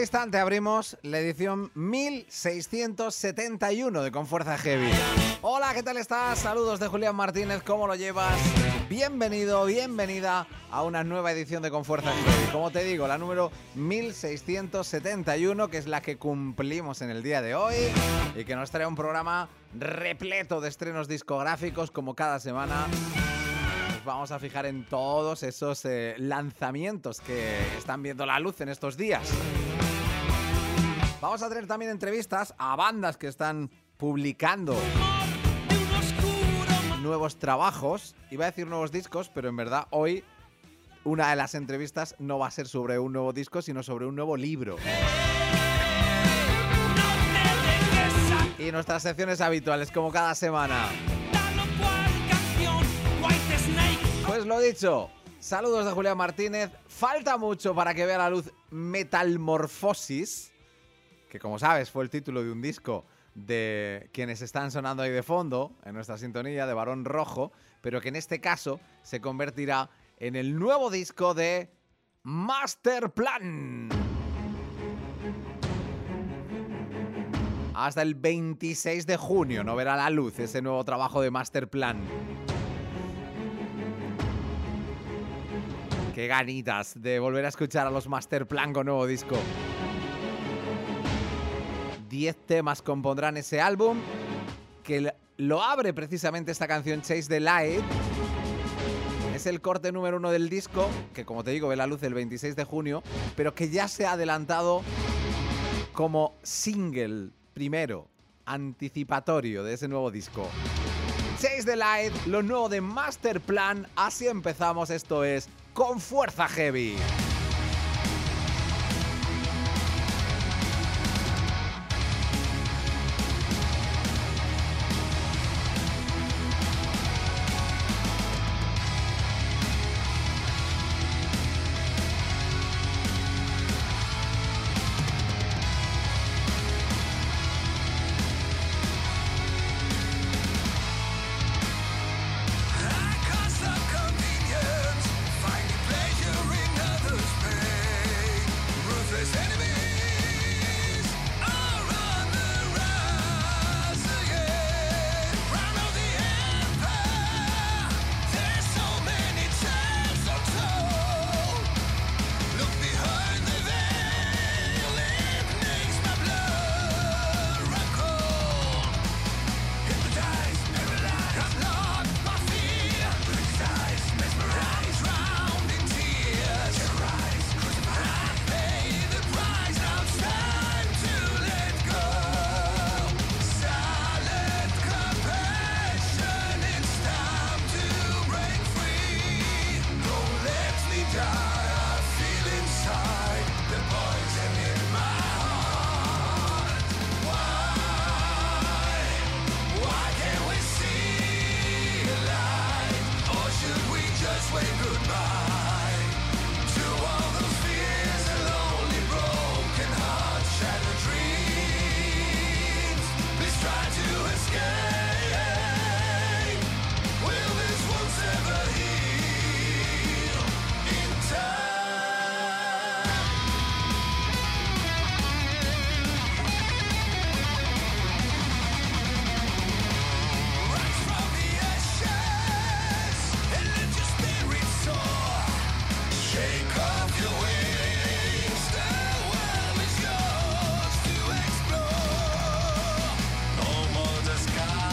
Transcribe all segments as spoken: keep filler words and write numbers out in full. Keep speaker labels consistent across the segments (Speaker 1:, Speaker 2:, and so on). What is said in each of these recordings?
Speaker 1: instante abrimos la edición mil seiscientos setenta y uno de Con Fuerza Heavy. Hola, ¿qué tal estás? Saludos de Julián Martínez, ¿cómo lo llevas? Bienvenido, bienvenida a una nueva edición de Con Fuerza Heavy. Como te digo, la número mil seiscientos setenta y uno, que es la que cumplimos en el día de hoy y que nos trae un programa repleto de estrenos discográficos como cada semana. Vamos a fijar en todos esos eh, lanzamientos que están viendo la luz en estos días. Vamos a tener también entrevistas a bandas que están publicando nuevos trabajos. Iba a decir nuevos discos, pero en verdad hoy una de las entrevistas no va a ser sobre un nuevo disco, sino sobre un nuevo libro. Y nuestras secciones habituales, como cada semana. Pues lo dicho, saludos de Julián Martínez. Falta mucho para que vea la luz Metalmorfosis, que como sabes fue el título de un disco de quienes están sonando ahí de fondo en nuestra sintonía de Barón Rojo, pero que en este caso se convertirá en el nuevo disco de Masterplan. Hasta el veintiséis de junio no verá la luz ese nuevo trabajo de Masterplan. Qué ganitas de volver a escuchar a los Masterplan con nuevo disco. Diez temas compondrán ese álbum, que lo abre precisamente esta canción Chase the Light. Es el corte número uno del disco, que como te digo ve la luz el veintiséis de junio, pero que ya se ha adelantado como single primero, anticipatorio de ese nuevo disco. Chase the Light, lo nuevo de Masterplan. Así empezamos, esto es Con Fuerza Heavy.
Speaker 2: Sky.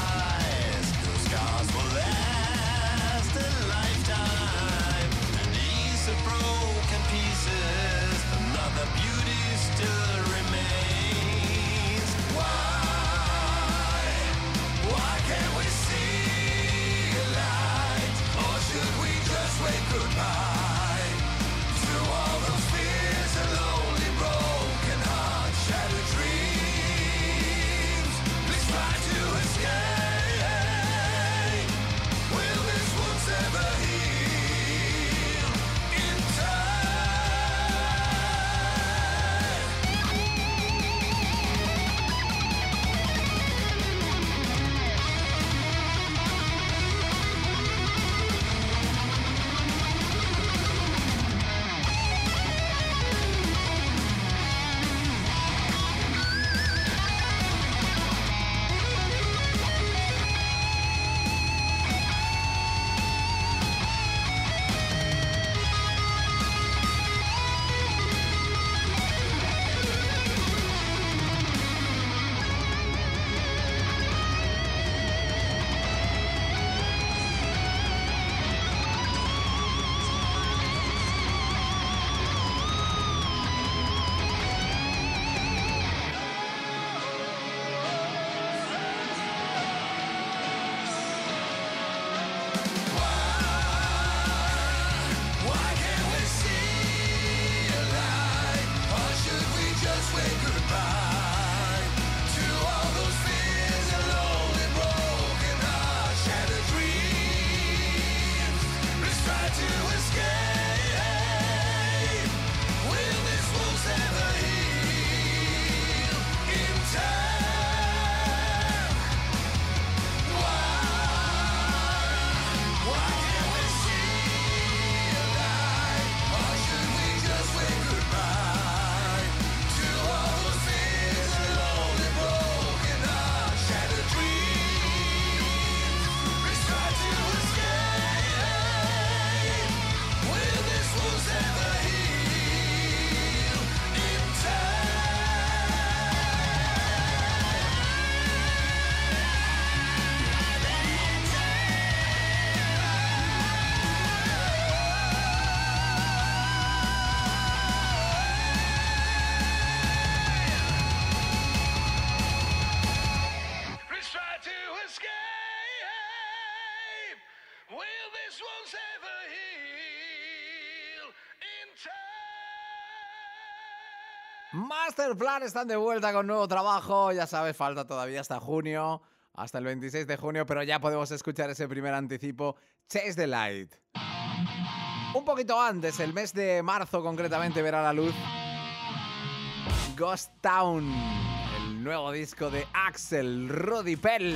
Speaker 1: Masterplan están de vuelta con nuevo trabajo. Ya sabes, falta todavía hasta junio, hasta el veintiséis de junio, pero ya podemos escuchar ese primer anticipo, Chase the Light. Un poquito antes, el mes de marzo concretamente, verá la luz Ghost Town, el nuevo disco de Axel Rudi Pell.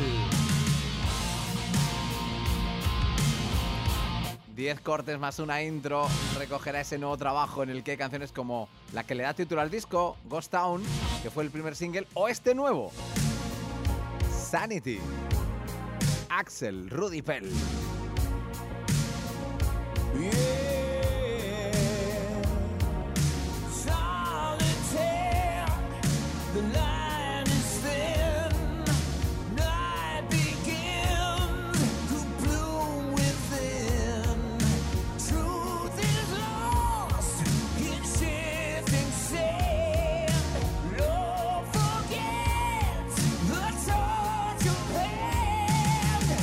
Speaker 1: Diez cortes más una intro recogerá ese nuevo trabajo en el que hay canciones como la que le da título al disco, Ghost Town, que fue el primer single, o este nuevo, Sanity, Axel Rudi Pell. Yeah. The line is thin, night begins to bloom within. Truth is lost in shifting sand. Love forgets the touch of hand.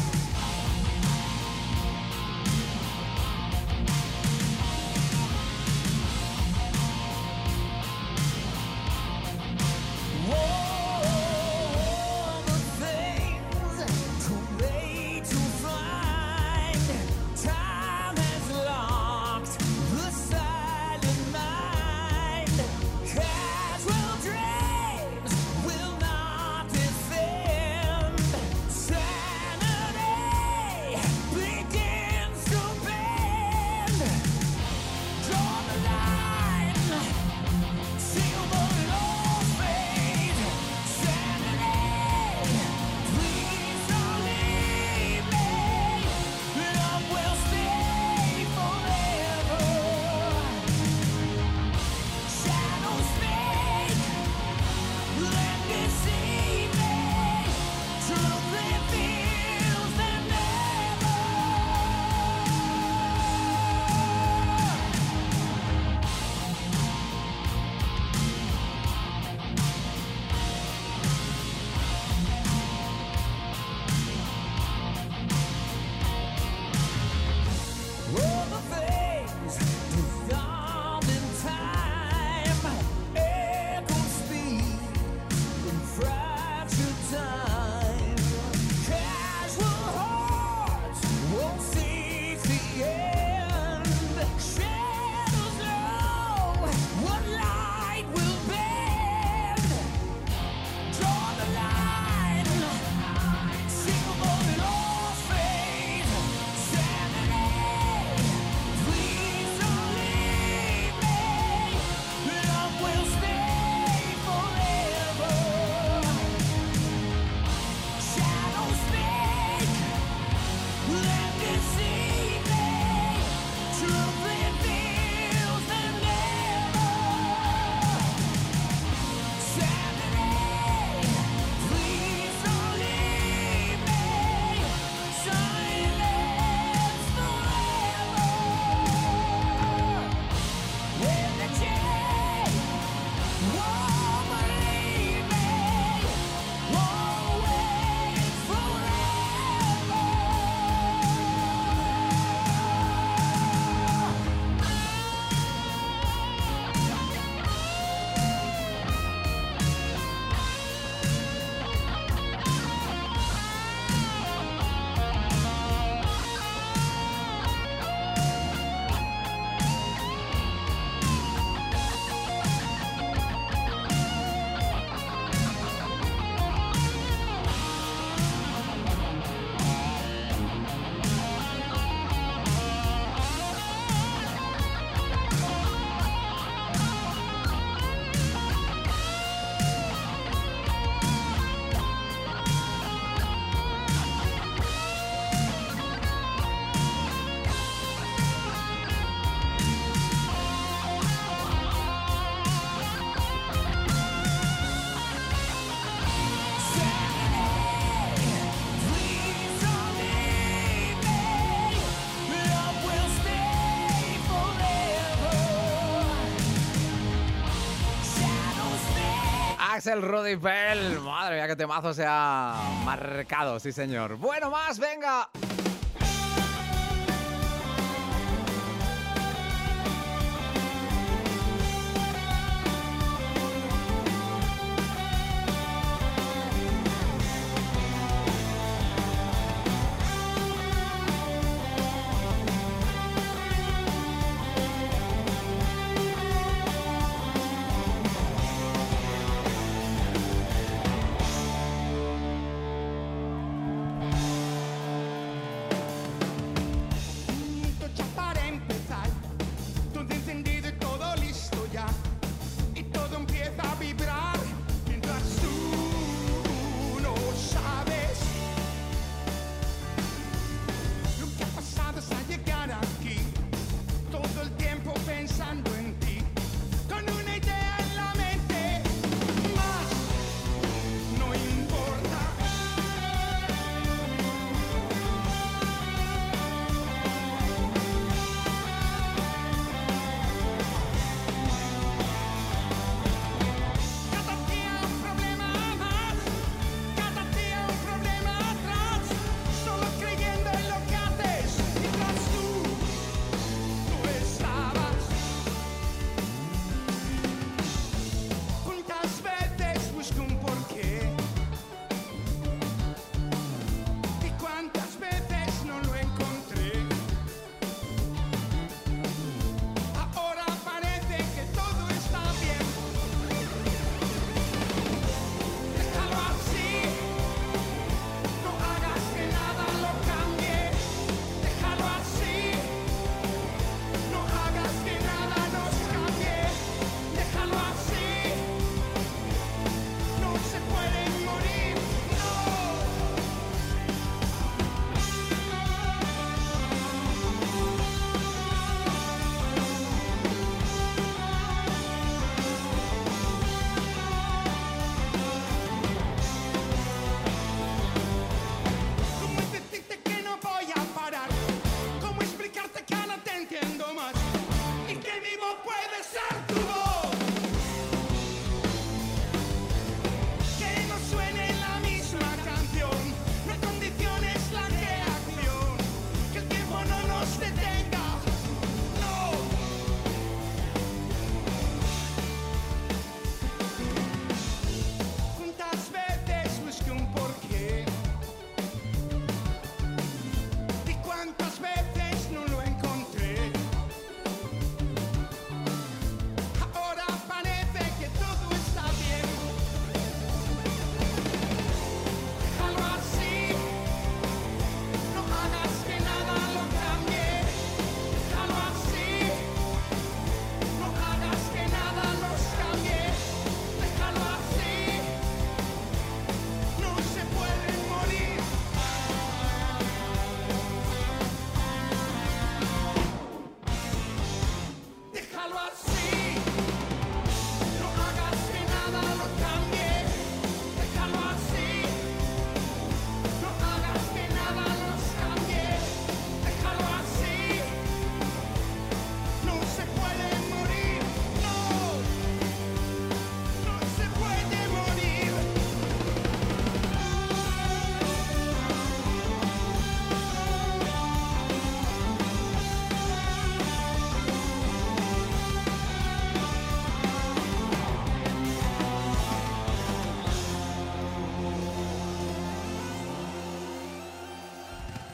Speaker 1: Axel Rudi Pell. Madre mía, qué temazo se ha marcado, sí señor. Bueno, más, venga.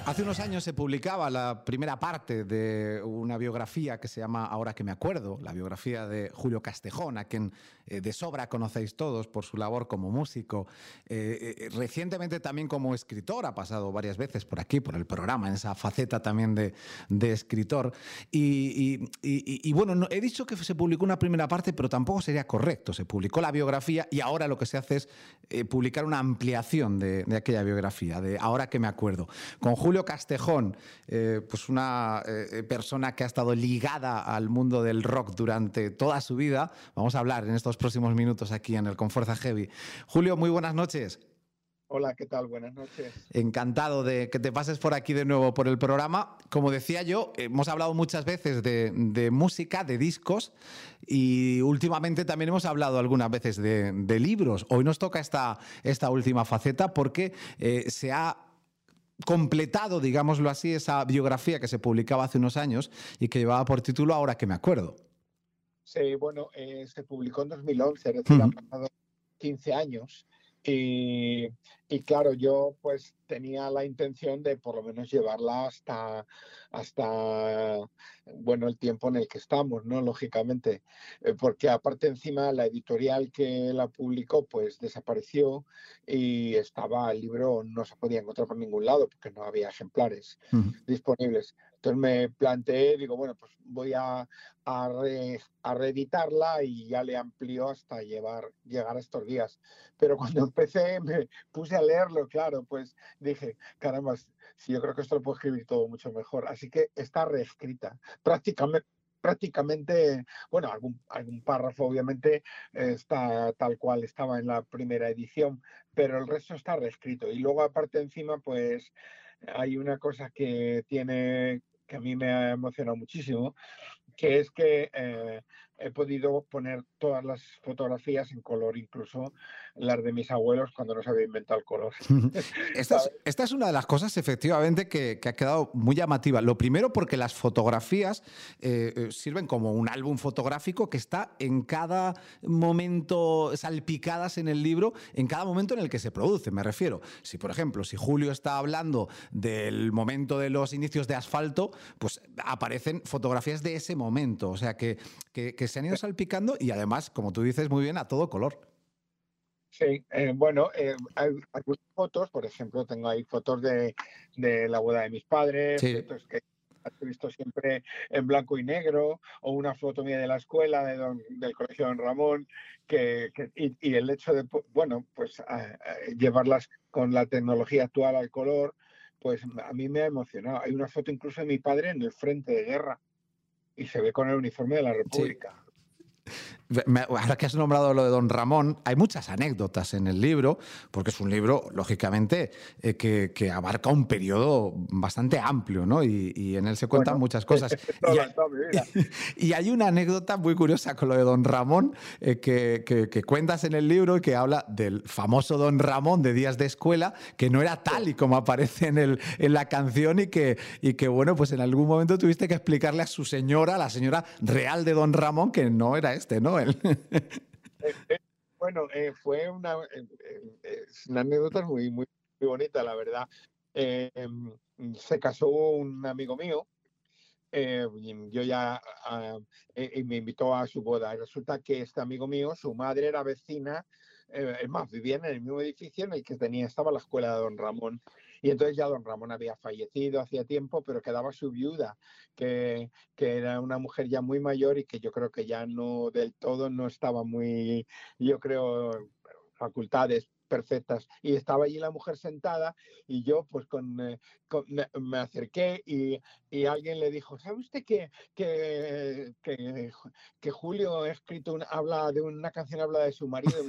Speaker 1: Hace unos años se publicaba la primera parte de una biografía que se llama Ahora que me acuerdo, la biografía de Julio Castejón, a quien eh, de sobra conocéis todos por su labor como músico. Eh, eh, recientemente también como escritor, ha pasado varias veces por aquí, por el programa, en esa faceta también de, de escritor. Y, y, y, y bueno, no, he dicho que se publicó una primera parte, pero tampoco sería correcto. Se publicó la biografía y ahora lo que se hace es eh, publicar una ampliación de, de aquella biografía, de Ahora que me acuerdo, con Julio Castejón, eh, pues una eh, persona que ha estado ligada al mundo del rock durante toda su vida. Vamos a hablar en estos próximos minutos aquí en el Con Fuerza Heavy. Julio, muy buenas noches.
Speaker 2: Hola, ¿qué tal? Buenas noches.
Speaker 1: Encantado de que te pases por aquí de nuevo por el programa. Como decía yo, hemos hablado muchas veces de, de música, de discos, y últimamente también hemos hablado algunas veces de, de libros. Hoy nos toca esta, esta última faceta porque eh, se ha completado, digámoslo así, esa biografía que se publicaba hace unos años y que llevaba por título Ahora que me acuerdo.
Speaker 2: Sí, bueno, eh, se publicó en dos mil once, es decir, uh-huh. Han pasado quince años. Y, y claro, yo pues tenía la intención de por lo menos llevarla hasta, hasta bueno, el tiempo en el que estamos, ¿no? Lógicamente, eh, porque aparte encima la editorial que la publicó pues desapareció y estaba, el libro no se podía encontrar por ningún lado porque no había ejemplares uh-huh. disponibles. Entonces me planteé, digo, bueno, pues voy a, a, re, a reeditarla y ya le amplió hasta llevar, llegar a estos días. Pero cuando empecé, me puse a leerlo, claro, pues dije, caramba, si yo creo que esto lo puedo escribir todo mucho mejor. Así que está reescrita, prácticamente. Prácticamente, bueno, algún, algún párrafo obviamente está tal cual estaba en la primera edición, pero el resto está reescrito. Y luego aparte encima, pues hay una cosa que tiene, que a mí me ha emocionado muchísimo, que es que eh, he podido poner todas las fotografías en color, incluso las de mis abuelos cuando no se había inventado el color.
Speaker 1: Esta es, esta es una de las cosas, efectivamente, que, que ha quedado muy llamativa. Lo primero porque las fotografías eh, sirven como un álbum fotográfico que está en cada momento, salpicadas en el libro, en cada momento en el que se produce, me refiero. Si, por ejemplo, si Julio está hablando del momento de los inicios de Asfalto, pues aparecen fotografías de ese momento. momento, o sea que, que, que se han ido salpicando y además, como tú dices muy bien, a todo color.
Speaker 2: Sí, eh, bueno, eh, hay algunas fotos, por ejemplo, tengo ahí fotos de, de la boda de mis padres,
Speaker 1: sí.
Speaker 2: fotos que he visto siempre en blanco y negro, o una foto mía de la escuela, de don, del colegio Don Ramón, que, que, y, y el hecho de, bueno, pues a, a llevarlas con la tecnología actual al color, pues a mí me ha emocionado. Hay una foto incluso de mi padre en el frente de guerra, y se ve con el uniforme de la República.
Speaker 1: Sí. Ahora que has nombrado lo de Don Ramón, hay muchas anécdotas en el libro, porque es un libro, lógicamente, eh, que, que abarca un periodo bastante amplio, ¿no? Y, y en él se cuentan bueno, muchas cosas. Y hay, y hay una anécdota muy curiosa con lo de Don Ramón, eh, que, que, que cuentas en el libro y que habla del famoso Don Ramón de Días de Escuela, que no era tal y como aparece en, el, en la canción y que, y que, bueno, pues en algún momento tuviste que explicarle a su señora, la señora real de Don Ramón, que no era este, ¿no?
Speaker 2: Eh, eh, bueno, eh, fue una, eh, eh, una anécdota muy, muy, muy bonita, la verdad. Eh, se casó un amigo mío, eh, yo ya uh, eh, me invitó a su boda. Y resulta que este amigo mío, su madre era vecina, eh, es más, vivían en el mismo edificio en el que tenía, estaba la escuela de Don Ramón. Y entonces ya Don Ramón había fallecido hacía tiempo, pero quedaba su viuda, que, que era una mujer ya muy mayor y que yo creo que ya no del todo no estaba muy, yo creo, facultades perfectas. Y estaba allí la mujer sentada y yo pues con, eh, con me, me acerqué y, y alguien le dijo, ¿sabe usted que, que, que, que Julio ha escrito, una, habla de una canción, habla de su marido?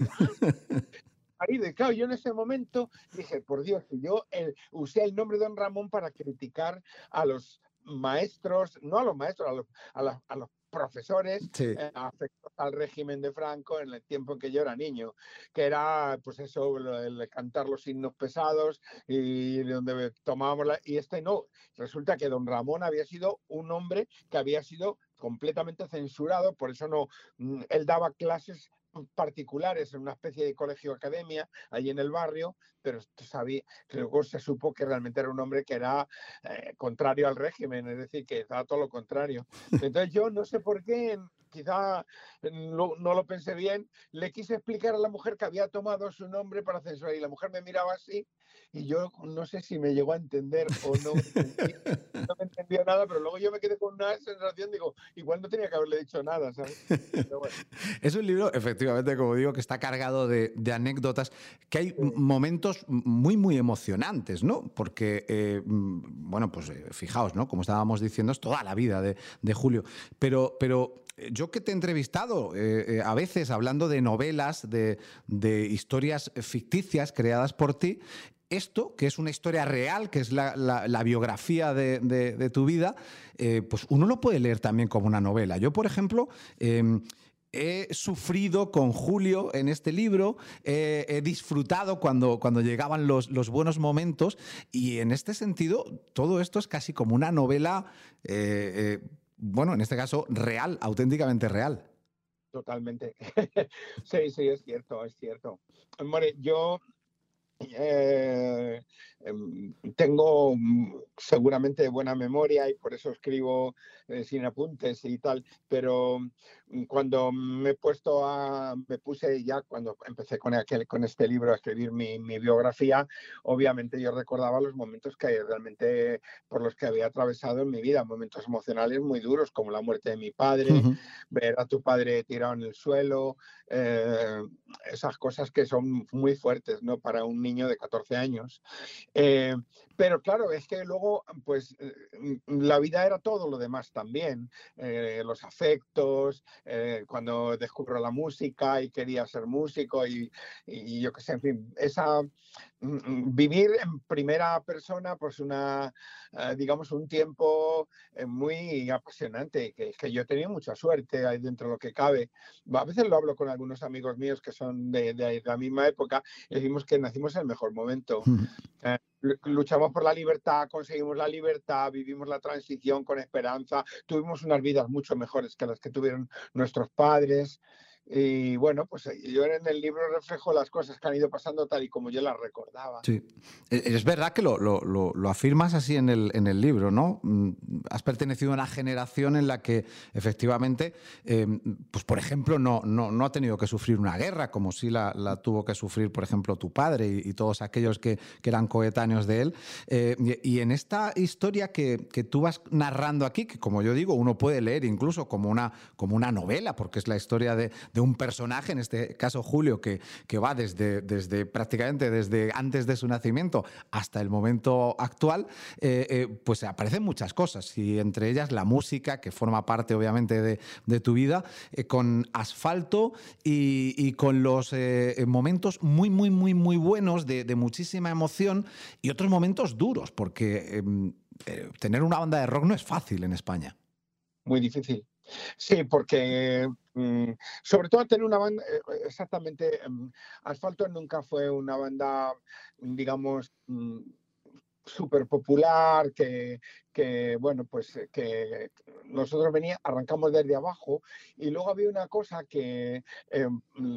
Speaker 2: marido. Y claro, yo en ese momento dije, por Dios, que yo eh, usé el nombre de Don Ramón para criticar a los maestros, no a los maestros, a los, a la, a los profesores sí. eh, afectados al régimen de Franco en el tiempo en que yo era niño, que era pues eso, el, el cantar los himnos pesados y donde tomábamos la, y este no, resulta que Don Ramón había sido un hombre que había sido completamente censurado, por eso no, mm, él daba clases particulares en una especie de colegio academia allí en el barrio, pero sabía, luego se supo que realmente era un hombre que era eh, contrario al régimen, es decir, que estaba todo lo contrario. Entonces yo no sé por qué, quizá no, no lo pensé bien, le quise explicar a la mujer que había tomado su nombre para censurar y la mujer me miraba así y yo no sé si me llegó a entender o no me entendí, no me entendió nada, pero luego yo me quedé con una sensación, digo, igual no tenía que haberle dicho nada, ¿sabes? Pero bueno.
Speaker 1: Es un libro, efectivamente, como digo, que está cargado de, de anécdotas, que hay
Speaker 2: Sí.
Speaker 1: momentos muy, muy emocionantes, ¿no? Porque, eh, bueno, pues eh, fijaos, ¿no? Como estábamos diciendo, es toda la vida de, de Julio. Pero, pero yo que te he entrevistado eh, eh, a veces hablando de novelas, de, de historias ficticias creadas por ti, esto, que es una historia real, que es la, la, la biografía de, de, de tu vida, eh, pues uno lo puede leer también como una novela. Yo, por ejemplo, eh, he sufrido con Julio en este libro, eh, he disfrutado cuando, cuando llegaban los, los buenos momentos y en este sentido todo esto es casi como una novela, eh, eh, bueno, en este caso real, auténticamente real.
Speaker 2: Totalmente. Sí, sí, es cierto, es cierto. Hombre, yo eh, em, tengo mm, seguramente buena memoria y por eso escribo eh, sin apuntes y tal, pero mm, cuando me he puesto a, me puse ya, cuando empecé con, aquel, con este libro a escribir mi, mi biografía, obviamente yo recordaba los momentos que realmente por los que había atravesado en mi vida, momentos emocionales muy duros, como la muerte de mi padre,
Speaker 1: Uh-huh.
Speaker 2: ver a tu padre tirado en el suelo, eh, esas cosas que son muy fuertes, ¿no? Para un niño de catorce años. Eh, pero claro, es que luego, pues, eh, la vida era todo lo demás también. Eh, los afectos, eh, cuando descubro la música y quería ser músico y, y yo qué sé, en fin, esa mm, vivir en primera persona, pues una, uh, digamos, un tiempo eh, muy apasionante, que, que yo he tenido mucha suerte ahí dentro de lo que cabe. A veces lo hablo con algunos amigos míos que son de, de, de la misma época y decimos que nacimos en el mejor momento.
Speaker 1: Uh-huh.
Speaker 2: Eh, luchamos por la libertad, conseguimos la libertad, vivimos la transición con esperanza, tuvimos unas vidas mucho mejores que las que tuvieron nuestros padres. Y bueno, pues yo en el libro reflejo las cosas que han ido pasando tal y como yo las recordaba.
Speaker 1: Sí. Es verdad que lo, lo, lo, lo afirmas así en el, en el libro, ¿no? Has pertenecido a una generación en la que efectivamente, eh, pues por ejemplo, no, no, no ha tenido que sufrir una guerra, como sí la, la tuvo que sufrir, por ejemplo, tu padre y, y todos aquellos que, que eran coetáneos de él. Eh, y, y en esta historia que, que tú vas narrando aquí, que como yo digo, uno puede leer incluso como una, como una novela, porque es la historia de, de un personaje, en este caso Julio, que, que va desde, desde prácticamente desde antes de su nacimiento hasta el momento actual, eh, eh, pues aparecen muchas cosas y entre ellas la música, que forma parte obviamente de, de tu vida, eh, con Asfalto y, y con los eh, momentos muy, muy, muy, muy buenos de, de muchísima emoción y otros momentos duros, porque eh, eh, tener una banda de rock no es fácil en España.
Speaker 2: Muy difícil. Sí, porque mm, sobre todo tener una banda, eh, exactamente, mm, Asfalto nunca fue una banda, digamos, mm, súper popular, que, que, bueno, pues eh, que nosotros venía, arrancamos desde abajo y luego había una cosa que eh,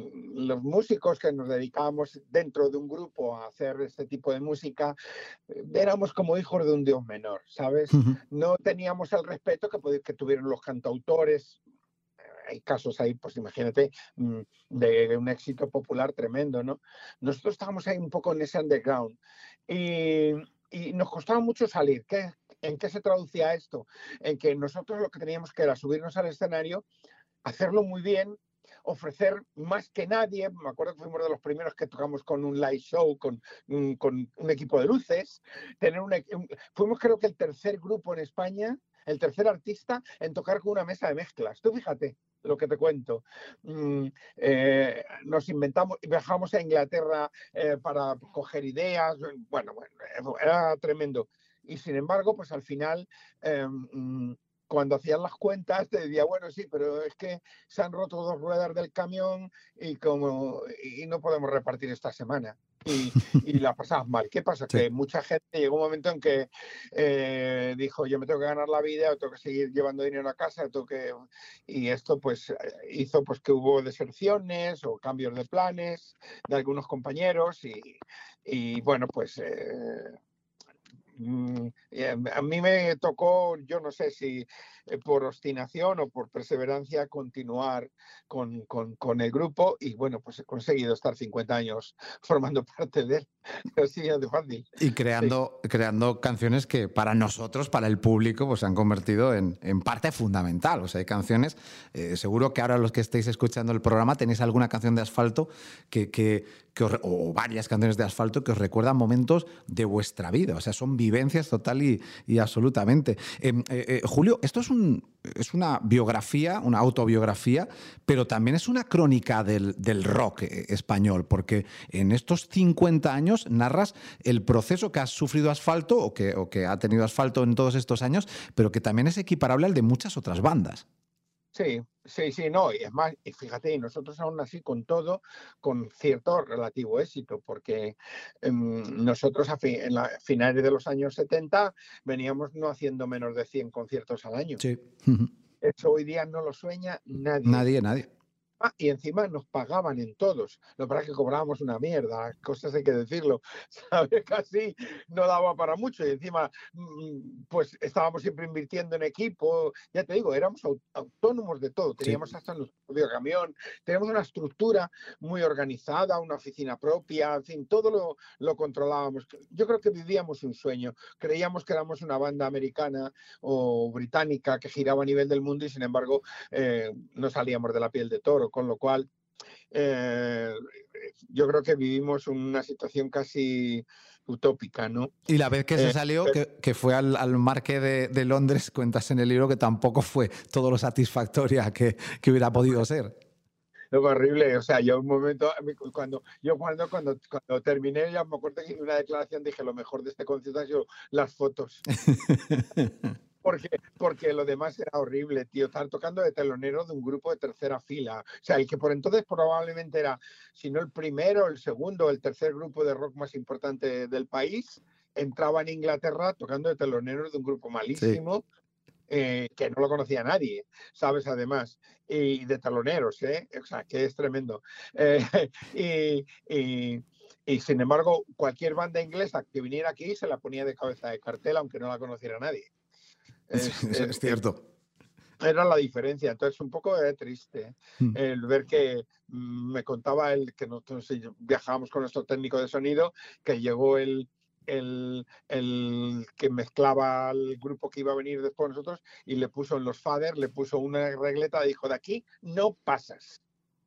Speaker 2: los músicos que nos dedicábamos dentro de un grupo a hacer este tipo de música, eh, éramos como hijos de un dios menor, ¿sabes?
Speaker 1: Uh-huh.
Speaker 2: No teníamos el respeto que, que tuvieron los cantautores. Hay casos ahí, pues imagínate, de un éxito popular tremendo, ¿no? Nosotros estábamos ahí un poco en ese underground y, y nos costaba mucho salir. ¿Qué, ¿En qué se traducía esto? En que nosotros lo que teníamos que era subirnos al escenario, hacerlo muy bien, ofrecer más que nadie. Me acuerdo que fuimos de los primeros que tocamos con un live show, con, con un equipo de luces. Tener un, un, fuimos creo que el tercer grupo en España, el tercer artista en tocar con una mesa de mezclas. Tú fíjate lo que te cuento. Mm, eh, nos inventamos, viajamos a Inglaterra eh, para coger ideas. Bueno, bueno, era tremendo. Y sin embargo, pues al final... Eh, cuando hacían las cuentas te decía, bueno, sí, pero es que se han roto dos ruedas del camión y, como, y no podemos repartir esta semana. y, y la pasabas mal. ¿Qué pasa?
Speaker 1: Sí.
Speaker 2: Que mucha gente llegó un momento en que eh, dijo, yo me tengo que ganar la vida, o tengo que seguir llevando dinero a casa, tengo que... y esto pues eh, hizo pues que hubo deserciones o cambios de planes de algunos compañeros y, y bueno, pues... Eh, Mm, eh, a mí me tocó, yo no sé si eh, por obstinación o por perseverancia, continuar con, con, con el grupo y bueno, pues he conseguido estar cincuenta años formando parte de él. Así es de fácil.
Speaker 1: Y
Speaker 2: Sí,
Speaker 1: creando, creando canciones que para nosotros, para el público, pues se han convertido en, en parte fundamental. O sea, hay canciones, eh, seguro que ahora los que estéis escuchando el programa tenéis alguna canción de Asfalto que, que, que os, o varias canciones de Asfalto que os recuerdan momentos de vuestra vida. O sea, son vivencias total y, y absolutamente. Eh, eh, eh, Julio, esto es, un, es una biografía, una autobiografía, pero también es una crónica del, del rock eh, español, porque en estos cincuenta años narras el proceso que has sufrido Asfalto o que, o que ha tenido Asfalto en todos estos años, pero que también es equiparable al de muchas otras bandas.
Speaker 2: sí, sí, sí, no, y es más, y fíjate, y nosotros aún así con todo, con cierto relativo éxito, porque em, nosotros a fi- en la, finales de los años setenta veníamos no haciendo menos de cien conciertos al año.
Speaker 1: Sí.
Speaker 2: Eso hoy día no lo sueña nadie.
Speaker 1: Nadie, nadie.
Speaker 2: Ah, y encima nos pagaban en todos. Lo que pasa es que cobrábamos una mierda, cosas hay que decirlo. ¿Sabes? Casi no daba para mucho. Y encima, mm, pues estábamos siempre invirtiendo en equipo. Ya te digo, éramos au- autónomos de todo.
Speaker 1: Sí.
Speaker 2: Teníamos hasta nuestro propio camión. Teníamos una estructura muy organizada, una oficina propia. En fin, todo lo, lo controlábamos. Yo creo que vivíamos un sueño. Creíamos que éramos una banda americana o británica que giraba a nivel del mundo y, sin embargo, eh, no salíamos de la piel de toro, con lo cual eh, yo creo que vivimos una situación casi utópica, ¿no?
Speaker 1: Y la vez que se
Speaker 2: Eh,
Speaker 1: salió, que, que fue al, al Marque de, de Londres, cuentas en el libro que tampoco fue todo lo satisfactoria que, que hubiera podido ser.
Speaker 2: es horrible, o sea, yo un momento, cuando yo cuando, cuando, cuando terminé, ya me acuerdo que en una declaración dije, lo mejor de este concierto han sido las fotos. Porque, porque lo demás era horrible, tío. Estar tocando de telonero de un grupo de tercera fila. O sea, el que por entonces probablemente era, si no el primero, el segundo, el tercer grupo de rock más importante del país, entraba en Inglaterra tocando de telonero de un grupo
Speaker 1: Sí.
Speaker 2: malísimo, eh, que no lo conocía nadie, ¿sabes? Además, y de teloneros, ¿eh? O sea, que es tremendo. Eh, y, y, y sin embargo, cualquier banda inglesa que viniera aquí se la ponía de cabeza de cartel, aunque no la conociera nadie. Es,
Speaker 1: Eso
Speaker 2: es,
Speaker 1: es cierto.
Speaker 2: era la diferencia. Entonces, un poco eh, triste el ver que mm, me contaba él que nosotros viajábamos con nuestro técnico de sonido, que llegó el, el, el que mezclaba al grupo que iba a venir después de nosotros y le puso en los faders, le puso una regleta, dijo, de aquí no pasas,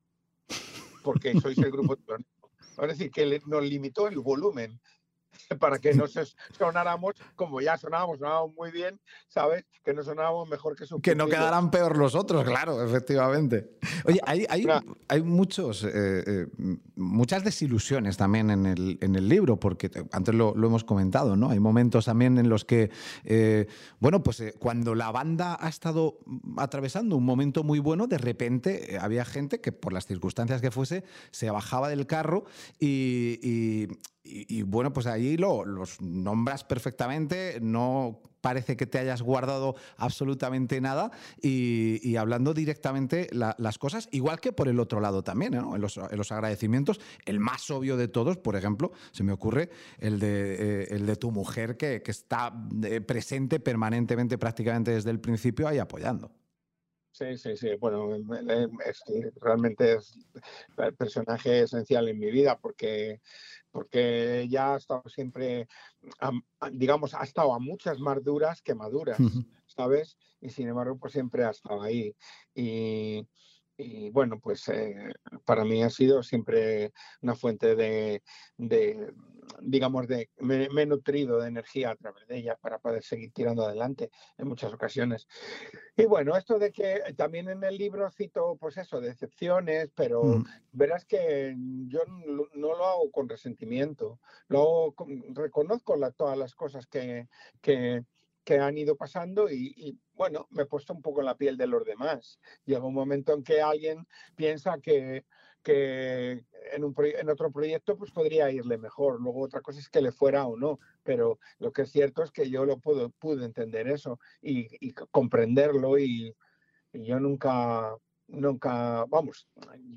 Speaker 2: porque sois el grupo. Es decir, que le, nos limitó el volumen para que no sonáramos como ya sonábamos, sonábamos muy bien, ¿sabes? Que no sonábamos mejor que sus
Speaker 1: Que no
Speaker 2: pupilos.
Speaker 1: quedaran peor los otros, claro, efectivamente. Oye, hay, hay,
Speaker 2: Una,
Speaker 1: hay muchos, eh, eh, muchas desilusiones también en el, en el libro, porque antes lo, lo, hemos comentado, ¿no? Hay momentos también en los que, eh, bueno, pues eh, cuando la banda ha estado atravesando un momento muy bueno, de repente eh, había gente que, por las circunstancias que fuese, se bajaba del carro y, y, y, y bueno, pues ahí lo, los nombras perfectamente, no parece que te hayas guardado absolutamente nada y, y hablando directamente la, las cosas, igual que por el otro lado también, ¿no? En los, en los agradecimientos, el más obvio de todos, por ejemplo, se me ocurre el de, eh, el de tu mujer que, que está eh, presente permanentemente prácticamente desde el principio ahí apoyando.
Speaker 2: Sí, sí, sí. Bueno, es que realmente es el personaje esencial en mi vida porque, porque ella ha estado siempre, digamos, ha estado a muchas más duras que maduras, ¿sabes? Y sin embargo, pues siempre ha estado ahí. Y, y bueno, pues eh, para mí ha sido siempre una fuente de, de digamos, de, me, me he nutrido de energía a través de ella para poder seguir tirando adelante en muchas ocasiones. Y bueno, esto de que también en el libro cito, pues eso, decepciones, pero verás que yo no, no lo hago con resentimiento, lo hago con, reconozco la, todas las cosas que, que, que han ido pasando y, y, bueno, me he puesto un poco en la piel de los demás. Llega un momento en que alguien piensa que que en, un, en otro proyecto pues podría irle mejor. Luego otra cosa es que le fuera o no, pero lo que es cierto es que yo lo puedo, pude entender eso y, y comprenderlo y, y yo nunca, nunca, vamos,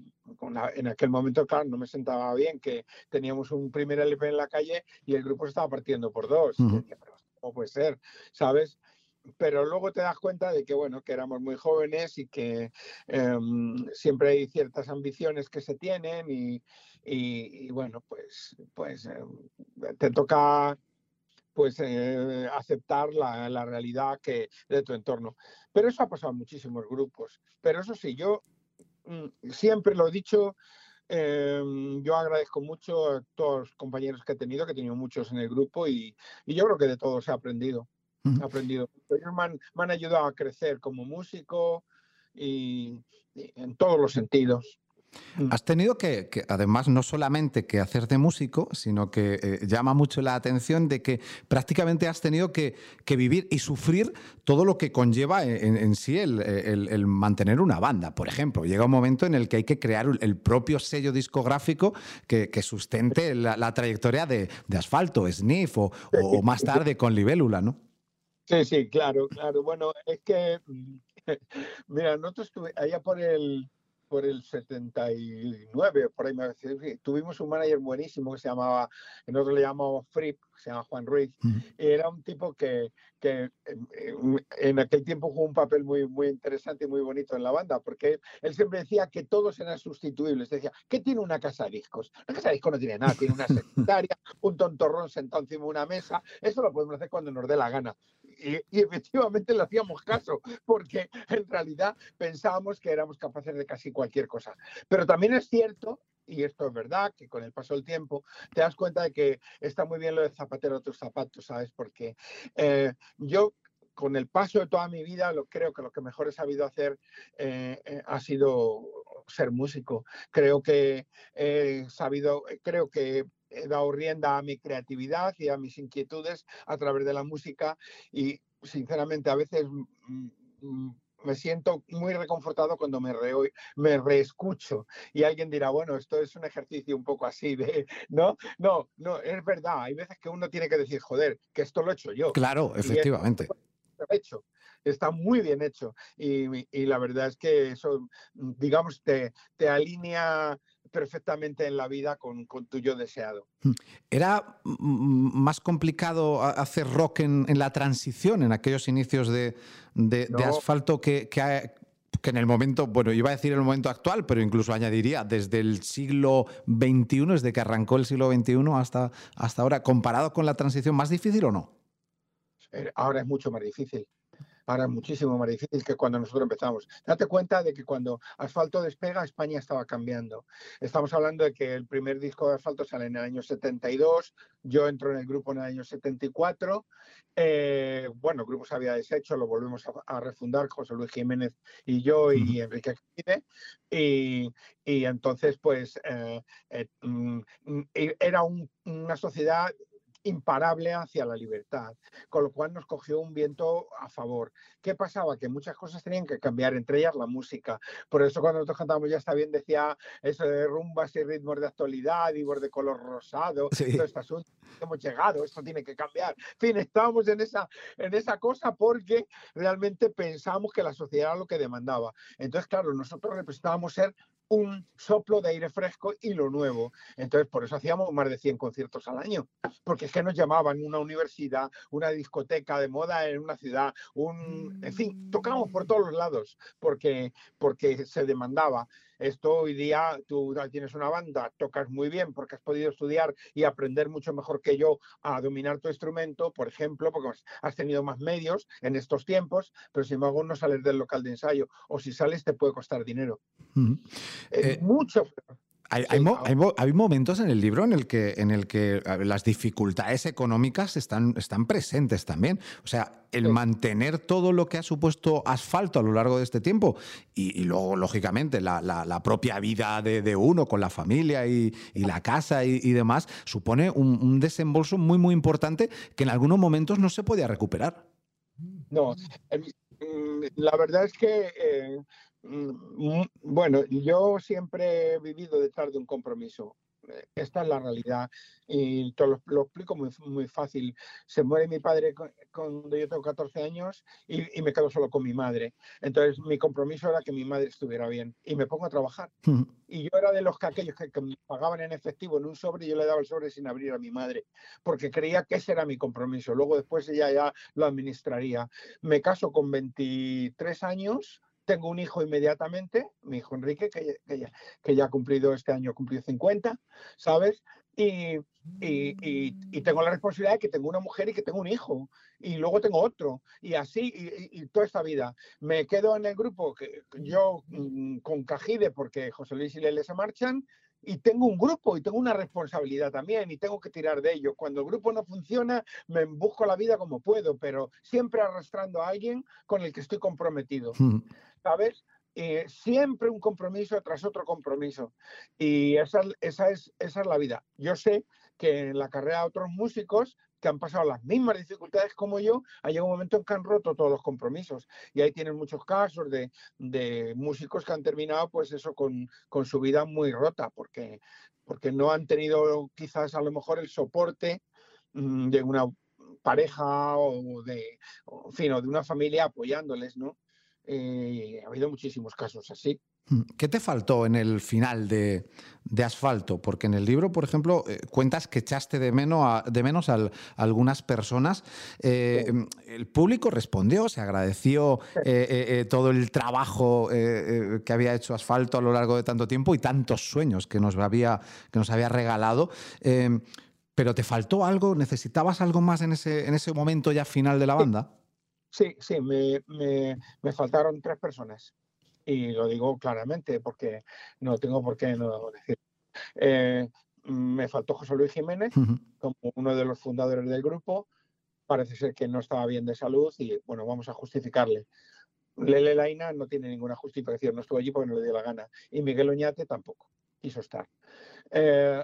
Speaker 2: en aquel momento, claro, no me sentaba bien que teníamos un primer L P en la calle y el grupo se estaba partiendo por dos.
Speaker 1: Uh-huh.
Speaker 2: Y decía, pero ¿cómo puede ser? ¿Sabes? Pero luego te das cuenta de que, bueno, que éramos muy jóvenes y que eh, siempre hay ciertas ambiciones que se tienen y, y, y bueno, pues, pues eh, te toca pues eh, aceptar la, la realidad que de tu entorno. Pero eso ha pasado en muchísimos grupos. Pero eso sí, yo mm, siempre lo he dicho, eh, yo agradezco mucho a todos los compañeros que he tenido, que he tenido muchos en el grupo y, y yo creo que de todos he aprendido. He aprendido. Ellos me han, me han ayudado a crecer como músico y, y en todos los sentidos.
Speaker 1: Has tenido que, que, además, no solamente que hacer de músico, sino que eh, llama mucho la atención de que prácticamente has tenido que, que vivir y sufrir todo lo que conlleva en, en sí el, el, el mantener una banda. Por ejemplo, llega un momento en el que hay que crear el propio sello discográfico que, que sustente la, la trayectoria de, de Asfalto, Sniff o, o más tarde con Libélula, ¿no?
Speaker 2: Sí, sí, claro, claro. Bueno, es que, mira, nosotros tuve, allá por el, por el setenta y nueve, por ahí me parece, tuvimos un manager buenísimo que se llamaba, nosotros le llamamos Fripp, se llama Juan Ruiz, uh-huh. Y era un tipo que, que en, en aquel tiempo jugó un papel muy, muy interesante y muy bonito en la banda, porque él siempre decía que todos eran sustituibles. Decía, ¿qué tiene una casa de discos? Una casa de discos no tiene nada, tiene una secretaria, un tontorrón sentado encima de una mesa, eso lo podemos hacer cuando nos dé la gana. Y, y efectivamente le hacíamos caso, porque en realidad pensábamos que éramos capaces de casi cualquier cosa. Pero también es cierto, y esto es verdad, que con el paso del tiempo te das cuenta de que está muy bien lo de zapatero a tus zapatos, ¿sabes? Porque eh, yo, con el paso de toda mi vida, lo, creo que lo que mejor he sabido hacer eh, eh, ha sido ser músico. Creo que he sabido, creo que he dado rienda a mi creatividad y a mis inquietudes a través de la música y, sinceramente, a veces mmm, me siento muy reconfortado cuando me, re, me reescucho y alguien dirá, bueno, esto es un ejercicio un poco así de, ¿no? No, no, es verdad, hay veces que uno tiene que decir, joder, que esto lo he hecho yo.
Speaker 1: Claro, efectivamente.
Speaker 2: Lo he hecho. Está muy bien hecho y, y la verdad es que eso, digamos, te, te alinea perfectamente en la vida con, con tu yo deseado.
Speaker 1: ¿Era más complicado hacer rock en, en la transición, en aquellos inicios de, de, no. de Asfalto que, que, que en el momento, bueno, iba a decir en el momento actual, pero incluso añadiría desde el siglo veintiuno, desde que arrancó el siglo veintiuno hasta, hasta ahora, comparado con la transición, más difícil o no?
Speaker 2: Ahora es mucho más difícil. Ahora es muchísimo más difícil que cuando nosotros empezamos. Date cuenta de que cuando Asfalto despega, España estaba cambiando. Estamos hablando de que el primer disco de Asfalto sale en el año setenta y dos, yo entro en el grupo en el año setenta y cuatro, eh, bueno, el grupo se había deshecho, lo volvemos a, a refundar, José Luis Jiménez y yo y Enrique Quine, y, y entonces pues eh, eh, era un, una sociedad imparable hacia la libertad, con lo cual nos cogió un viento a favor. ¿Qué pasaba? Que muchas cosas tenían que cambiar, entre ellas la música. Por eso cuando nosotros cantábamos Ya está bien, decía eso de rumbas y ritmos de actualidad y de color rosado, sí. Todo este asunto, hemos llegado, esto tiene que cambiar. En fin, estábamos en esa, en esa cosa porque realmente pensábamos que la sociedad era lo que demandaba. Entonces, claro, nosotros representábamos ser un soplo de aire fresco y lo nuevo. Entonces, por eso hacíamos más de cien conciertos al año, porque es que nos llamaban una universidad, una discoteca de moda en una ciudad, un, en fin, tocábamos por todos los lados, porque, porque se demandaba. Esto hoy día, tú tienes una banda, tocas muy bien porque has podido estudiar y aprender mucho mejor que yo a dominar tu instrumento, por ejemplo, porque has tenido más medios en estos tiempos, pero sin embargo no sales del local de ensayo, o si sales te puede costar dinero.
Speaker 1: Uh-huh.
Speaker 2: Es
Speaker 1: eh,
Speaker 2: mucho.
Speaker 1: Hay, hay, mo, hay, mo, hay momentos en el libro en el que, en el que las dificultades económicas están, están presentes también. O sea, el sí. mantener todo lo que ha supuesto Asfalto a lo largo de este tiempo y, y luego, lógicamente, la, la, la propia vida de, de uno con la familia y, y la casa y, y demás, supone un, un desembolso muy, muy importante que en algunos momentos no se podía recuperar.
Speaker 2: No, la verdad es que... Eh, Mm, Bueno, yo siempre he vivido detrás de un compromiso. Eh, Esta es la realidad y te lo, lo explico muy, muy fácil. Se muere mi padre cu- cuando yo tengo catorce años y, y me quedo solo con mi madre. Entonces mi compromiso era que mi madre estuviera bien y me pongo a trabajar. Y yo era de los que aquellos que, que me pagaban en efectivo en un sobre y yo le daba el sobre sin abrir a mi madre, porque creía que ese era mi compromiso. Luego después ella ya lo administraría. Me caso con veintitrés años, tengo un hijo inmediatamente, mi hijo Enrique, que, que, ya, que ya ha cumplido este año, cumplido cincuenta, ¿sabes? Y, y, y, y, tengo la responsabilidad de que tengo una mujer y que tengo un hijo, y luego tengo otro, y así, y, y toda esta vida. Me quedo en el grupo, que yo mmm, con Cajide, porque José Luis y Lele se marchan, y tengo un grupo y tengo una responsabilidad también y tengo que tirar de ello. Cuando el grupo no funciona, me busco la vida como puedo, pero siempre arrastrando a alguien con el que estoy comprometido, ¿sabes? Eh, siempre un compromiso tras otro compromiso. Y esa, esa, es, esa es la vida. Yo sé que en la carrera de otros músicos que han pasado las mismas dificultades como yo, ha llegado un momento en que han roto todos los compromisos. Y ahí tienen muchos casos de, de músicos que han terminado, pues eso, con, con su vida muy rota, porque, porque no han tenido quizás a lo mejor el soporte mmm, de una pareja o de, o, en fin, o de una familia apoyándoles, ¿no? Eh, ha habido muchísimos casos así.
Speaker 1: ¿Qué te faltó en el final de, de Asfalto? Porque en el libro, por ejemplo, eh, cuentas que echaste de menos a, de menos a, a algunas personas. Eh,
Speaker 2: Sí.
Speaker 1: ¿El público respondió? ¿Se agradeció eh, eh, todo el trabajo eh, eh, que había hecho Asfalto a lo largo de tanto tiempo y tantos sueños que nos había, que nos había regalado? Eh, ¿Pero te faltó algo? ¿Necesitabas algo más en ese, en ese momento ya final de la banda?
Speaker 2: Sí, sí, me, me, me faltaron tres personas. Y lo digo claramente porque no tengo por qué no decir. Eh, me faltó José Luis Jiménez como uno de los fundadores del grupo. Parece ser que no estaba bien de salud y, bueno, vamos a justificarle. Lele Laina no tiene ninguna justificación, no estuvo allí porque no le dio la gana. Y Miguel Oñate tampoco quiso estar. Eh,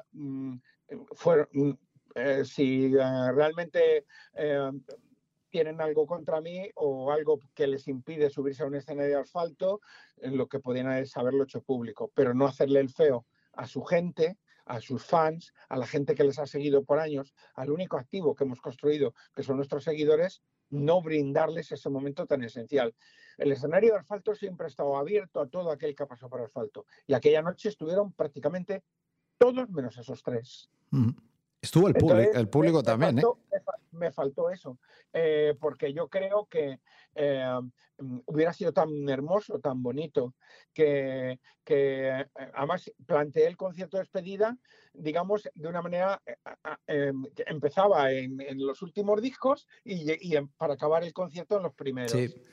Speaker 2: fue, eh, si eh, realmente eh, tienen algo contra mí o algo que les impide subirse a un escenario de asfalto, lo que podían es haberlo hecho público, pero no hacerle el feo a su gente, a sus fans, a la gente que les ha seguido por años, al único activo que hemos construido, que son nuestros seguidores, no brindarles ese momento tan esencial. El escenario de asfalto siempre ha estado abierto a todo aquel que ha pasado por asfalto. Y aquella noche estuvieron prácticamente todos menos esos tres.
Speaker 1: Estuvo el, público,
Speaker 2: Entonces,
Speaker 1: el
Speaker 2: me,
Speaker 1: público
Speaker 2: me,
Speaker 1: también, ¿eh?
Speaker 2: faltó, me, me faltó eso, eh, porque yo creo que eh, hubiera sido tan hermoso, tan bonito, que, que además planteé el concierto de despedida, digamos, de una manera eh, eh, que empezaba en, en los últimos discos y, y para acabar el concierto en los primeros.
Speaker 1: Sí.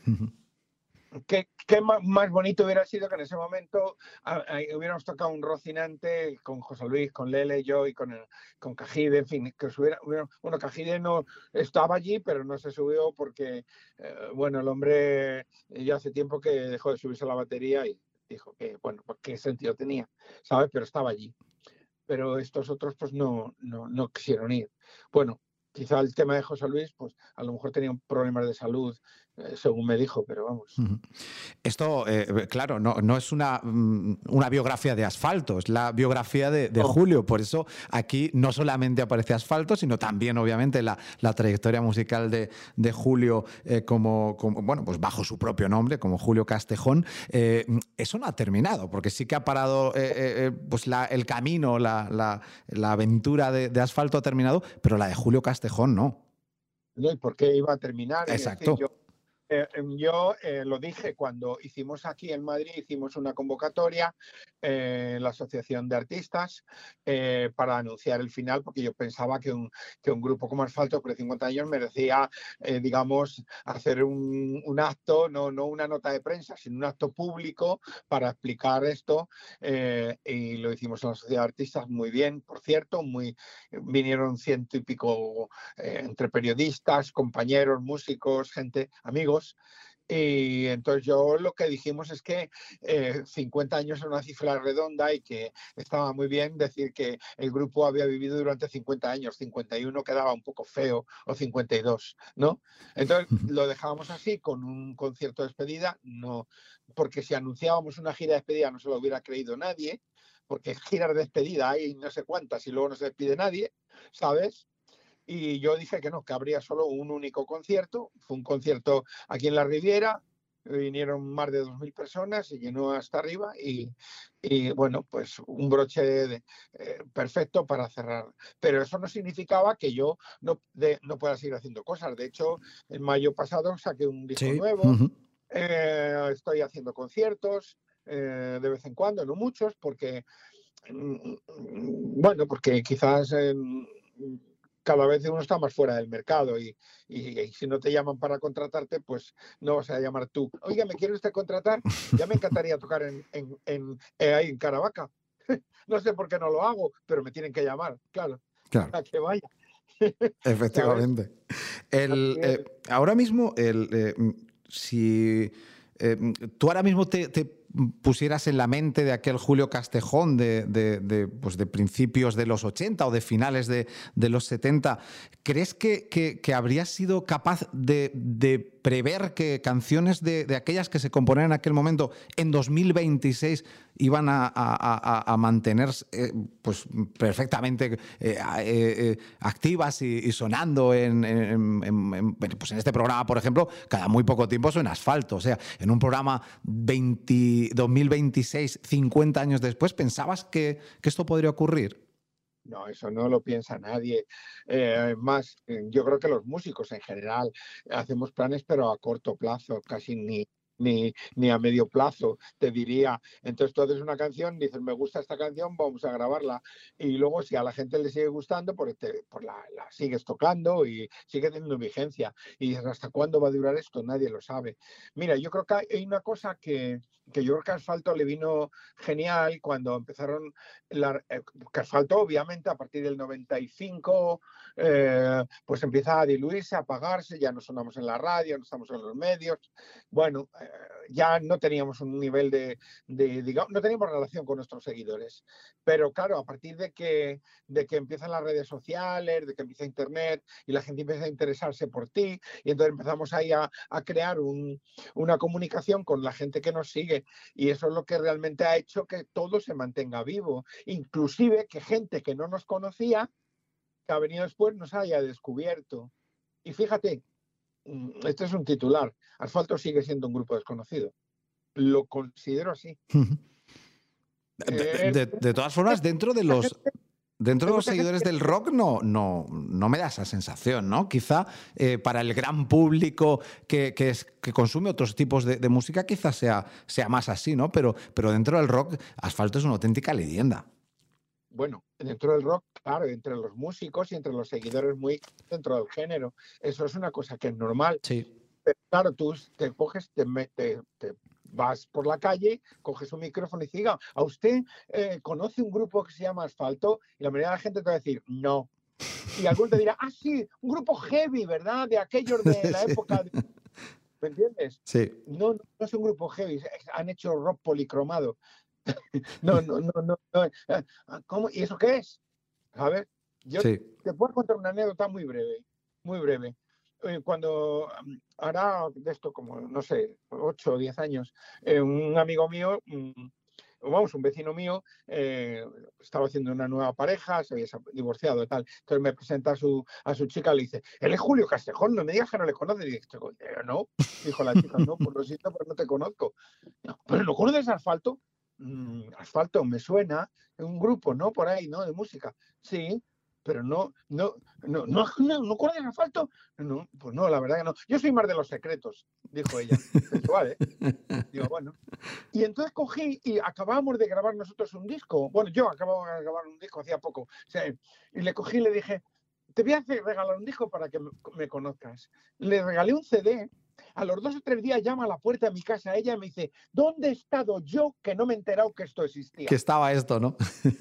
Speaker 2: ¿Qué, qué más bonito hubiera sido que en ese momento a, a, hubiéramos tocado un Rocinante con José Luis, con Lele, yo y con, el, con Cajide, en fin, que hubiera, hubiera, bueno, Cajide no estaba allí, pero no se subió porque, eh, bueno, el hombre ya hace tiempo que dejó de subirse a la batería y dijo que, bueno, pues qué sentido tenía, ¿sabes? Pero estaba allí. Pero estos otros, pues no, no, no quisieron ir. Bueno, quizá el tema de José Luis, pues a lo mejor tenía problemas de salud, eh, según me dijo, pero vamos.
Speaker 1: Uh-huh. Esto, eh, claro, no, no es una, una biografía de Asfalto, es la biografía de, de oh. Julio. Por eso aquí no solamente aparece Asfalto, sino también, obviamente, la, la trayectoria musical de, de Julio eh, como, como, bueno, pues bajo su propio nombre, como Julio Castejón. Eh, eso no ha terminado, porque sí que ha parado eh, eh, pues la, el camino, la, la, la aventura de, de Asfalto ha terminado, pero la de Julio Castejón no.
Speaker 2: ¿Y por qué iba a terminar?
Speaker 1: Exacto.
Speaker 2: Es decir, yo, Eh, yo eh, lo dije cuando hicimos aquí en Madrid, hicimos una convocatoria en eh, la Asociación de Artistas eh, para anunciar el final, porque yo pensaba que un, que un grupo como Asfalto por cincuenta años merecía, eh, digamos, hacer un, un acto, no, no una nota de prensa, sino un acto público para explicar esto eh, y lo hicimos en la Sociedad de Artistas muy bien, por cierto, muy, vinieron ciento y pico eh, entre periodistas, compañeros, músicos, gente, amigos. Y entonces yo lo que dijimos es que eh, cincuenta años era una cifra redonda y que estaba muy bien decir que el grupo había vivido durante cincuenta años, cincuenta y uno quedaba un poco feo, o cincuenta y dos, ¿no? Entonces lo dejábamos así con un concierto de despedida, no, porque si anunciábamos una gira de despedida no se lo hubiera creído nadie, porque giras de despedida hay no sé cuántas y luego no se despide nadie, ¿sabes? Y yo dije que no, que habría solo un único concierto. Fue un concierto aquí en la Riviera, vinieron más de dos mil personas, se llenó hasta arriba y, y bueno, pues un broche de, eh, perfecto para cerrar. Pero eso no significaba que yo no, de, no pueda seguir haciendo cosas. De hecho, en mayo pasado saqué un disco
Speaker 1: Sí.
Speaker 2: nuevo,
Speaker 1: Uh-huh.
Speaker 2: eh, estoy haciendo conciertos eh, de vez en cuando, no muchos, porque, bueno, porque quizás... Eh, cada vez uno está más fuera del mercado y, y, y si no te llaman para contratarte, pues no vas a llamar tú. Oiga, ¿me quiere usted contratar? Ya me encantaría tocar en, en, en, eh, ahí en Caravaca. No sé por qué no lo hago, pero me tienen que llamar, claro,
Speaker 1: Claro.
Speaker 2: para que vaya.
Speaker 1: Efectivamente. El, eh, ahora mismo, el, eh, si eh, tú ahora mismo te, te pusieras en la mente de aquel Julio Castejón de, de, de, pues de principios de los ochenta o de finales de, de los setenta, ¿crees que, que, que habrías sido capaz de, de prever que canciones de, de aquellas que se componían en aquel momento en dos mil veintiséis iban a, a, a, a mantenerse eh, pues perfectamente eh, eh, activas y, y sonando en, en, en, en, pues en este programa, por ejemplo, cada muy poco tiempo suena Asfalto? O sea, en un programa veinte, dos mil veintiséis, cincuenta años después, ¿pensabas que, que esto podría ocurrir?
Speaker 2: No, eso no lo piensa nadie. Eh, más, yo creo que los músicos en general hacemos planes, pero a corto plazo, casi ni, ni, ni a medio plazo, te diría. Entonces tú haces una canción, dices, me gusta esta canción, vamos a grabarla. Y luego si a la gente le sigue gustando, pues, te, pues la, la sigues tocando y sigue teniendo vigencia. Y dices, ¿hasta cuándo va a durar esto? Nadie lo sabe. Mira, yo creo que hay una cosa que, que yo creo que a Asfalto le vino genial cuando empezaron, la, eh, que Asfalto obviamente a partir del noventa y cinco eh, pues empieza a diluirse, a apagarse, ya no sonamos en la radio, no estamos en los medios, bueno, eh, ya no teníamos un nivel de, de, digamos, no teníamos relación con nuestros seguidores, pero claro, a partir de que, de que empiezan las redes sociales, de que empieza Internet y la gente empieza a interesarse por ti, y entonces empezamos ahí a, a crear un, una comunicación con la gente que nos sigue, y eso es lo que realmente ha hecho que todo se mantenga vivo, inclusive que gente que no nos conocía, que ha venido después, nos haya descubierto. Y fíjate, este es un titular, Asfalto sigue siendo un grupo desconocido. Lo considero así.
Speaker 1: De, de, de, de todas formas, dentro de los... Dentro de los seguidores del rock no, no, no me da esa sensación, ¿no? Quizá eh, para el gran público que, que, es, que consume otros tipos de, de música quizás sea, sea más así, ¿no? Pero, pero dentro del rock, Asfalto es una auténtica leyenda.
Speaker 2: Bueno, dentro del rock, claro, entre los músicos y entre los seguidores muy dentro del género. Eso es una cosa que es normal.
Speaker 1: Sí.
Speaker 2: Pero claro, tú te coges, te, te, te vas por la calle, coges un micrófono y dices, diga, ¿a usted eh, conoce un grupo que se llama Asfalto? Y la mayoría de la gente te va a decir, no. Y alguno te dirá, ah, sí, un grupo heavy, ¿verdad? De aquellos de la época... De... ¿Me entiendes?
Speaker 1: Sí.
Speaker 2: No, no, no es un grupo heavy, han hecho rock policromado. No, no, no, no, no. ¿Cómo? ¿Y eso qué es? A ver, yo
Speaker 1: Sí.
Speaker 2: te puedo contar una anécdota muy breve, muy breve. Cuando hará de esto como, no sé, ocho o diez años, eh, un amigo mío, vamos, un vecino mío, eh, estaba haciendo una nueva pareja, se había divorciado y tal. Entonces me presenta a su, a su chica y le dice, él es Julio Castejón, no me digas que no le conoces. Y dije, no, dijo la chica, no, por lo siento, pero no te conozco. No, pero ¿no conoces Asfalto? Mm, Asfalto, me suena, un grupo, ¿no? Por ahí, ¿no? De música. Sí, pero no, no, no, no, no, ¿no conoces Asfalto? No, pues no, la verdad que no. Yo soy más de Los Secretos, dijo ella. Sensual, ¿eh? Digo, bueno. Y entonces cogí y acabábamos de grabar nosotros un disco. Bueno, yo acababa de grabar un disco hacía poco. O sea, y le cogí y le dije, te voy a hacer regalar un disco para que me, me conozcas. Le regalé un C D. A los dos o tres días llama a la puerta de mi casa ella y me dice, ¿dónde he estado yo que no me he enterado que esto existía?
Speaker 1: Que estaba esto, ¿no?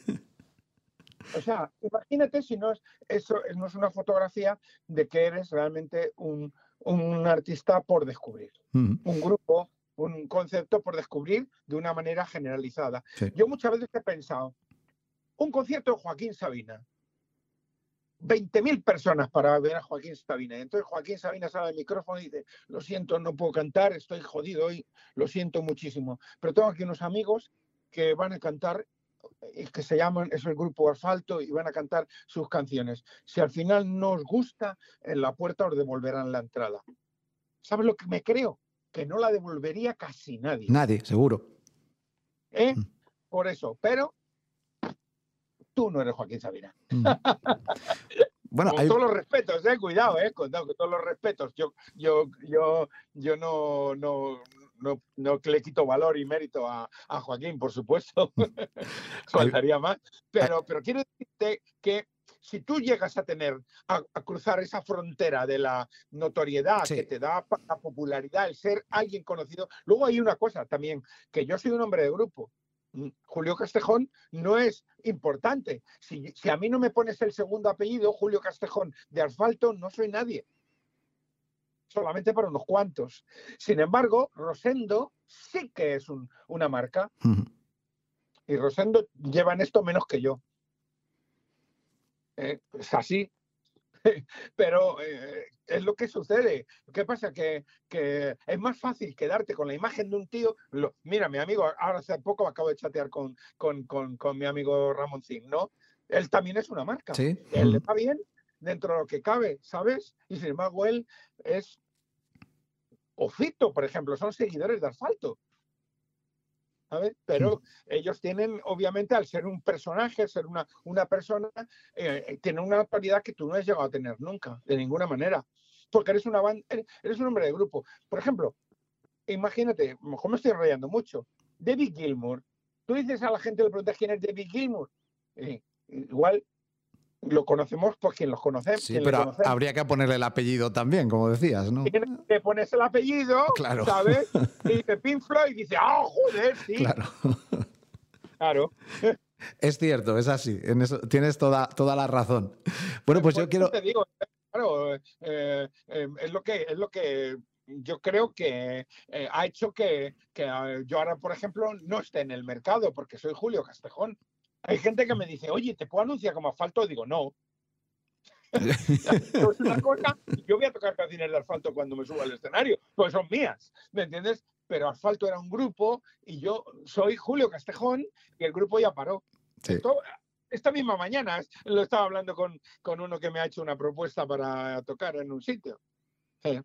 Speaker 2: O sea, imagínate si no es, eso no es una fotografía de que eres realmente un, un artista por descubrir,
Speaker 1: Ujú.
Speaker 2: un grupo, un concepto por descubrir de una manera generalizada.
Speaker 1: Sí.
Speaker 2: Yo muchas veces he pensado, un concierto de Joaquín Sabina, veinte mil personas para ver a Joaquín Sabina. Entonces Joaquín Sabina sale al micrófono y dice, lo siento, no puedo cantar, estoy jodido hoy, lo siento muchísimo. Pero tengo aquí unos amigos que van a cantar, eh, que se llaman, es el grupo Asfalto, y van a cantar sus canciones. Si al final no os gusta, en la puerta os devolverán la entrada. ¿Sabes lo que me creo? Que no la devolvería casi nadie.
Speaker 1: Nadie, seguro.
Speaker 2: ¿Eh?
Speaker 1: Mm.
Speaker 2: Por eso, pero tú no eres Joaquín Sabina.
Speaker 1: Mm. Bueno,
Speaker 2: Con
Speaker 1: hay...
Speaker 2: todos los respetos, eh, cuidado, eh, con, con todos los respetos. Yo, yo, yo, yo no, no, no, no le quito valor y mérito a, a Joaquín, por supuesto.
Speaker 1: hay...
Speaker 2: Faltaría más.
Speaker 1: hay...
Speaker 2: Pero, pero quiero decirte que si tú llegas a tener, a, a cruzar esa frontera de la notoriedad
Speaker 1: Sí.
Speaker 2: que te da la popularidad, el ser alguien conocido, luego hay una cosa también, que yo soy un hombre de grupo. Julio Castejón no es importante. Si, si a mí no me pones el segundo apellido, Julio Castejón de Asfalto, no soy nadie. Solamente para unos cuantos. Sin embargo, Rosendo sí que es un, una marca.
Speaker 1: Uh-huh.
Speaker 2: Y Rosendo lleva en esto menos que yo. Eh, es así. Pero eh, es lo que sucede. ¿Qué pasa? Que, que es más fácil quedarte con la imagen de un tío. Lo, mira, mi amigo, ahora hace poco acabo de chatear con, con, con, con mi amigo Ramoncín, ¿no? Él también es una marca.
Speaker 1: Sí.
Speaker 2: Él
Speaker 1: Uh-huh.
Speaker 2: le va bien dentro de lo que cabe, ¿sabes? Y sin embargo, él es... O Fito, por ejemplo, son seguidores de Asfalto. ¿Sabes? Pero uh-huh. ellos tienen, obviamente, al ser un personaje, ser una, una persona, eh, tienen una autoridad que tú no has llegado a tener nunca, de ninguna manera. Porque eres una banda, eres un hombre de grupo. Por ejemplo, imagínate, a lo mejor me estoy enrollando mucho. David Gilmour. Tú dices a la gente, le preguntas quién es David Gilmour. Eh, igual lo conocemos por quien los conocemos.
Speaker 1: Sí, pero habría que ponerle el apellido también, como decías, ¿no?
Speaker 2: Tienes que pones el apellido,
Speaker 1: claro.
Speaker 2: ¿sabes? Y dice Pink Floyd y dice, ¡ah, oh, joder, sí!
Speaker 1: Claro.
Speaker 2: Claro.
Speaker 1: Es cierto, es así. En eso tienes toda, toda la razón. Bueno, pues
Speaker 2: por
Speaker 1: yo quiero...
Speaker 2: Te digo, claro, eh, eh, es, lo que, es lo que yo creo que eh, ha hecho que, que uh, yo ahora, por ejemplo, no esté en el mercado porque soy Julio Castejón. Hay gente que me dice, oye, ¿te puedo anunciar como Asfalto? Digo, no. Es una cosa, yo voy a tocar canciones de Asfalto cuando me suba al escenario, pues son mías, ¿me entiendes? Pero Asfalto era un grupo y yo soy Julio Castejón y el grupo ya paró.
Speaker 1: Sí.
Speaker 2: Esto, esta misma mañana lo estaba hablando con, con uno que me ha hecho una propuesta para tocar en un sitio. ¿Eh?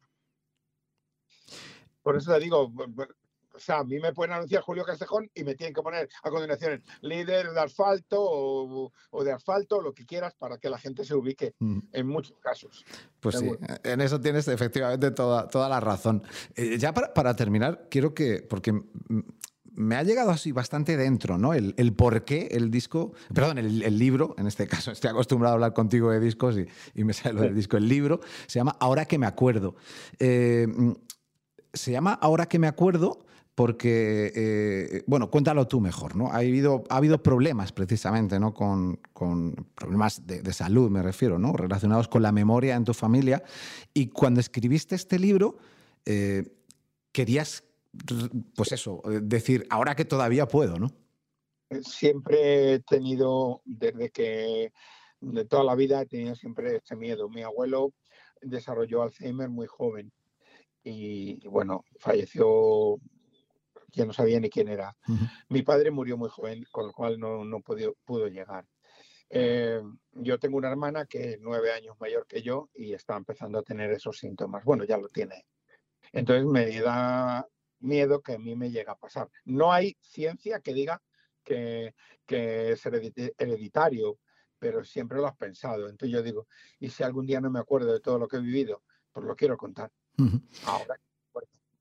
Speaker 2: Por eso te digo, o sea, a mí me pueden anunciar Julio Castejón y me tienen que poner a continuación líder de Asfalto o, o de Asfalto, lo que quieras, para que la gente se ubique, mm. en muchos casos.
Speaker 1: Pues seguro. Sí, en eso tienes efectivamente toda, toda la razón. Eh, ya para, para terminar, quiero que, porque me ha llegado así bastante dentro, ¿no? El, el por qué el disco, perdón, el, el libro, en este caso, estoy acostumbrado a hablar contigo de discos y, y me sale lo del disco. El libro se llama Ahora que me acuerdo. Eh, se llama Ahora que me acuerdo porque, eh, bueno, cuéntalo tú mejor, ¿no? Ha habido, ha habido problemas precisamente, ¿no? Con, con problemas de, de salud, me refiero, ¿no? Relacionados con la memoria en tu familia. Y cuando escribiste este libro, eh, querías, pues eso, decir, ahora que todavía puedo, ¿no?
Speaker 2: Siempre he tenido, desde que, de toda la vida, he tenido siempre ese miedo. Mi abuelo desarrolló Alzheimer muy joven y, bueno, falleció... ya no sabía ni quién era. Uh-huh. Mi padre murió muy joven, con lo cual no, no pudo, pudo llegar. Eh, yo tengo una hermana que es nueve años mayor que yo y está empezando a tener esos síntomas. Bueno, ya lo tiene. Entonces me da miedo que a mí me llegue a pasar. No hay ciencia que diga que, que es hereditario, pero siempre lo has pensado. Entonces yo digo, ¿y si algún día no me acuerdo de todo lo que he vivido? Pues lo quiero contar. Uh-huh. Ahora.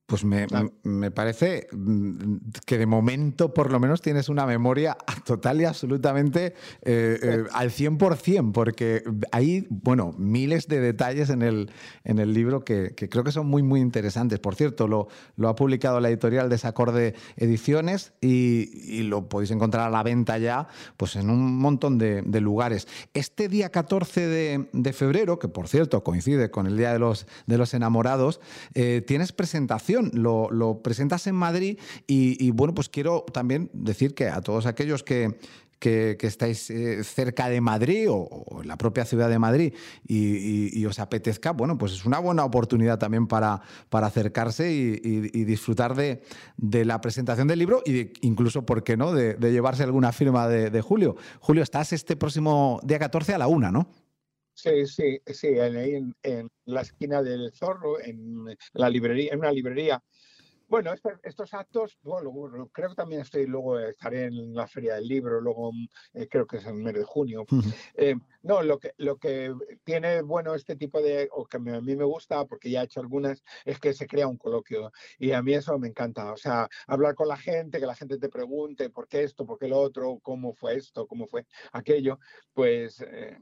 Speaker 1: Pues me,
Speaker 2: Claro.
Speaker 1: me parece que de momento por lo menos tienes una memoria total y absolutamente eh, eh, al cien por ciento, porque hay, bueno, miles de detalles en el, en el libro que, que creo que son muy, muy interesantes. Por cierto, lo, lo ha publicado la editorial Desacorde Ediciones y, y lo podéis encontrar a la venta ya pues en un montón de, de lugares. Este día catorce de, de febrero, que por cierto coincide con el Día de los, de los Enamorados, eh, tienes presentación. Lo, lo presentas en Madrid y, y bueno, pues quiero también decir que a todos aquellos que, que, que estáis eh, cerca de Madrid o, o en la propia ciudad de Madrid y, y, y os apetezca, bueno, pues es una buena oportunidad también para, para acercarse y, y, y disfrutar de, de la presentación del libro y de, incluso, ¿por qué no?, de, de llevarse alguna firma de, de Julio. Julio, estás este próximo día catorce a la una, ¿no?
Speaker 2: Sí, sí, sí, ahí en, en la esquina del Zorro, en la librería, en una librería. Bueno, este, estos actos, bueno, bueno, creo que también estoy, luego estaré en la Feria del Libro, luego eh, creo que es en el mes de junio.
Speaker 1: Uh-huh.
Speaker 2: Eh, no, lo que, lo que tiene bueno este tipo de, o que me, a mí me gusta, porque ya he hecho algunas, es que se crea un coloquio y a mí eso me encanta. O sea, hablar con la gente, que la gente te pregunte por qué esto, por qué lo otro, cómo fue esto, cómo fue aquello, pues... Eh,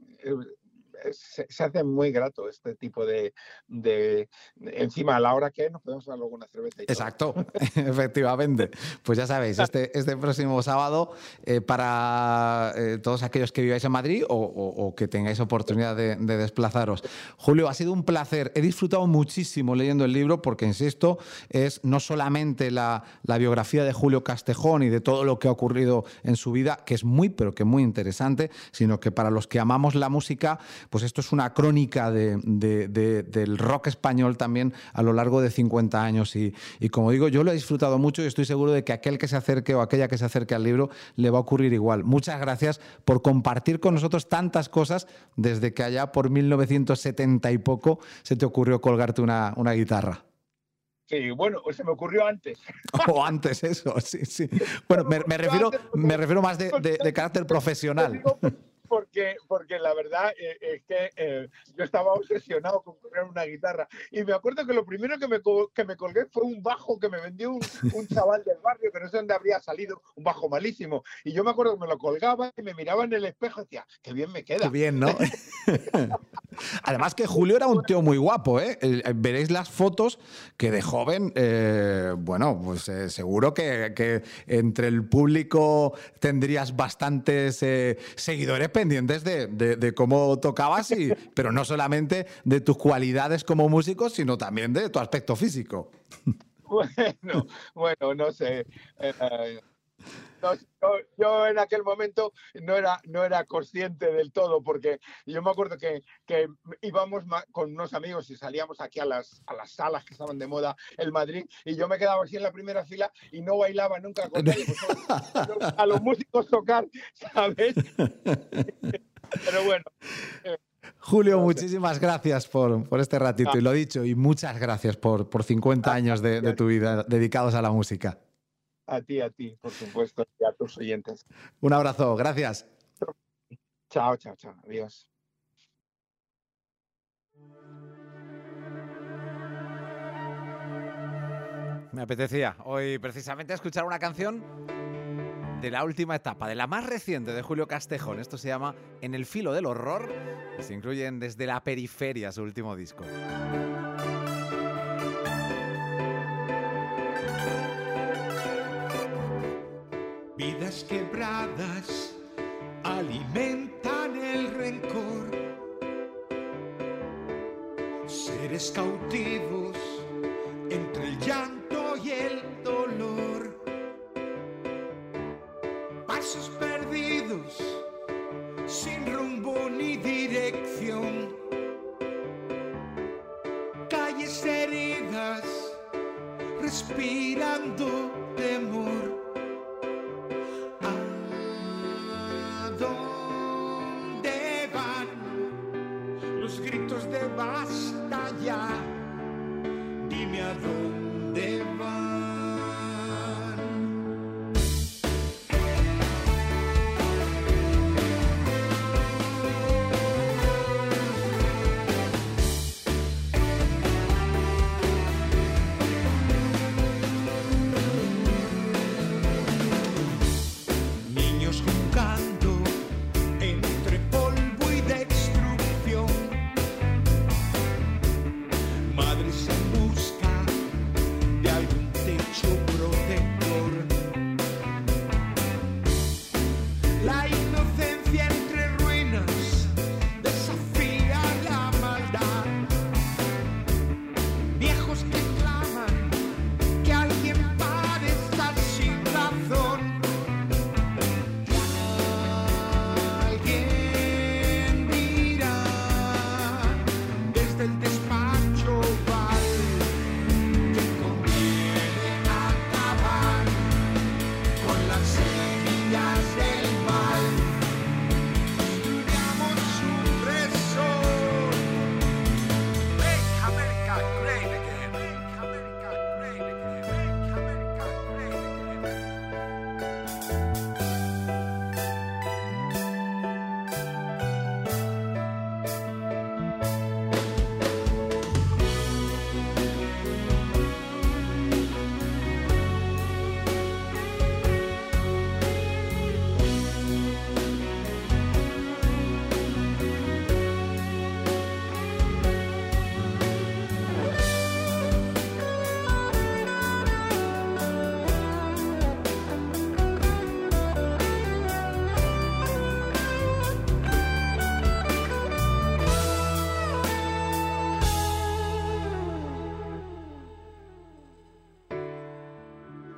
Speaker 2: Se, se hace muy grato este tipo de, de, de... Encima, a la hora que nos podemos dar luego una cerveza y todo.
Speaker 1: Exacto, efectivamente. Pues ya sabéis, este, este próximo sábado, eh, para eh, todos aquellos que viváis en Madrid o, o, o que tengáis oportunidad de, de desplazaros. Julio, ha sido un placer. He disfrutado muchísimo leyendo el libro porque, insisto, es no solamente la, la biografía de Julio Castejón y de todo lo que ha ocurrido en su vida, que es muy, pero que muy interesante, sino que para los que amamos la música, pues esto es una crónica de, de, de, del rock español también a lo largo de cincuenta años y, y como digo, yo lo he disfrutado mucho y estoy seguro de que aquel que se acerque o aquella que se acerque al libro le va a ocurrir igual. Muchas gracias por compartir con nosotros tantas cosas desde que allá por mil novecientos setenta y poco se te ocurrió colgarte una, una guitarra.
Speaker 2: Sí, bueno, se me ocurrió antes.
Speaker 1: O antes, eso, sí, sí. Bueno, me, me, refiero, me refiero más de, de, de carácter profesional.
Speaker 2: Porque, porque la verdad eh, es que eh, yo estaba obsesionado con comprar una guitarra y me acuerdo que lo primero que me, que me colgué fue un bajo que me vendió un, un chaval del barrio que no sé dónde habría salido, un bajo malísimo, y yo me acuerdo que me lo colgaba y me miraba en el espejo y decía, qué bien me queda.
Speaker 1: Qué bien, ¿no? Además que Julio era un tío muy guapo, ¿eh? Veréis las fotos que de joven, eh, bueno, pues eh, seguro que, que entre el público tendrías bastantes eh, seguidores pendientes de, de, de cómo tocabas, y, pero no solamente de tus cualidades como músico, sino también de tu aspecto físico.
Speaker 2: Bueno, bueno, no sé. Eh, no, yo, yo en aquel momento no era, no era consciente del todo, porque yo me acuerdo que, que íbamos con unos amigos y salíamos aquí a las, a las salas que estaban de moda en Madrid, y yo me quedaba así en la primera fila y no bailaba nunca con nadie, pues, a los músicos tocar, ¿sabes? Pero bueno. Eh,
Speaker 1: Julio, muchísimas gracias por, por este ratito,
Speaker 2: ah.
Speaker 1: y lo dicho, y muchas gracias por, por cincuenta años de, de tu vida dedicados a la música.
Speaker 2: A ti, a ti, por supuesto, y a tus oyentes.
Speaker 1: Un abrazo, gracias.
Speaker 2: Chao, chao, chao. Adiós.
Speaker 1: Me apetecía hoy precisamente escuchar una canción de la última etapa, de la más reciente de Julio Castejón. Esto se llama En el filo del horror y se incluyen Desde la periferia, su último disco.
Speaker 3: Vidas quebradas alimentan el rencor, seres cautivos entre el llanto y el dolor, pasos perdidos sin rumbo ni dirección, calles heridas respirando temor. Gritos de basta ya, dime a dónde van.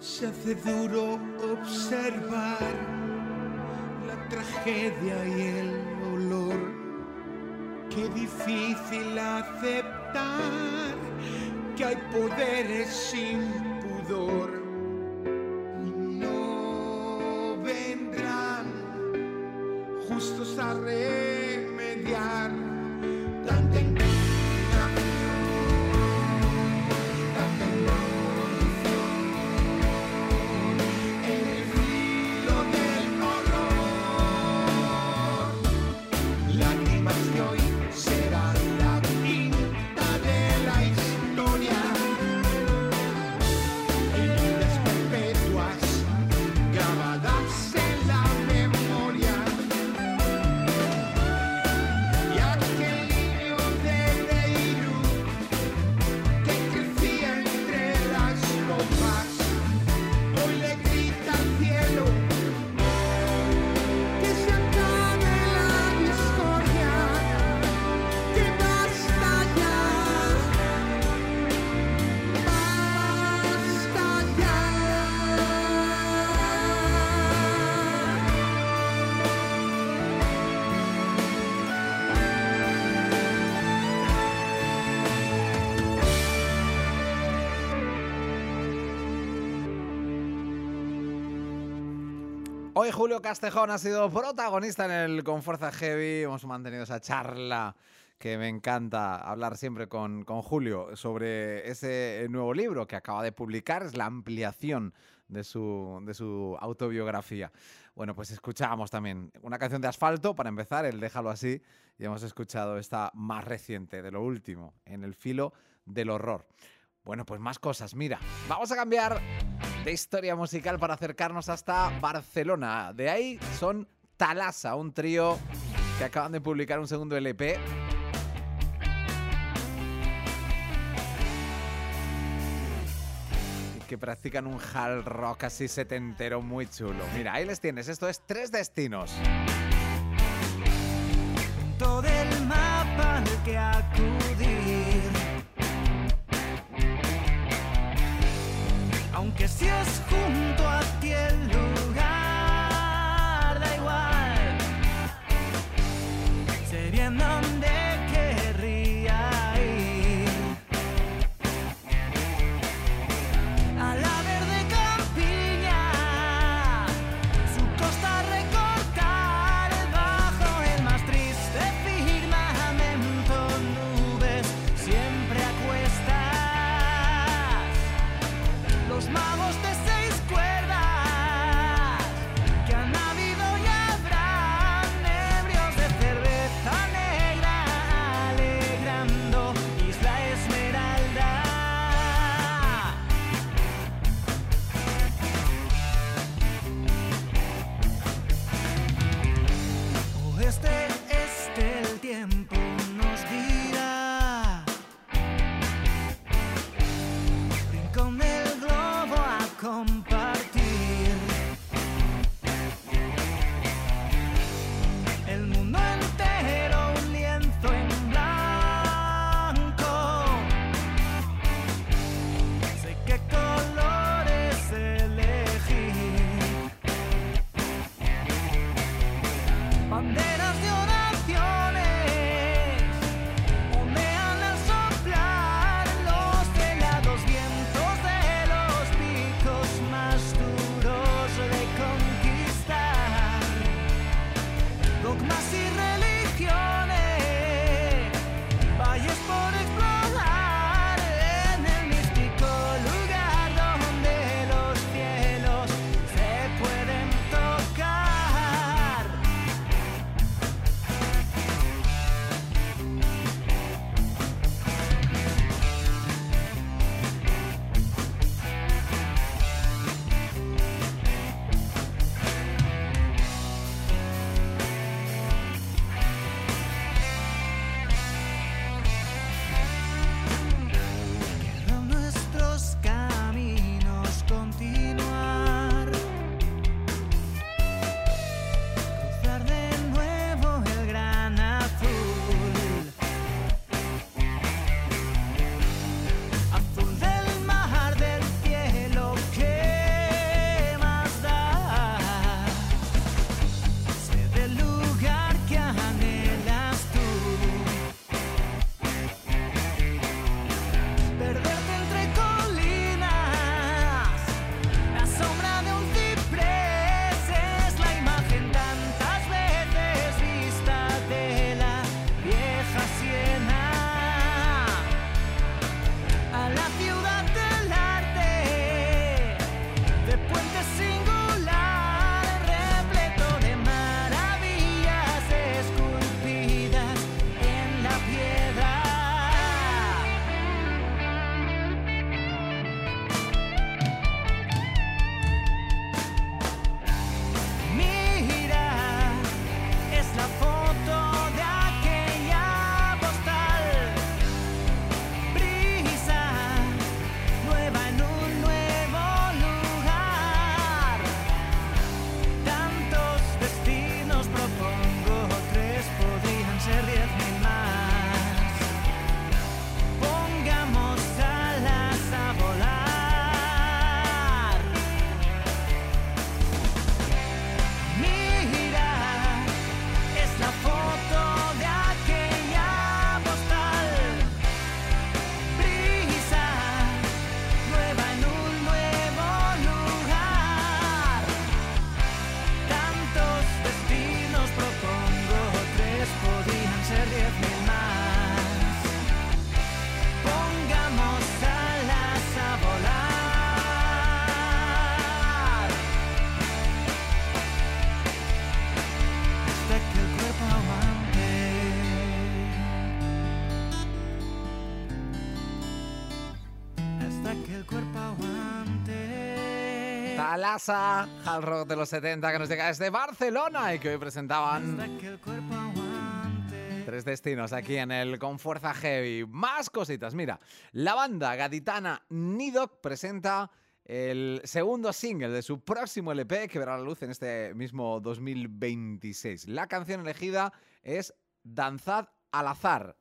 Speaker 3: se hace duro observar la tragedia y el olor. Qué difícil aceptar que hay poderes sin pudor. No vendrán justos a remediar tanta indignación, tanta involución en el filo del horror. Lágrimas de hoy serán la tinta de la historia, heridas perpetuas grabadas en la memoria. Y aquel niño de Beirut que crecía entre las copas, hoy le grita al cielo que se acabe la discordia, que basta ya, basta ya.
Speaker 1: Hoy Julio Castejón ha sido protagonista en el Con Fuerza Heavy. Hemos mantenido esa charla que me encanta hablar siempre con, con Julio sobre ese nuevo libro que acaba de publicar. Es la ampliación de su, de su autobiografía. Bueno, pues escuchábamos también una canción de Asfalto, para empezar, el Déjalo Así, y hemos escuchado esta más reciente, de lo último, En el filo del horror. Bueno, pues más cosas. Mira, vamos a cambiar de historia musical para acercarnos hasta Barcelona. De ahí son Thalassa, un trío que acaban de publicar un segundo L P. Y que practican un hard rock así setentero muy chulo. Mira, ahí les tienes. Esto es Tres Destinos.
Speaker 4: Todo el mapa al que acudir, aunque si es junto a ti el lugar, da igual, sé bien dónde querría ir. A la verde campiña, su costa recortar, bajo el más triste firmamento, nubes hasta que el cuerpo aguante.
Speaker 1: Thalassa, hard rock de los setenta que nos llega desde Barcelona y que hoy presentaban
Speaker 4: Hasta que el cuerpo aguante.
Speaker 1: Tres Destinos aquí en el Con Fuerza Heavy. Más cositas, mira, la banda gaditana Nidok presenta el segundo single de su próximo L P que verá la luz en este mismo dos mil veintiséis. La canción elegida es Danzad al azar.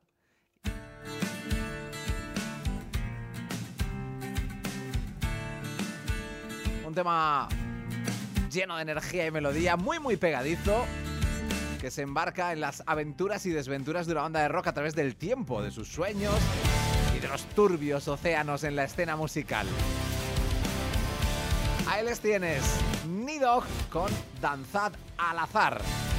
Speaker 1: Un tema lleno de energía y melodía, muy muy pegadizo, que se embarca en las aventuras y desventuras de una banda de rock a través del tiempo, de sus sueños y de los turbios océanos en la escena musical. Ahí les tienes, Nidok con Danzad al azar.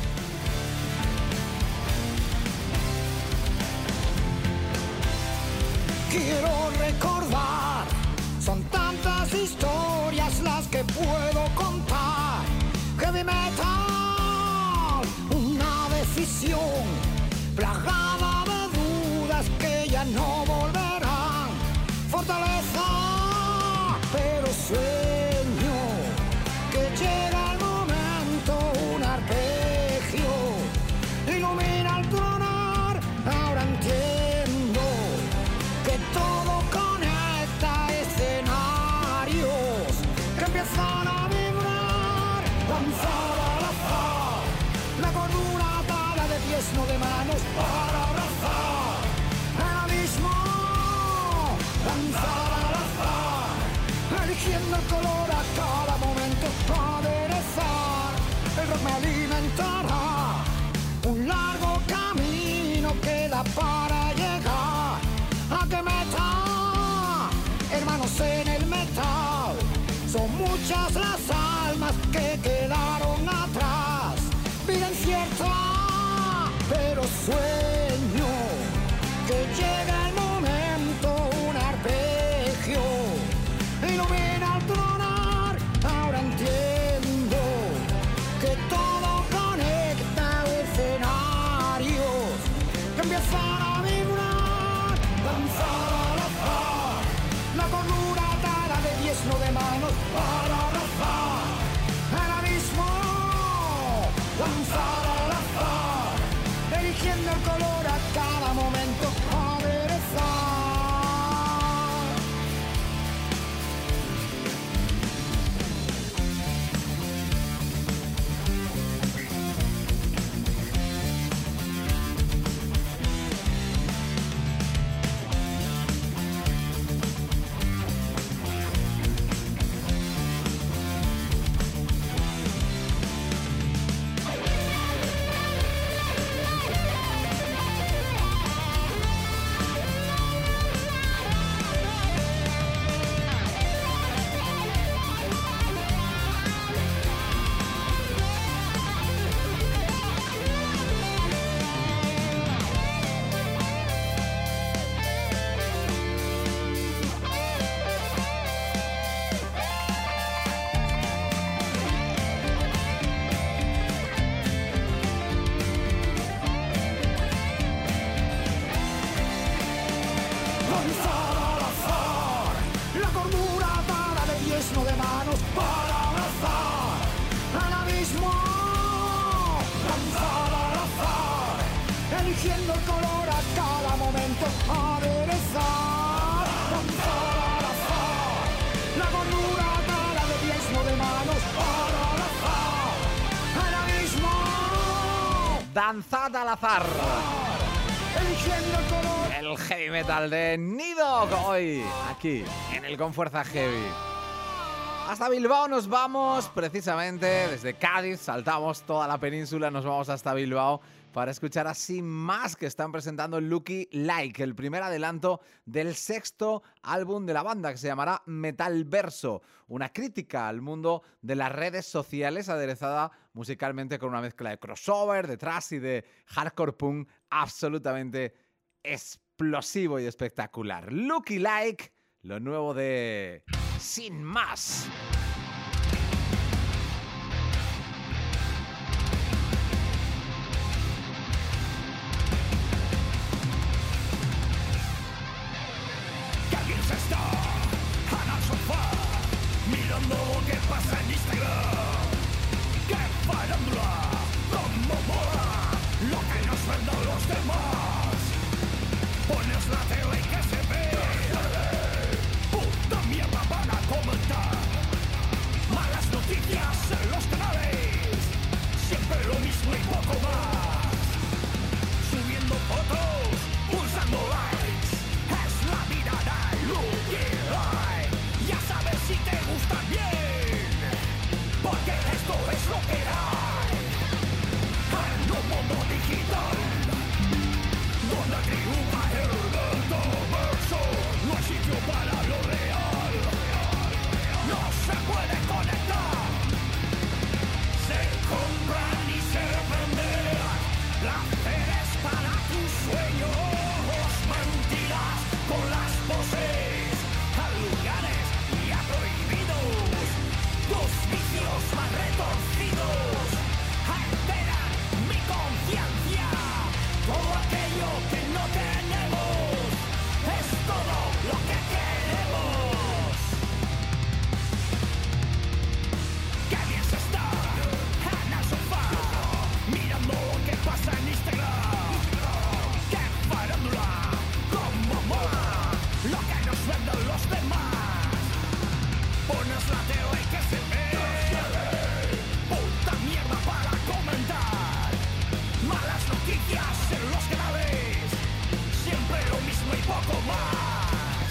Speaker 3: Quiero recordar, son tantas historias las que puedo contar. Heavy metal, una decisión plagada de dudas que ya no volverán. Fortaleza, pero sueño que llega el momento, un arpegio ilumina al tronar. Ahora entiendo que todo conecta escenarios que empiezan a vibrar. Danzar al azar, la cordura atada de pies, no de manos, para abrazar el abismo. Danzar al azar, eligiendo el color a cada momento, aderezar. El rock me alimentará, un largo camino queda para llegar a que meta, hermanos en el metal. Son muchas las almas que quedaron atrás. Vida incierta, pero sueño que llega el momento, un arpegio ilumina al tronar. Ahora entiendo que todo conecta escenarios que empiezan a vibrar. Danzar al azar, la cordura atada de pies, no de manos, para abrazar el abismo. Danzar al azar, eligiendo el color a cada momento, aderezar. Danzar al azar, la cordura atada de pies, no de manos, para abrazar al abismo. Danzar al azar, eligiendo el color a cada momento, aderezar. Danzar al azar, la cordura atada de pies, no de manos, para abrazar al abismo.
Speaker 1: Danzad al azar.
Speaker 3: Eligiendo el color.
Speaker 1: El heavy metal de Nidok hoy, aquí, en el Con Fuerza Heavy. Hasta Bilbao nos vamos, precisamente desde Cádiz, saltamos toda la península, nos vamos hasta Bilbao para escuchar a Sin Más, que están presentando Lucky Like, el primer adelanto del sexto álbum de la banda, que se llamará Metal Verso, una crítica al mundo de las redes sociales, aderezada musicalmente con una mezcla de crossover, de thrash y de hardcore punk absolutamente explosivo y espectacular. Lucky Like, lo nuevo de Sin Más.
Speaker 3: Que alguien se está mirando lo que pasa en Instagram. ¡Qué farándula! ¡Cómo mola! Lo que nos venden los demás. Pones la tele y que se ve. Puta mierda van a comentar. Malas noticias en los canales. Siempre lo mismo y poco más. Subiendo fotos, pulsando likes. Es la vida de Lucky Like. Ya sabes si te gusta bien, porque esto es lo que hay. En un mundo digital, donde triunfa el metaverso, no hay sitio para lo real. No se puede conectar. Se compran y se venden placeres para tus sueños, mentiras con las poses, a lugares ya prohibidos, tus vicios más retorcidos, alteran mi conciencia, todo aquello que no tenemos, es todo lo que queremos. Qué bien se está en el sofá, mirando lo que pasa en Instagram. Qué farándula, cómo mola, lo que nos venden los demás. Pones la tele y que se ve. Puta mierda para comentar. Malas noticias en los canales. Siempre lo mismo y poco más.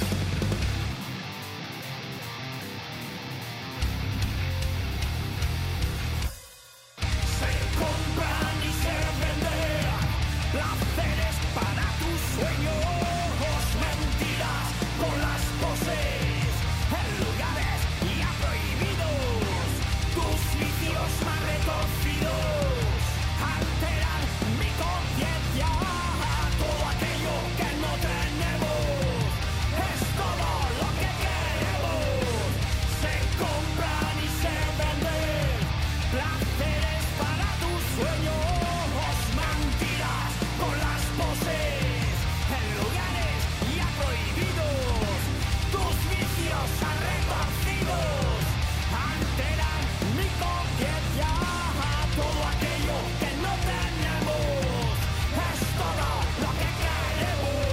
Speaker 3: Se compran y se venden placeres para tus sueños, mentiras con las poses, en lugares ya prohibidos, tus vicios más retorcidos, alteran mi conciencia, todo aquello que no tenemos, es todo lo que queremos. Se compran y se venden placeres para tus sueños, mentiras con las poses, en lugares ya prohibidos, tus vicios retorcidos, alteran mi conciencia, todo aquello que no tenemos, es todo lo que queremos.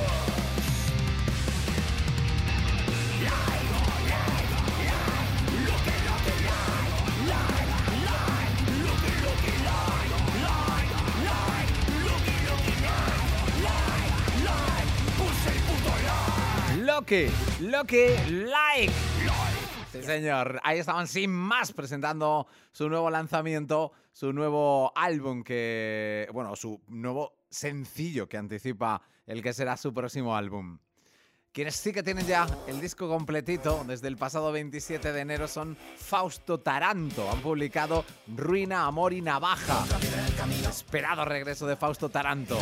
Speaker 3: Like, like, like, looky, looky, like, like, like, looky, looky, like, like, like, looky, looky, like, like, like, pulsa el puto like.
Speaker 1: Loki, Loki, like. Sí, señor. Ahí estaban sin más presentando su nuevo lanzamiento, su nuevo álbum que... Bueno, su nuevo sencillo que anticipa el que será su próximo álbum. Quienes sí que tienen ya el disco completito desde el pasado veintisiete de enero son Fausto Taranto. Han publicado Ruina, Amor y Navaja. Esperado regreso de Fausto Taranto.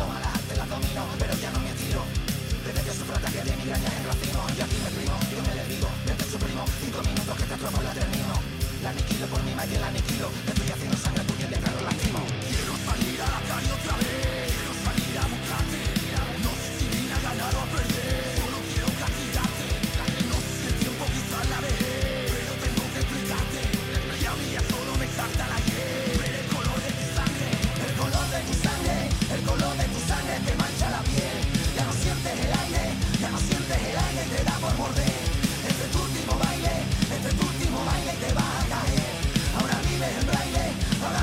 Speaker 3: Ahora vives en braille, ahora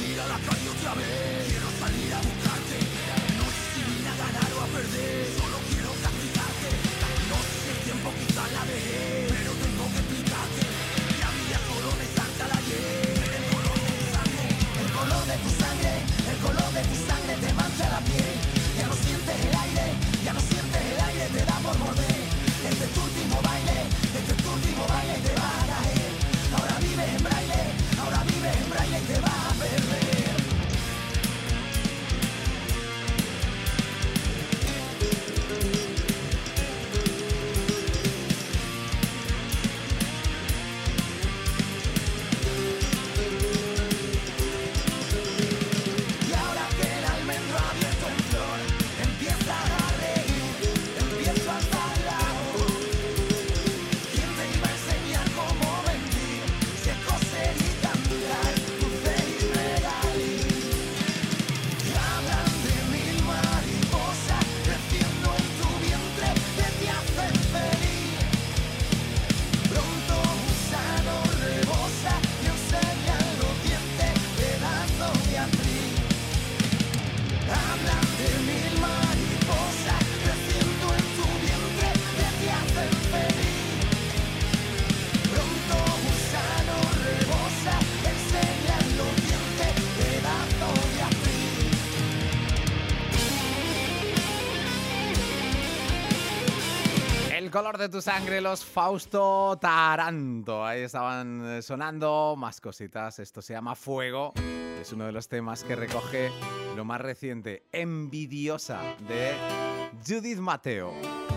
Speaker 1: Color de tu sangre, los Fausto Taranto. Ahí estaban sonando más cositas. Esto se llama Fuego. Es uno de los temas que recoge lo más reciente, Envidiosa, de Judith Mateo.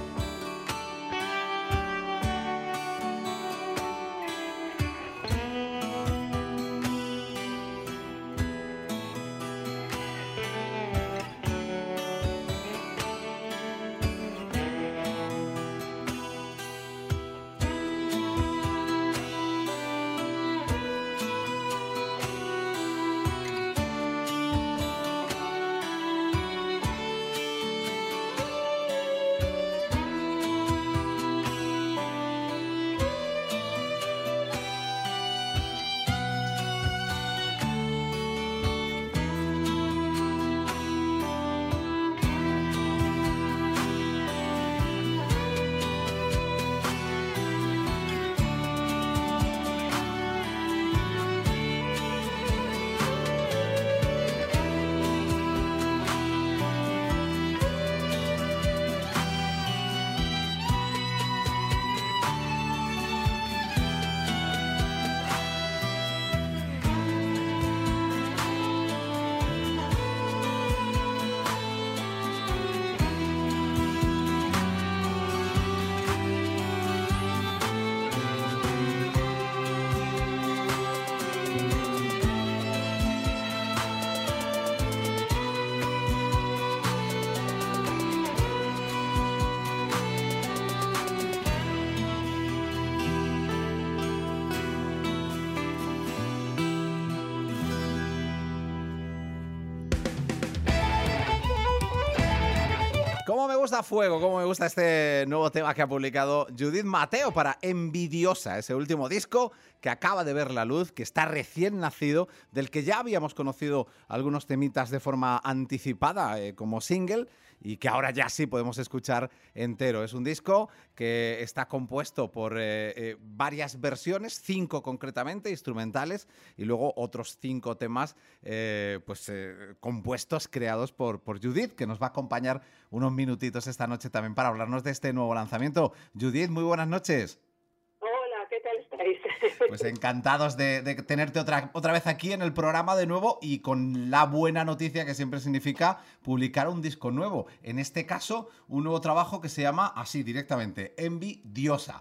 Speaker 1: ¿Cómo me gusta Fuego? ¿Cómo me gusta este nuevo tema que ha publicado Judith Mateo para Envidiosa? Ese último disco que acaba de ver la luz, que está recién nacido, del que ya habíamos conocido algunos temitas de forma anticipada eh, como single y que ahora ya sí podemos escuchar entero. Es un disco que está compuesto por eh, eh, varias versiones, cinco concretamente, instrumentales, y luego otros cinco temas eh, pues, eh, compuestos, creados por, por Judith, que nos va a acompañar unos minutitos esta noche también para hablarnos de este nuevo lanzamiento. Judith, muy buenas noches.
Speaker 5: Hola, ¿qué tal estáis?
Speaker 1: Pues encantados de, de tenerte otra, otra vez aquí en el programa de nuevo y con la buena noticia que siempre significa publicar un disco nuevo. En este caso, un nuevo trabajo que se llama así directamente, Envidiosa.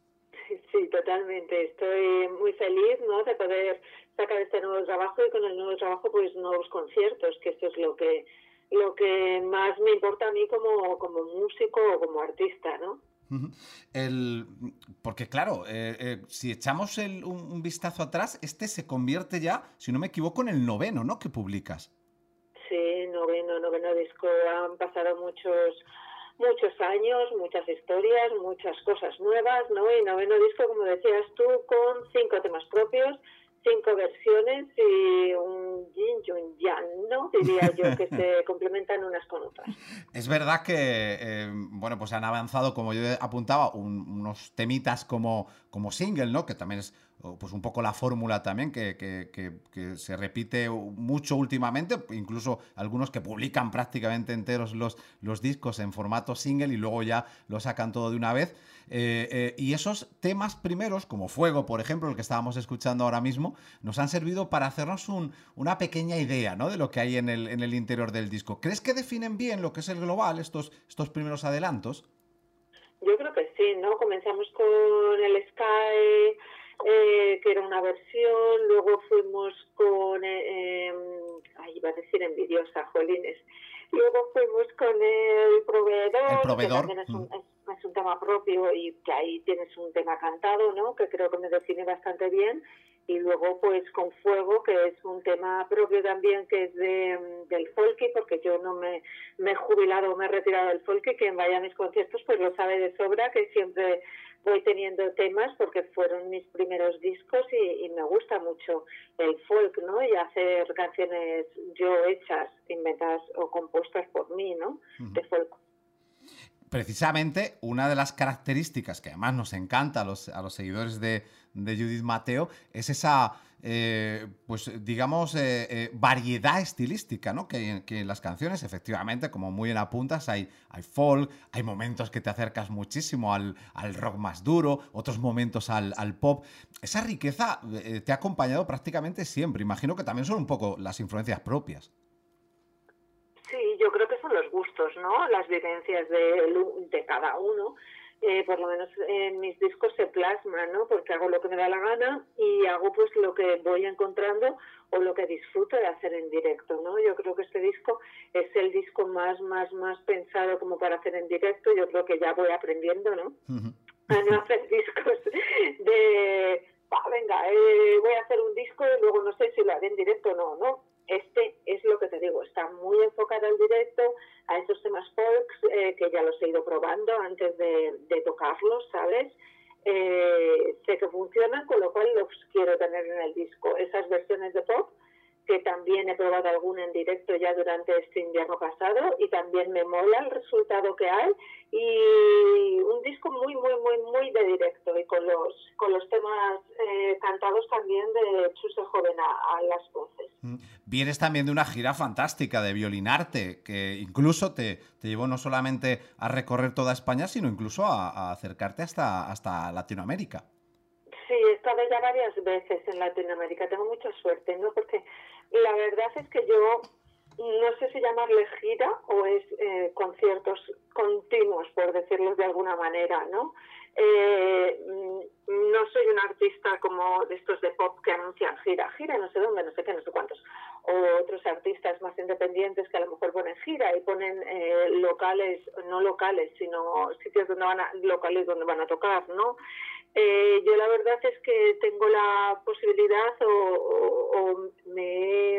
Speaker 5: Sí, totalmente. Estoy muy feliz, ¿no?, de poder sacar este nuevo trabajo y con el nuevo trabajo pues nuevos conciertos, que esto es lo que lo que más me importa a mí como, como músico o como artista, ¿no?
Speaker 1: El, porque claro, eh, eh, si echamos el, un, un vistazo atrás, este se convierte ya, si no me equivoco, en el noveno, ¿no?, que publicas.
Speaker 5: Sí, noveno, noveno disco. Han pasado muchos muchos años, muchas historias, muchas cosas nuevas, ¿no? Y noveno disco, como decías tú, con cinco temas propios, cinco versiones y un diría yo, que se complementan unas con otras.
Speaker 1: Es verdad que, eh, bueno, pues han avanzado, como yo apuntaba, un, unos temitas como, como single, ¿no? Que también es pues un poco la fórmula también que, que, que, que se repite mucho últimamente, incluso algunos que publican prácticamente enteros los, los discos en formato single y luego ya lo sacan todo de una vez. Eh, eh, y esos temas primeros, como Fuego, por ejemplo, el que estábamos escuchando ahora mismo, nos han servido para hacernos un, una pequeña idea, ¿no?, de lo que hay en el, en el interior del disco. ¿Crees que definen bien lo que es el global, estos, estos primeros adelantos?
Speaker 5: Yo creo que sí, ¿no? Comenzamos con el Sky, eh, que era una versión, luego fuimos con, eh, eh, ay, iba a decir envidiosa, jolines, luego fuimos con el proveedor,
Speaker 1: el proveedor.
Speaker 5: que también es un, es, es un tema propio y que ahí tienes un tema cantado, ¿no?, que creo que me define bastante bien. Y luego pues con Fuego, que es un tema propio también, que es de, del folky, porque yo no me, me he jubilado, me he retirado del folky, quien vaya a mis conciertos pues lo sabe de sobra, que siempre voy teniendo temas porque fueron mis primeros discos y, y me gusta mucho el folk, ¿no?, y hacer canciones yo hechas, inventadas o compuestas por mí, ¿no?, uh-huh. de folk.
Speaker 1: Precisamente una de las características que además nos encanta a los, a los seguidores de, de Judith Mateo es esa, eh, pues digamos, eh, eh, variedad estilística, ¿no?, que hay, que en las canciones, efectivamente, como muy bien apuntas, hay, hay folk, hay momentos que te acercas muchísimo al, al rock más duro, otros momentos al, al pop. Esa riqueza eh, te ha acompañado prácticamente siempre. Imagino que también son un poco las influencias propias.
Speaker 5: Sí, yo creo que son los gustos, ¿no?, las vivencias de, de cada uno. Eh, por lo menos en mis discos se plasma, ¿no?, porque hago lo que me da la gana y hago pues lo que voy encontrando o lo que disfruto de hacer en directo, ¿no? Yo creo que este disco es el disco más, más, más pensado como para hacer en directo. Yo creo que ya voy aprendiendo, ¿no?, uh-huh. a no hacer discos de, ah, venga, eh, voy a hacer un disco y luego no sé si lo haré en directo o no, ¿no? Este es lo que te digo, está muy enfocado al directo, a esos temas folks, eh, que ya los he ido probando antes de, de tocarlos, ¿sabes? Eh, sé que funcionan, con lo cual los quiero tener en el disco. Esas versiones de pop, que también he probado alguna en directo ya durante este invierno pasado y también me mola el resultado que hay, y un disco muy, muy, muy, muy de directo y con los con los temas eh, cantados también de Chuse Joven a, a las voces.
Speaker 1: Vienes también de una gira fantástica de Violinarte, que incluso te, te llevó no solamente a recorrer toda España, sino incluso a, a acercarte hasta, hasta Latinoamérica.
Speaker 5: Sí, he estado ya varias veces en Latinoamérica, tengo mucha suerte, ¿no? Porque la verdad es que yo no sé si llamarle gira o es eh, conciertos continuos, por decirlo de alguna manera, ¿no? Eh, no soy un artista como de estos de pop que anuncian gira, gira no sé dónde, no sé qué, no sé cuántos, o otros artistas más independientes que a lo mejor ponen gira y ponen eh, locales, no locales, sino sitios donde van a, locales donde van a tocar, ¿no? Eh, yo la verdad es que tengo la posibilidad o, o, o me,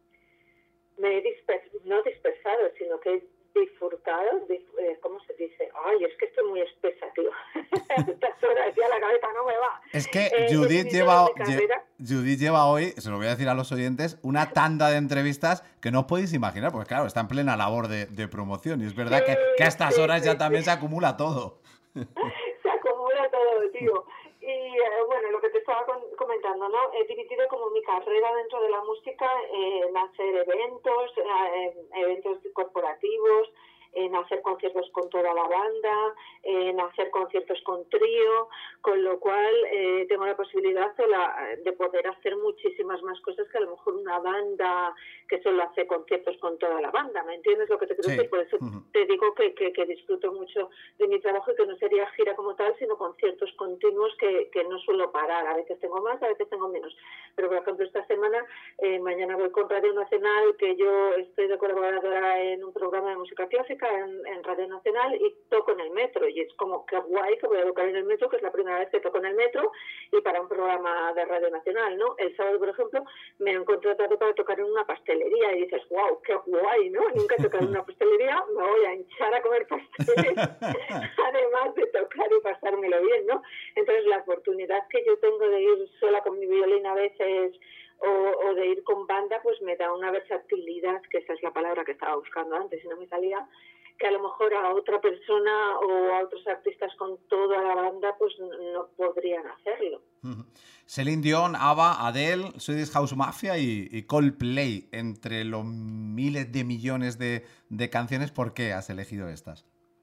Speaker 5: me he dispersado, no dispersado, sino que he disfrutado, eh, ¿cómo se dice? Ay, es que estoy muy espesa, tío. A estas horas ya la cabeza no me va.
Speaker 1: Es que eh, Judith, lleva, lle, Judith lleva hoy, se lo voy a decir a los oyentes, una tanda de entrevistas que no os podéis imaginar, porque claro, está en plena labor de, de promoción y es verdad sí, que, que a estas horas sí, ya sí, también sí. se acumula todo.
Speaker 5: Se acumula todo, tío. Y eh, bueno, lo que te estaba con, comentando, ¿no? He dividido como mi carrera dentro de la música en hacer eventos, eh, eventos corporativos, en hacer conciertos con toda la banda, en hacer conciertos con trío, con lo cual eh, tengo la posibilidad de, la, de poder hacer muchísimas más cosas que a lo mejor una banda que solo hace conciertos con toda la banda, ¿me entiendes lo que te quiero decir? Sí. Por eso uh-huh. te digo que, que, que disfruto mucho de mi trabajo y que no sería gira como tal, sino conciertos continuos que, que no suelo parar. A veces tengo más, a veces tengo menos. Pero, por ejemplo, esta semana, eh, mañana voy con Radio Nacional, que yo estoy de colaboradora en un programa de música clásica en, en Radio Nacional y toco en el metro. Y es como que guay que voy a tocar en el metro, que es la primera vez que toco en el metro y para un programa de Radio Nacional, ¿no? El sábado, por ejemplo, me han contratado para tocar en una pastelería y dices, wow, qué guay, ¿no? Nunca he tocado en una pastelería, me voy a hinchar a comer pasteles, además de tocar y pasármelo bien, ¿no? Entonces, la oportunidad que yo tengo de ir sola con mi violín a veces o, o de ir con banda, pues me da una versatilidad, que esa es la palabra que estaba buscando antes y no me salía, que a lo mejor a otra persona o a otros artistas con toda la banda pues no podrían hacerlo.
Speaker 1: Celine Dion, ABBA, Adele, Swedish House Mafia y, y Coldplay, entre los miles de millones de, de canciones, ¿por qué has elegido estas?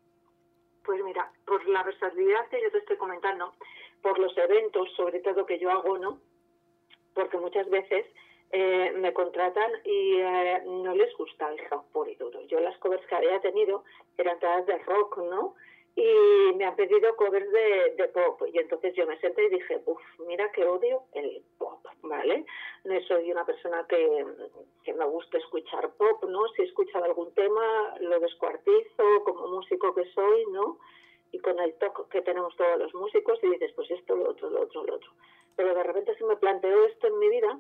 Speaker 5: Pues mira, por la versatilidad que yo te estoy comentando, por los eventos, sobre todo que yo hago, ¿no? Porque muchas veces eh, me contratan y eh, no les gusta el rock puro y duro. Yo las covers que había tenido eran todas de rock, ¿no? Y me han pedido covers de, de pop. Y entonces yo me senté y dije, uff, mira que odio el pop, ¿vale? No soy una persona que, que me gusta escuchar pop, ¿no? Si he escuchado algún tema, lo descuartizo como músico que soy, ¿no? Y con el toque que tenemos todos los músicos y dices, pues esto, lo otro, lo otro, lo otro. Pero de repente se me planteó esto en mi vida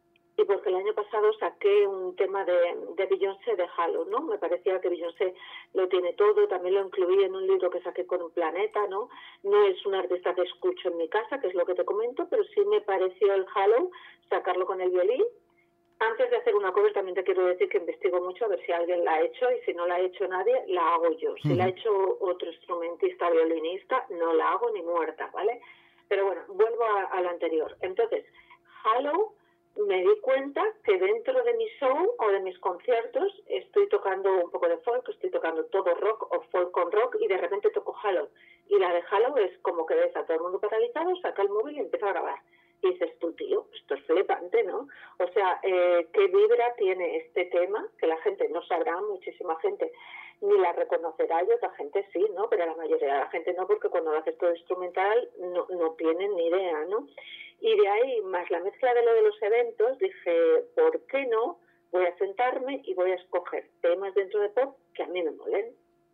Speaker 5: y porque el año pasado saqué un tema de, de Beyoncé de Halo, ¿no? Me parecía que Beyoncé lo tiene todo, también lo incluí en un libro que saqué con un planeta, ¿no? No es un artista que escucho en mi casa, que es lo que te comento, pero sí me pareció el Halo sacarlo con el violín. Antes de hacer una cover también te quiero decir que investigo mucho a ver si alguien la ha hecho y si no la ha hecho nadie, la hago yo. Si la ha hecho otro instrumentista, violinista, no la hago ni muerta, ¿vale? Pero bueno, vuelvo a, a lo anterior. Entonces, Halo, me di cuenta que dentro de mi show o de mis conciertos estoy tocando un poco de folk, estoy tocando todo rock o folk con rock y de repente toco Halo. Y la de Halo es como que ves a todo el mundo paralizado, saca el móvil y empieza a grabar. Y dices tú, tío, esto es flipante, ¿no? O sea, eh, ¿qué vibra tiene este tema? Que la gente no sabrá, muchísima gente ni la reconocerá y otra gente sí, ¿no? Pero la mayoría de la gente no, porque cuando lo haces todo instrumental no, no tienen ni idea, ¿no? Y de ahí, más la mezcla de lo de los eventos, dije, ¿por qué no? Voy a sentarme y voy a escoger temas dentro de pop que a mí me molen,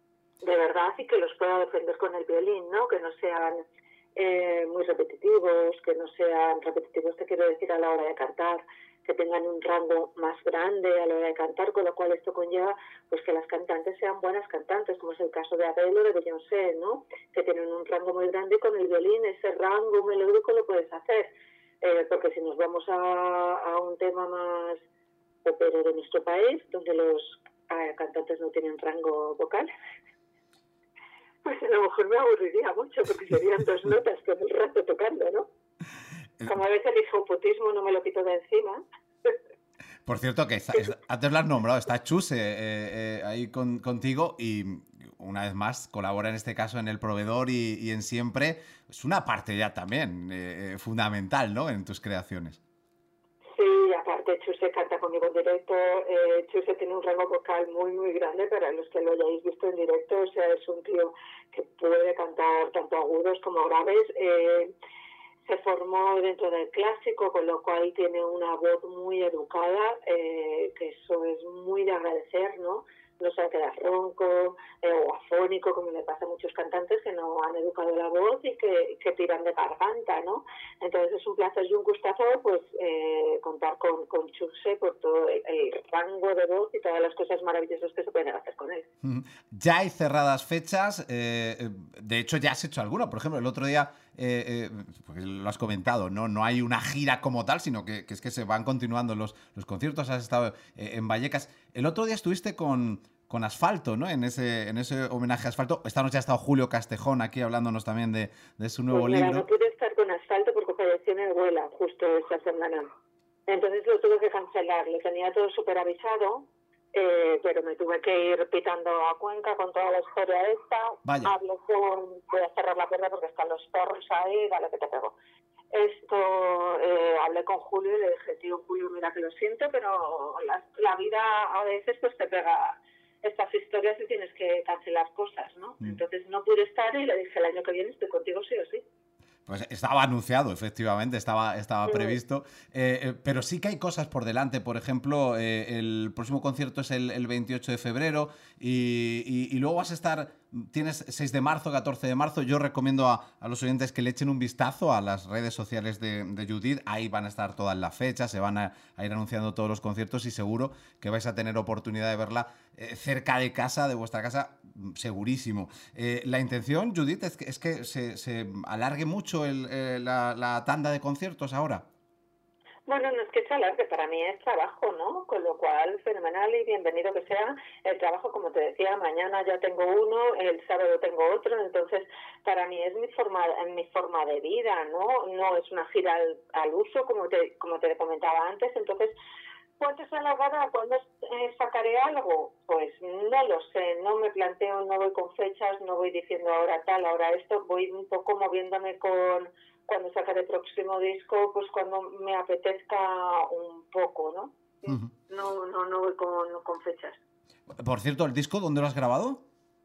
Speaker 5: de verdad, y que los pueda defender con el violín, ¿no? Que no sean eh, muy repetitivos, que no sean repetitivos, te quiero decir, a la hora de cantar, que tengan un rango más grande a la hora de cantar, con lo cual esto conlleva pues que las cantantes sean buenas cantantes, como es el caso de Adele o de Beyoncé, ¿no? Que tienen un rango muy grande y con el violín ese rango melódico lo puedes hacer, eh, porque si nos vamos a, a un tema más popero de nuestro país, donde los eh, cantantes no tienen rango vocal, pues a lo mejor me aburriría mucho, porque serían dos notas todo el rato tocando, ¿no? Como a veces el hijoputismo no me lo quito de encima.
Speaker 1: Por cierto, que está, antes lo has nombrado, está Chuse eh, eh, ahí con, contigo y una vez más colabora en este caso en El Proveedor y, y en Siempre. Es una parte ya también eh, fundamental, ¿no? En tus creaciones.
Speaker 5: Sí, aparte Chuse canta conmigo en directo. Eh, Chuse tiene un rango vocal muy, muy grande para los que lo hayáis visto en directo. O sea, es un tío que puede cantar tanto agudos como graves. Eh, Se formó dentro del clásico, con lo cual tiene una voz muy educada, eh, que eso es muy de agradecer, ¿no? No se queda ronco eh, o afónico, como le pasa a muchos cantantes que no han educado la voz y que, que tiran de garganta, ¿no? Entonces es un placer y un gustazo pues eh, contar con, con Chuse por todo el, el rango de voz y todas las cosas maravillosas que se pueden hacer con él.
Speaker 1: Ya hay cerradas fechas, eh, de hecho ya has hecho alguna, por ejemplo, el otro día, eh, eh, porque lo has comentado, ¿no? No hay una gira como tal, sino que, que es que se van continuando los, los conciertos, has estado eh, en Vallecas. El otro día estuviste con, con Asfalto, ¿no? En ese, en ese homenaje a Asfalto. Esta noche ha estado Julio Castejón aquí hablándonos también de, de su nuevo
Speaker 5: pues mira,
Speaker 1: libro.
Speaker 5: No pude estar con Asfalto porque falleció en Huela justo esta semana. Entonces lo tuve que cancelar, lo tenía todo súper avisado. Eh, pero me tuve que ir pitando a Cuenca con toda la historia esta.
Speaker 1: Vaya.
Speaker 5: Hablo con... Voy a cerrar la puerta porque están los perros ahí, dale que te pego. Esto, eh, hablé con Julio y le dije, tío, Julio, mira que lo siento, pero la, la vida a veces pues te pega estas historias y tienes que cancelar cosas, ¿no? Mm. Entonces no pude estar y le dije, el año que viene estoy contigo sí o sí.
Speaker 1: Pues estaba anunciado, efectivamente, estaba, estaba previsto, eh, eh, pero sí que hay cosas por delante. Por ejemplo, eh, el próximo concierto es el, el veintiocho de febrero y, y, y luego vas a estar, tienes seis de marzo, catorce de marzo. Yo recomiendo a, a los oyentes que le echen un vistazo a las redes sociales de, de Judith. Ahí van a estar todas las fechas, se van a, a ir anunciando todos los conciertos y seguro que vais a tener oportunidad de verla eh, cerca de casa, de vuestra casa, segurísimo. Eh, la intención, Judith, es que, es que se, se alargue mucho el, eh, la, la tanda de conciertos ahora.
Speaker 5: Bueno, no es que sea largo, para mí es trabajo, ¿no? Con lo cual, fenomenal y bienvenido que sea el trabajo, como te decía, mañana ya tengo uno, el sábado tengo otro, entonces para mí es mi forma mi forma de vida, ¿no? No es una gira al, al uso, como te como te comentaba antes, entonces, ¿cuánto es alargada? ¿Cuándo eh, sacaré algo? Pues no lo sé, no me planteo, no voy con fechas, no voy diciendo ahora tal, ahora esto, voy un poco moviéndome con cuando sacaré el próximo disco, pues cuando me apetezca un poco, ¿no? Uh-huh. No, no, no voy con, con fechas.
Speaker 1: Por cierto, ¿el disco dónde lo has grabado?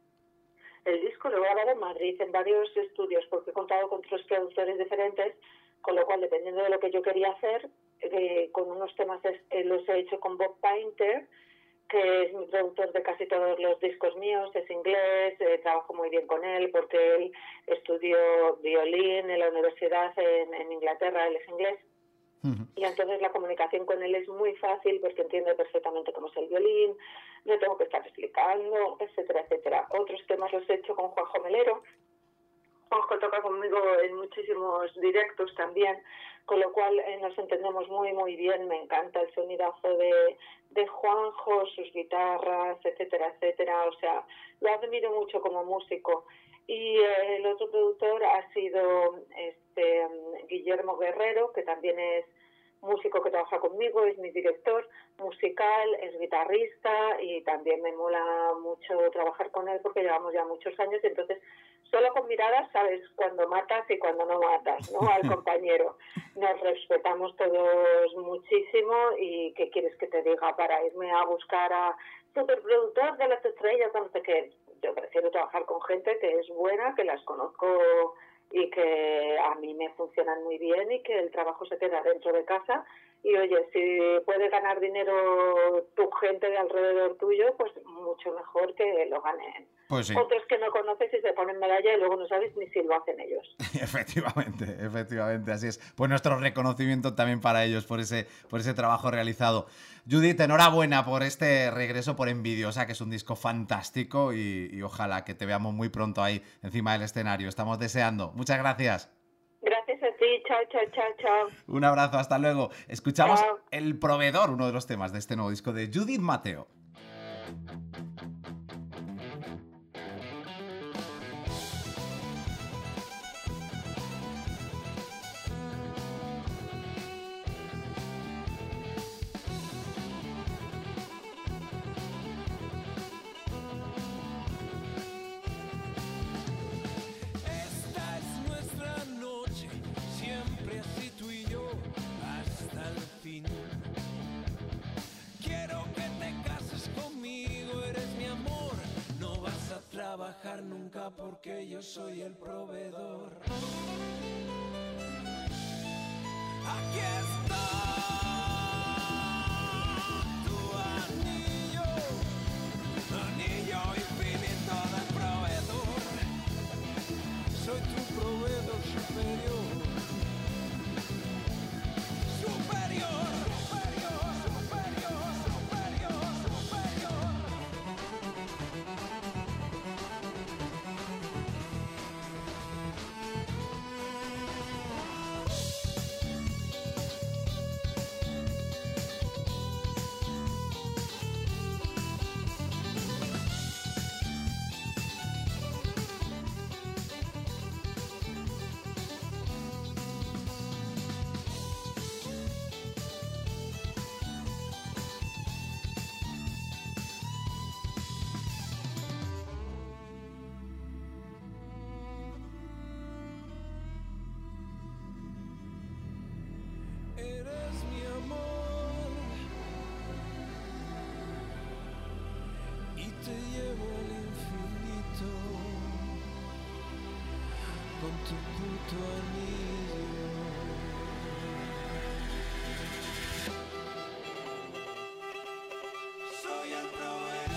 Speaker 5: El disco lo he grabado en Madrid, en varios estudios, porque he contado con tres productores diferentes, con lo cual, dependiendo de lo que yo quería hacer, eh, con unos temas eh, los he hecho con Bob Painter, que es mi productor de casi todos los discos míos, es inglés, eh, trabajo muy bien con él porque él estudió violín en la universidad en, en Inglaterra, él es inglés. Uh-huh. Y entonces la comunicación con él es muy fácil porque entiende perfectamente cómo es el violín, no tengo que estar explicando, etcétera, etcétera. Otros temas los he hecho con Juanjo Melero. Juanjo toca conmigo en muchísimos directos también, con lo cual eh, nos entendemos muy, muy bien. Me encanta el sonidazo de, de Juanjo, sus guitarras, etcétera, etcétera. O sea, lo admiro mucho como músico. Y eh, el otro productor ha sido este Guillermo Guerrero, que también es músico que trabaja conmigo, es mi director musical, es guitarrista y también me mola mucho trabajar con él porque llevamos ya muchos años, entonces solo con miradas sabes cuándo matas y cuándo no matas, ¿no? Al compañero. Nos respetamos todos muchísimo y ¿qué quieres que te diga para irme a buscar a superproductor de las estrellas? No sé qué. Yo prefiero trabajar con gente que es buena, que las conozco y que a mí me funcionan muy bien y que el trabajo se queda dentro de casa. Y oye, si puede ganar dinero tu gente de alrededor tuyo, pues mucho mejor que lo ganen.
Speaker 1: Pues sí.
Speaker 5: Otros que no conoces y se ponen medalla y luego no sabes ni si lo hacen ellos.
Speaker 1: Efectivamente, efectivamente, así es. Pues nuestro reconocimiento también para ellos por ese, por ese trabajo realizado. Judith, enhorabuena por este regreso por Envidiosa, que es un disco fantástico y, y ojalá que te veamos muy pronto ahí encima del escenario. Estamos deseando. Muchas gracias.
Speaker 5: Gracias a ti, chao, chao, chao, chao.
Speaker 1: Un abrazo, hasta luego. Escuchamos
Speaker 5: Chao.
Speaker 1: El Proveedor, uno de los temas de este nuevo disco de Judith Mateo.
Speaker 6: Trabajar nunca porque yo soy el proveedor. Aquí está tu anillo, anillo infinito del proveedor. Soy tu proveedor superior. Superior. Eres mi amor y te llevo al infinito con tu puto anillo. Soy el proveedor.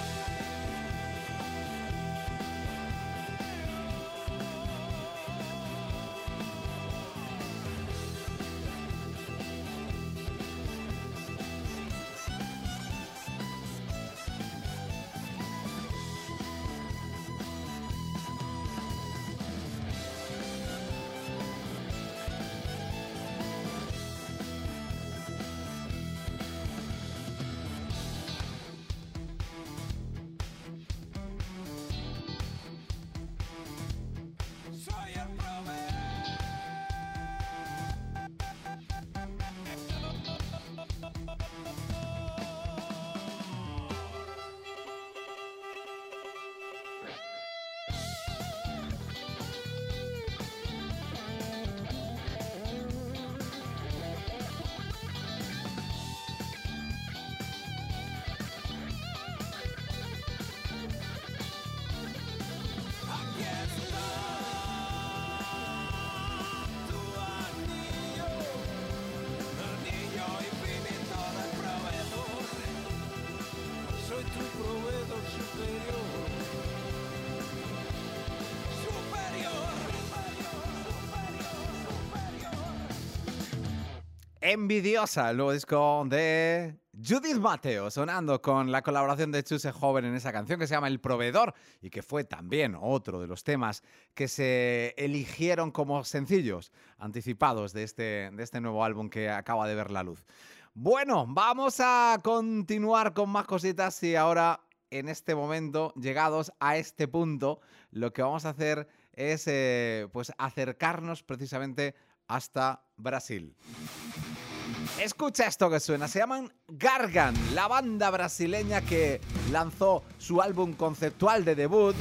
Speaker 1: Envidiosa, el nuevo disco de Judith Mateo, sonando con la colaboración de Chuse Joven en esa canción que se llama El Proveedor y que fue también otro de los temas que se eligieron como sencillos anticipados de este, de este nuevo álbum que acaba de ver la luz. Bueno, vamos a continuar con más cositas y ahora, en este momento, llegados a este punto, lo que vamos a hacer es eh, pues acercarnos precisamente hasta Brasil. Escucha esto que suena, se llaman Gargan, la banda brasileña que lanzó su álbum conceptual de debut.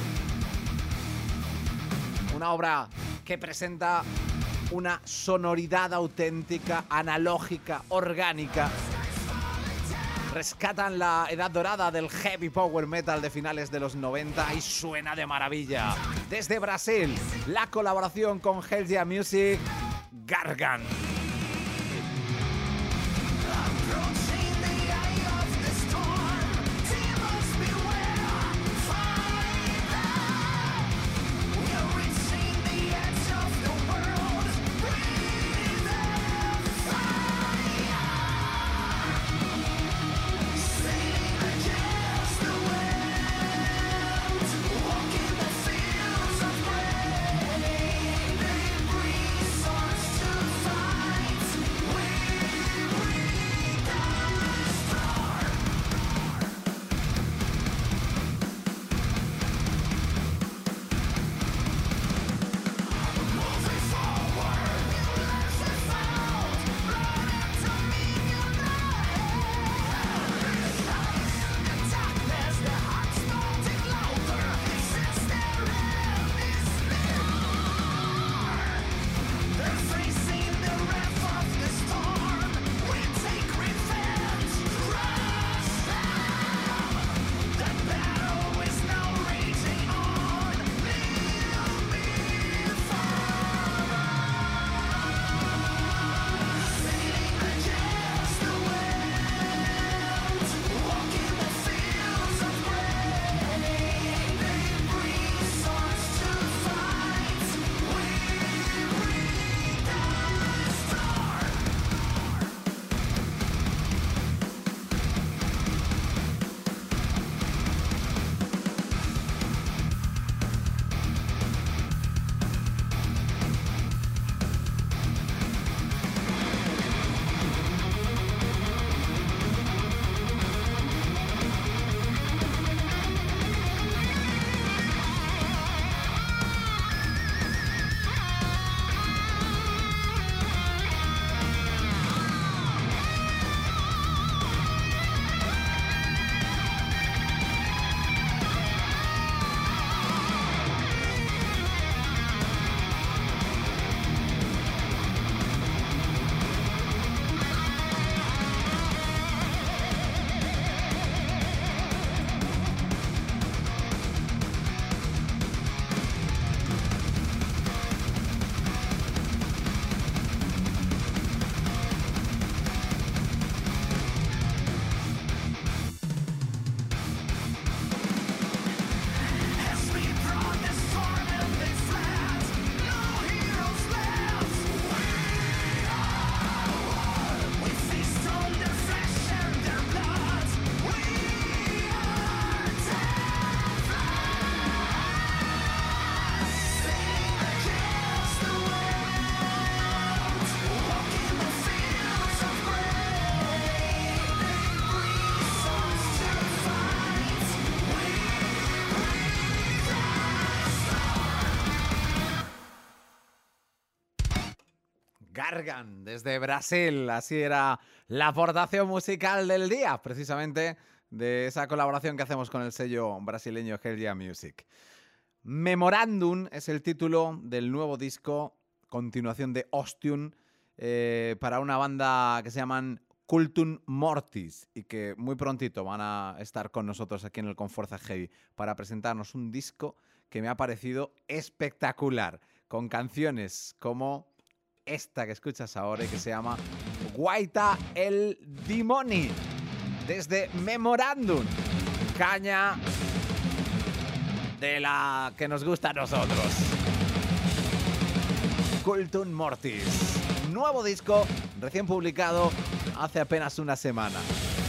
Speaker 1: Una obra que presenta una sonoridad auténtica, analógica, orgánica. Rescatan la edad dorada del heavy power metal de finales de los noventa y suena de maravilla. Desde Brasil, la colaboración con Hell Yeah Music, Gargan. Gargan, desde Brasil. Así era la aportación musical del día, precisamente de esa colaboración que hacemos con el sello brasileño Hell Yeah Music. Memorandum es el título del nuevo disco, continuación de Ostium, eh, para una banda que se llaman Cultum Mortis y que muy prontito van a estar con nosotros aquí en el Conforza Heavy para presentarnos un disco que me ha parecido espectacular, con canciones como esta que escuchas ahora y que se llama Guaita el Dimoni, desde Memorandum, caña de la que nos gusta a nosotros. Cultum Mortis, nuevo disco recién publicado hace apenas una semana.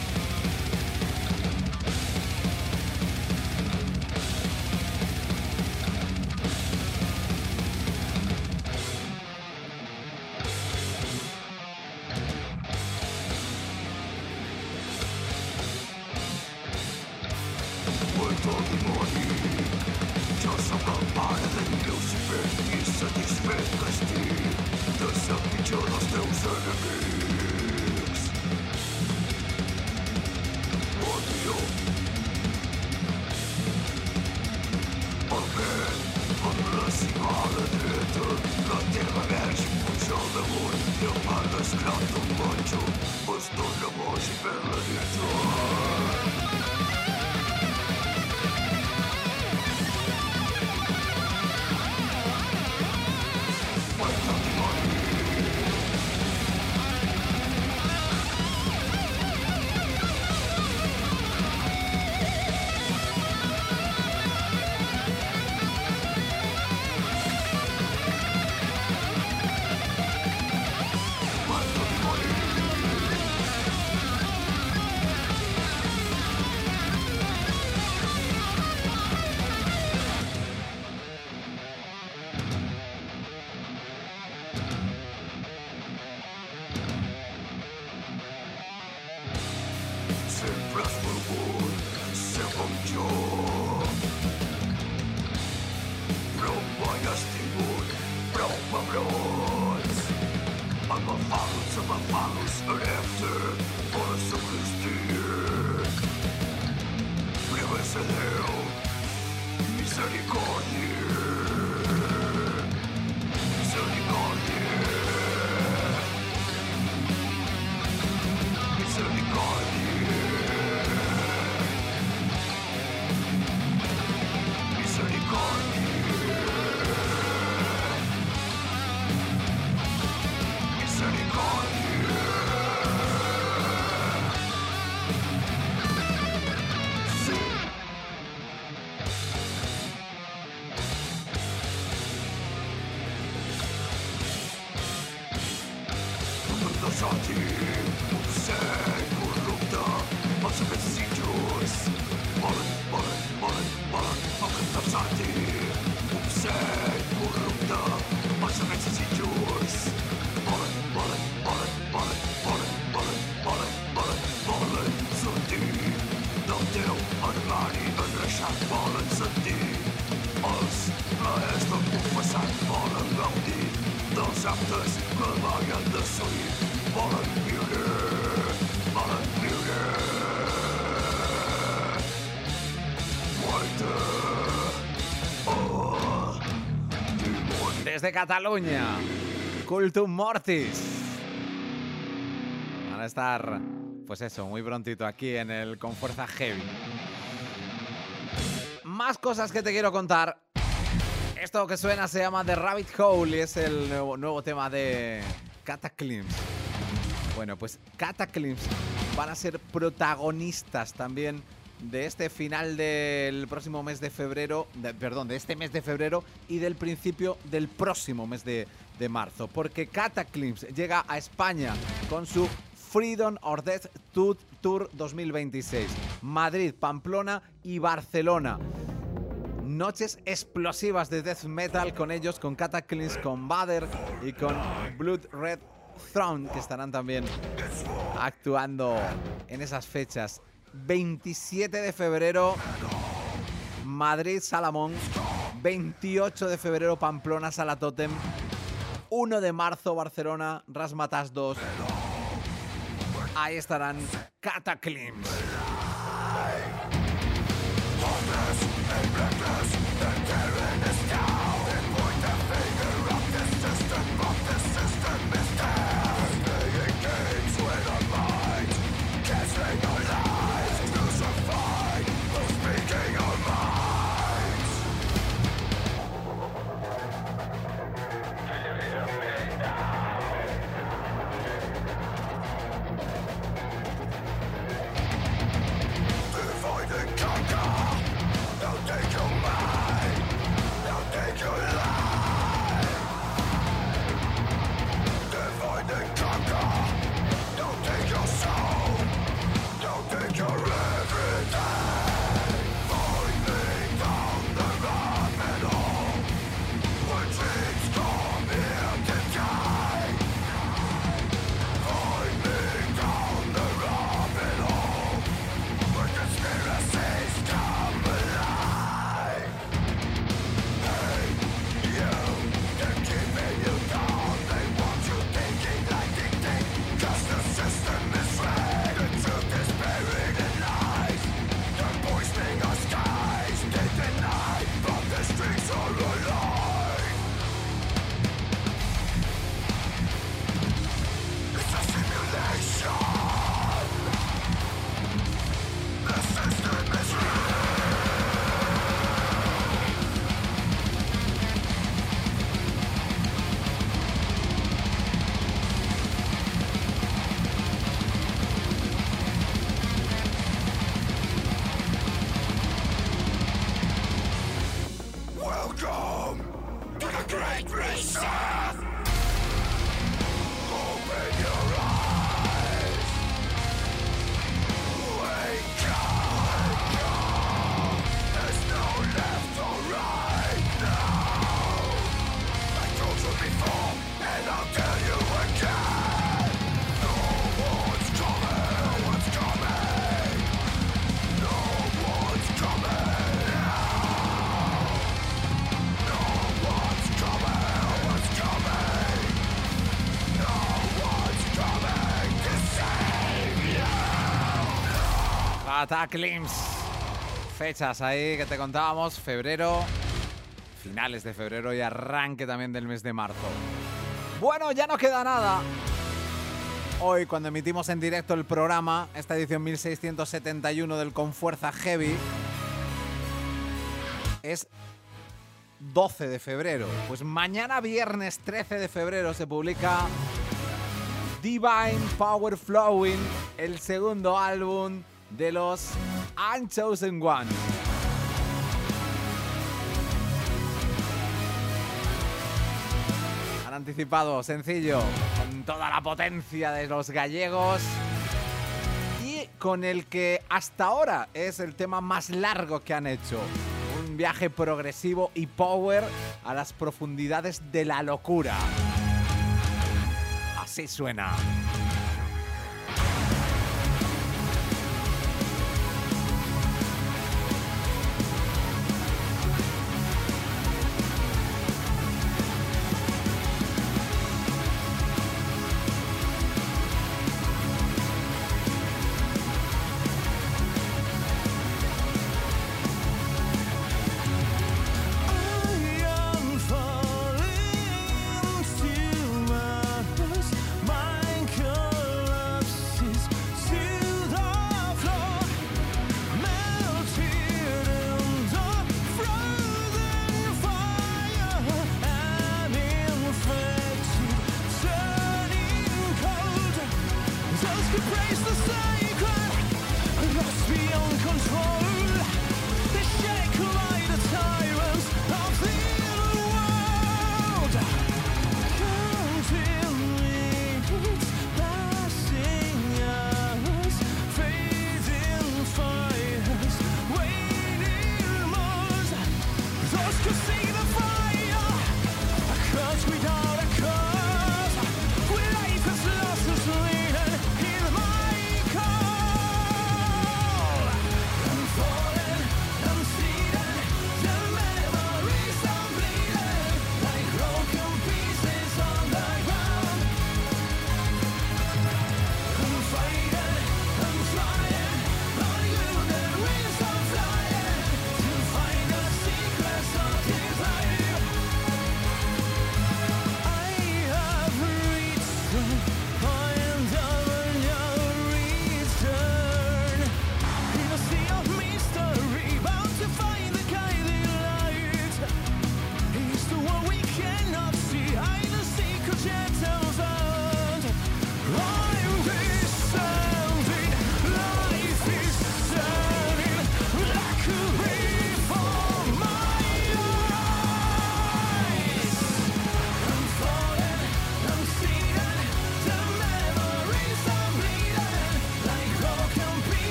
Speaker 1: Desde Cataluña, Cultum Mortis. Van a estar, pues eso, muy prontito aquí en el Con Fuerza Heavy. Más cosas que te quiero contar. Esto que suena se llama The Rabbit Hole y es el nuevo, nuevo tema de Cataclysm. Bueno, pues Cataclysm van a ser protagonistas también de este final del próximo mes de febrero, de, perdón, de este mes de febrero y del principio del próximo mes de, de marzo, porque Cataclysm llega a España con su Freedom or Death Tour dos mil veintiséis. Madrid, Pamplona y Barcelona. Noches explosivas de death metal con ellos, con Cataclysm, con Vader y con Blood Red Throne, que estarán también actuando en esas fechas. veintisiete de febrero, Madrid, Salamón. veintiocho de febrero, Pamplona, Sala Totem. uno de marzo, Barcelona, Razzmatazz dos. Ahí estarán Cataclysm.
Speaker 3: Divide and conquer, they'll take your mind.
Speaker 1: Cataclysm. Fechas ahí que te contábamos, febrero, finales de febrero y arranque también del mes de marzo. Bueno, ya no queda nada. Hoy, cuando emitimos en directo el programa, esta edición mil seiscientos setenta y uno del Con Fuerza Heavy, es doce de febrero. Pues mañana viernes trece de febrero se publica Divine Power Flowing, el segundo álbum de los Unchosen One. Han anticipado sencillo, con toda la potencia de los gallegos y con el que hasta ahora es el tema más largo que han hecho. Un viaje progresivo y power a las profundidades de la locura. Así suena.
Speaker 6: Mind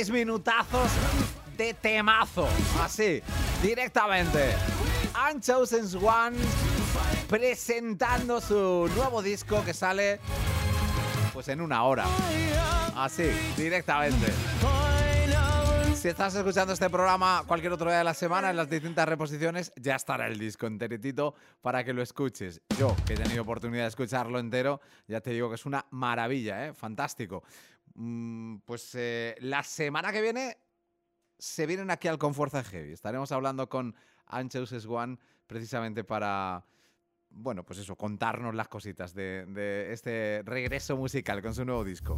Speaker 1: seis minutazos de temazo. Así, directamente. Unchosen One presentando su nuevo disco que sale pues en una hora. Así, directamente. Si estás escuchando este programa cualquier otro día de la semana, en las distintas reposiciones, ya estará el disco enteritito para que lo escuches. Yo, que he tenido oportunidad de escucharlo entero, ya te digo que es una maravilla, ¿eh? Fantástico. Mm, pues eh, la semana que viene se vienen aquí al Confuerza Heavy. Estaremos hablando con Unchosen One precisamente para, bueno, pues eso, contarnos las cositas de, de este regreso musical con su nuevo disco.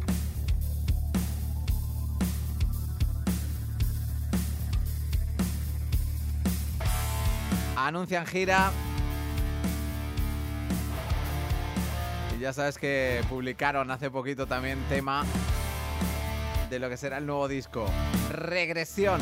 Speaker 1: Anuncian gira. Y ya sabes que publicaron hace poquito también tema de lo que será el nuevo disco. Regresión.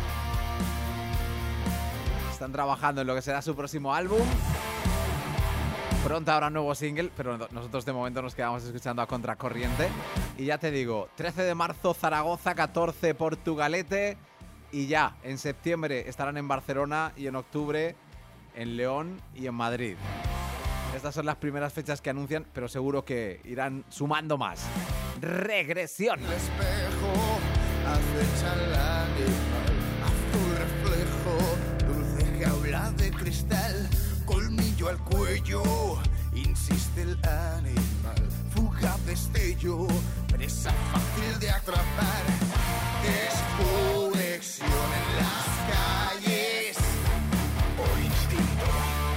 Speaker 1: Están trabajando en lo que será su próximo álbum. Pronto habrá un nuevo single, pero nosotros de momento nos quedamos escuchando a Contracorriente. Y ya te digo, trece de marzo Zaragoza, catorce Portugalete. Y ya, en septiembre estarán en Barcelona y en octubre en León y en Madrid. Estas son las primeras fechas que anuncian, pero seguro que irán sumando más. Regresión.
Speaker 6: El espejo acecha el animal, azul reflejo, dulce jaula de cristal, colmillo al cuello, insiste el animal, fugaz destello, presa fácil de atrapar, desconexión en las calles, por instinto.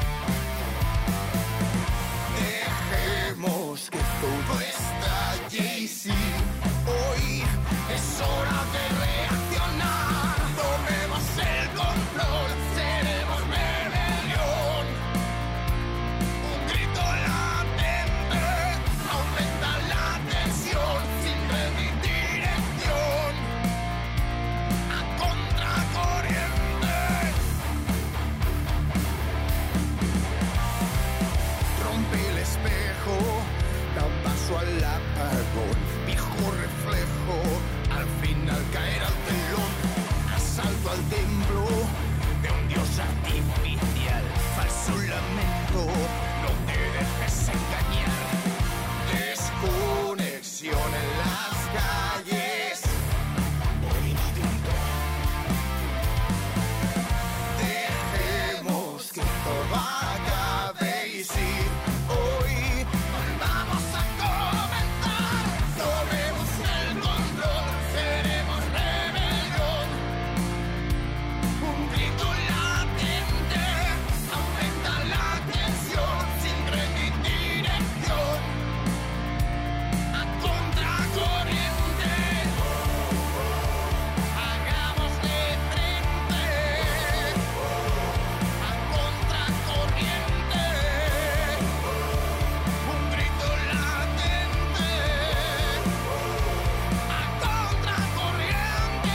Speaker 6: Dejemos que todo estalle y sí, hoy es hora de reaccionar. Tomemos el control, seremos rebelión. Un grito latente, aumenta la tensión sin rendir dirección. A contracorriente. Rompe el espejo, da un paso al apagón, viejo reflejo, al final caer al telón, asalto al templo de un dios artificial, falso lamento, no te dejes engañar, desconexión en las calles, por instinto, dejemos que todo acabe y sí, hoy vamos a comenzar, tomemos el control, seremos rebelión, un grito latente, aumenta la tensión sin rendir dirección, a contracorriente, hagamos de frente, a contracorriente. Un grito latente, a contracorriente.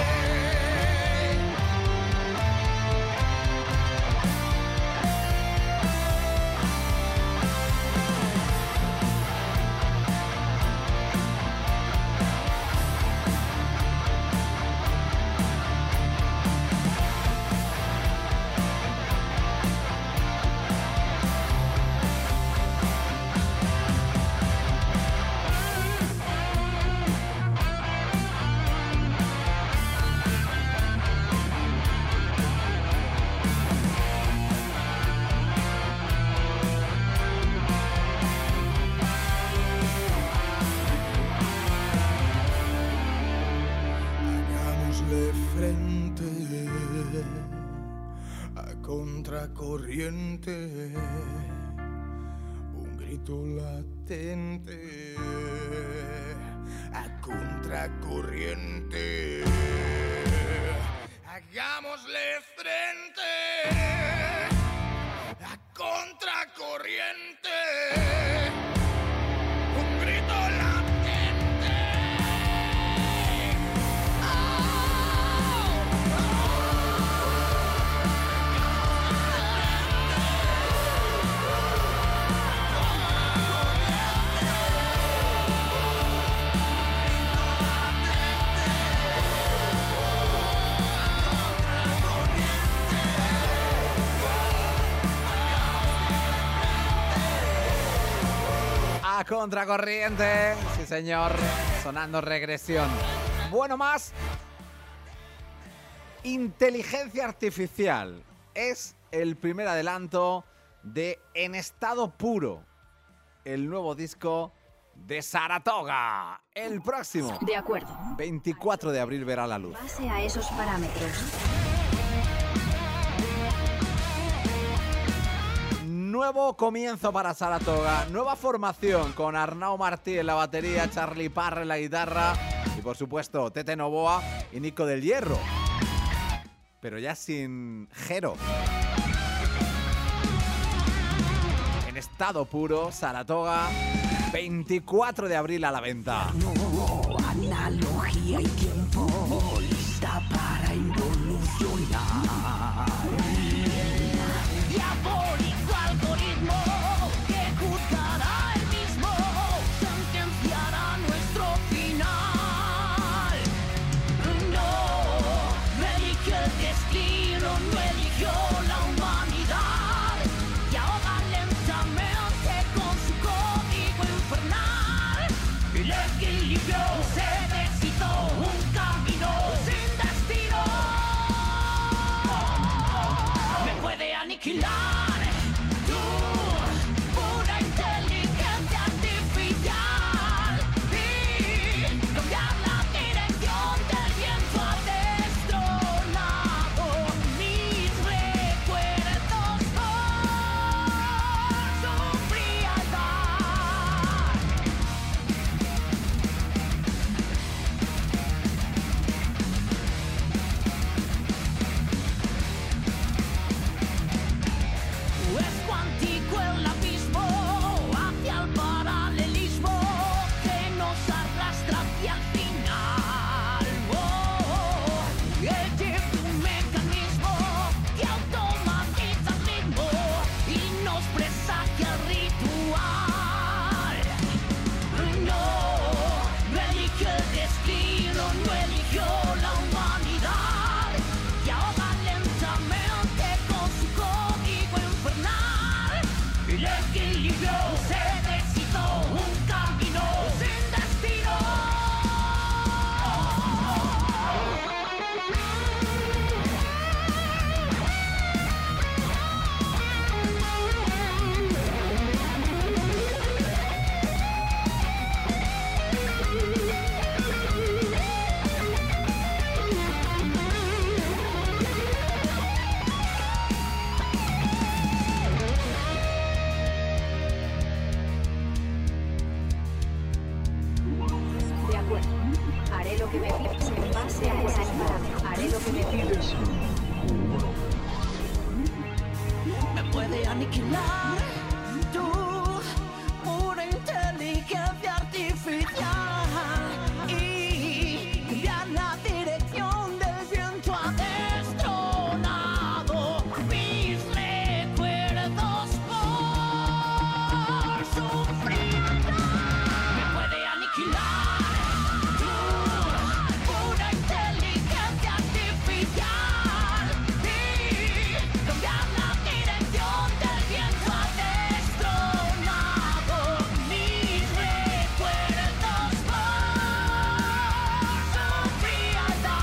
Speaker 6: Hagámosle frente a contracorriente, un grito latente a contracorriente. Hagámosle frente a contracorriente, un grito latente.
Speaker 1: a contracorriente. Sí, señor. Sonando Regresión. Bueno, más. Inteligencia Artificial. Es el primer adelanto de En Estado Puro, el nuevo disco de Saratoga. El próximo.
Speaker 7: De acuerdo.
Speaker 1: veinticuatro de abril verá la luz.
Speaker 7: Base a esos parámetros.
Speaker 1: Nuevo comienzo para Saratoga, nueva formación con Arnau Martí en la batería, Charlie Parra en la guitarra y por supuesto Tete Novoa y Nico del Hierro. Pero ya sin Jero. En Estado Puro, Saratoga, veinticuatro de abril a la venta.
Speaker 3: No, analogía y tiempo, lista para involucionar. Diabólico algoritmo que juzgará el mismo, sentenciará nuestro final. No, no eligió el destino, no eligió la humanidad. Y ahoga lentamente con su código infernal. El equilibrio se necesitó un camino sin destino. Me puede aniquilar. Tú, pura inteligencia artificial. Y cambiar la dirección del viento ha destronado mis recuerdos por su frialdad. Es cuántico el abismo hacia el paralelismo que nos arrastra hacia el final. Oh, es un mecanismo que automatiza el ritmo y nos presagia el ritual. No, no eligió el destino, no eligió la humanidad. Y ahoga lentamente con su código infernal. El equilibrio se necesitó un camino sin destino.
Speaker 7: De acuerdo. Haré lo que me pides en base a esos parámetros. Haré lo que me pides.
Speaker 3: Me puede aniquilar. Tú, pura inteligencia artificial. Y cambiar la dirección del viento ha destronado mis recuerdos por su frialdad. Me puede aniquilar. Tú, pura inteligencia artificial. Y cambiar la dirección del viento ha destronado mis recuerdos por su frialdad.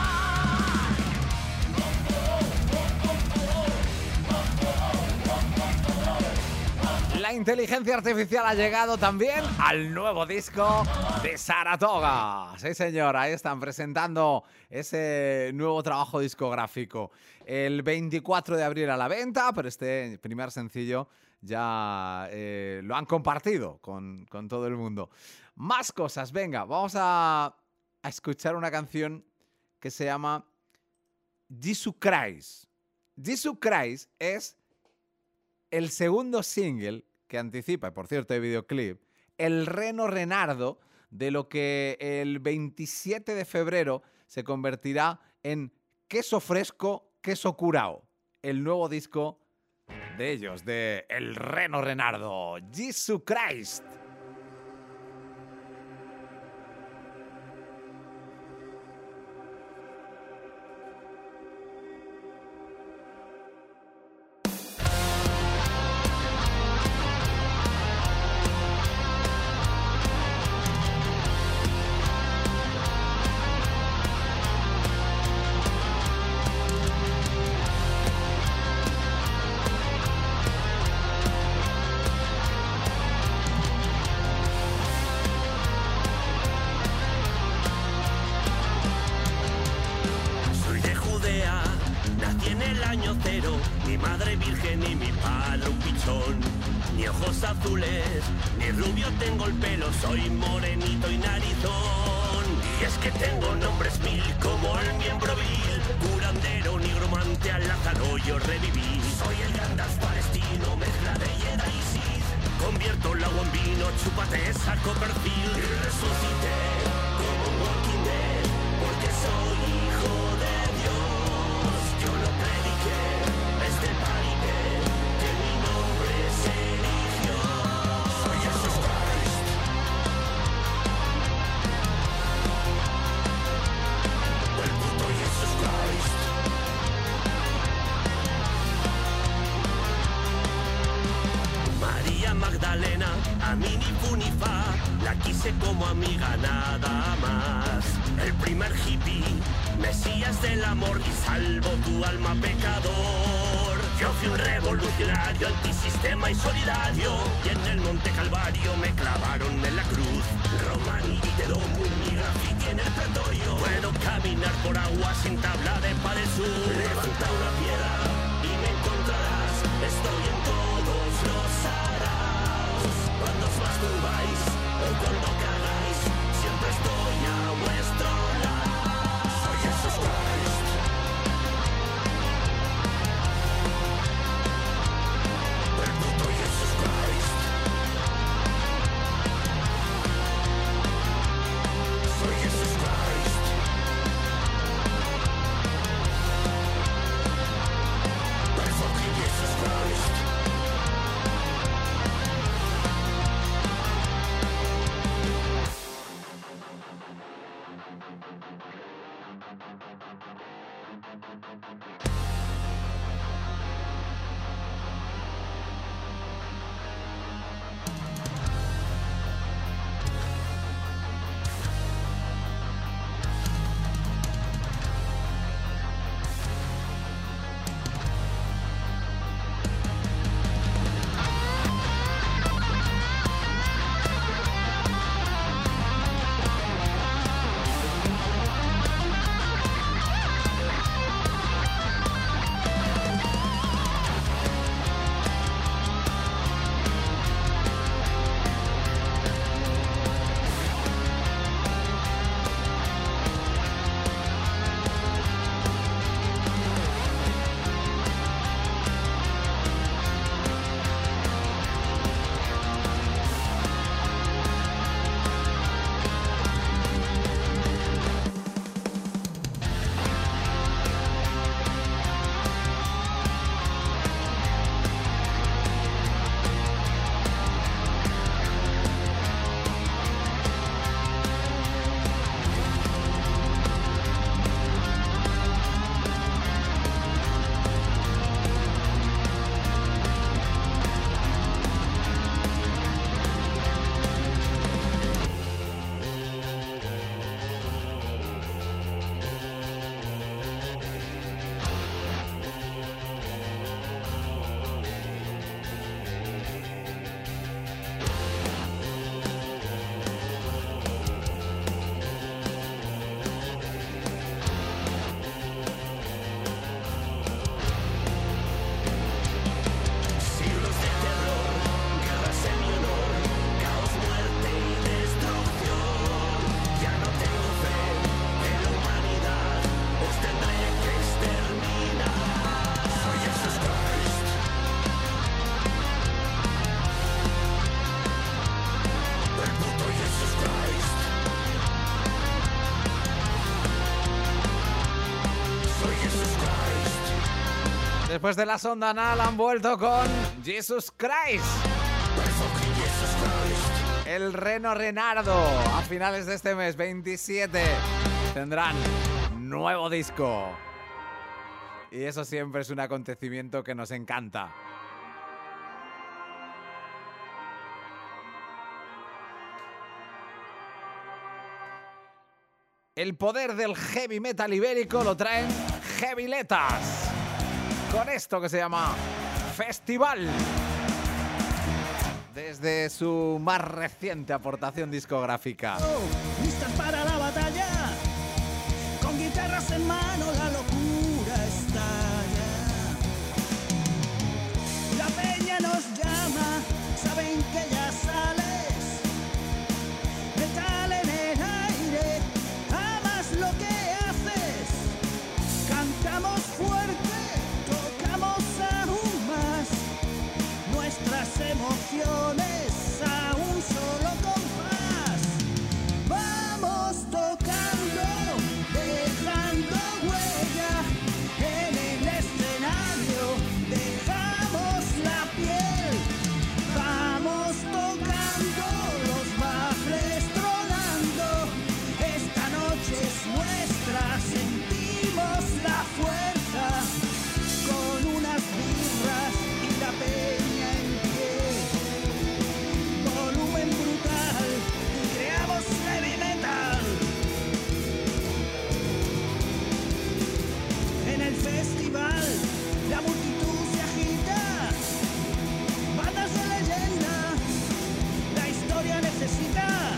Speaker 1: La inteligencia artificial ha llegado también al nuevo disco de Saratoga. Sí, señor, ahí están presentando ese nuevo trabajo discográfico. El veinticuatro de abril a la venta, pero este primer sencillo ya eh, lo han compartido con, con todo el mundo. Más cosas, venga, vamos a, a escuchar una canción que se llama Jesus Christ. Jesus Christ es el segundo single que anticipa, y por cierto hay videoclip, el Reno Renardo de lo que el veintisiete de febrero se convertirá en Queso Fresco, Queso Curao, el nuevo disco de ellos, de El Reno Renardo, Jesus Christ.
Speaker 8: madre virgen y mi padre un pichón. Ni ojos azules, ni rubio tengo el pelo, soy morenito y narizón. Y es que tengo nombres mil como el miembro vil, curandero, nigromante, al Lázaro yo reviví. Soy el Gandalf palestino, mezcla de Jedi y Sith. Convierto el agua en vino, chúpate esa Copperfield. Y resucité como un Walking Dead, porque soy hijo de Dios. Yo lo prediqué desde el paripé, que mi nombre se eligió. Soy Jesus Christ. El puto Jesus Christ. María Magdalena, a mí ni fu ni fa, la quise como amiga nada más. El primer hippie, mesías del amor y salvo tu alma pecador. Yo fui un revolucionario, antisistema y solidario, y en el Monte Calvario me clavaron en la cruz. Romani y te domo mi graffiti en el pretorio. Puedo caminar por agua sin tabla de pa' del sur. Levanta una piedra y me encontrarás, estoy en todos los araos. Cuando os masturbáis o cuando cagáis, siempre estoy a vuestro lado. Soy Jesus Christ. El puto Jesus Christ. Soy Jesus Christ. El fucking Jesus Christ.
Speaker 1: Después de la sonda anal han vuelto con Jesus Christ. El Reno Renardo a finales de este mes, veintisiete, tendrán nuevo disco. Y eso siempre es un acontecimiento que nos encanta. El poder del heavy metal ibérico lo traen Heavyletas, con esto que se llama Festival, desde su más reciente aportación discográfica.
Speaker 3: Oh, listas para la batalla, con guitarras en mano la locura estalla. canciones a un solo compás. Vamos tocando, dejando huella en el escenario, dejamos la piel. Vamos tocando, los baffles tronando, esta noche es nuestra, sentimos la fuerza, con unas birras y la peña en pie, volumen brutal y creamos heavy metal. En el festival la multitud se agita, bandas de leyenda, la historia necesita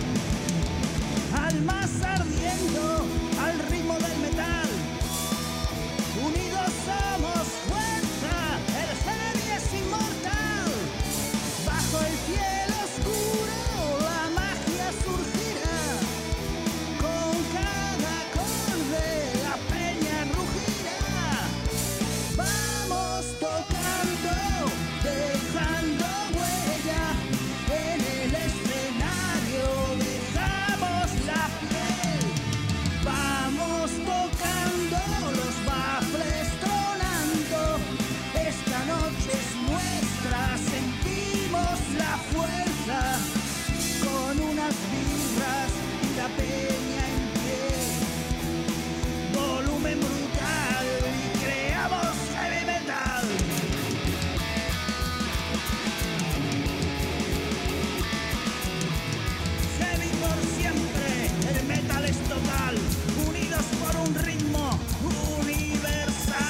Speaker 3: almas ardiendo al ritmo del metal. Unidos somos fuerza, el heavy es inmortal. Bajo el cielo oscuro la magia surgirá, con cada acorde la peña rugirá. Vamos tocando, dejando huella en el escenario, dejamos la piel. Vamos tocando, los baffles tronando, esta noche es nuestra, sentimos la fuerza, con unas birras y la peña en pie, volumen brutal y creamos heavy metal. Heavy por siempre, el metal es total, unidos por un ritmo universal.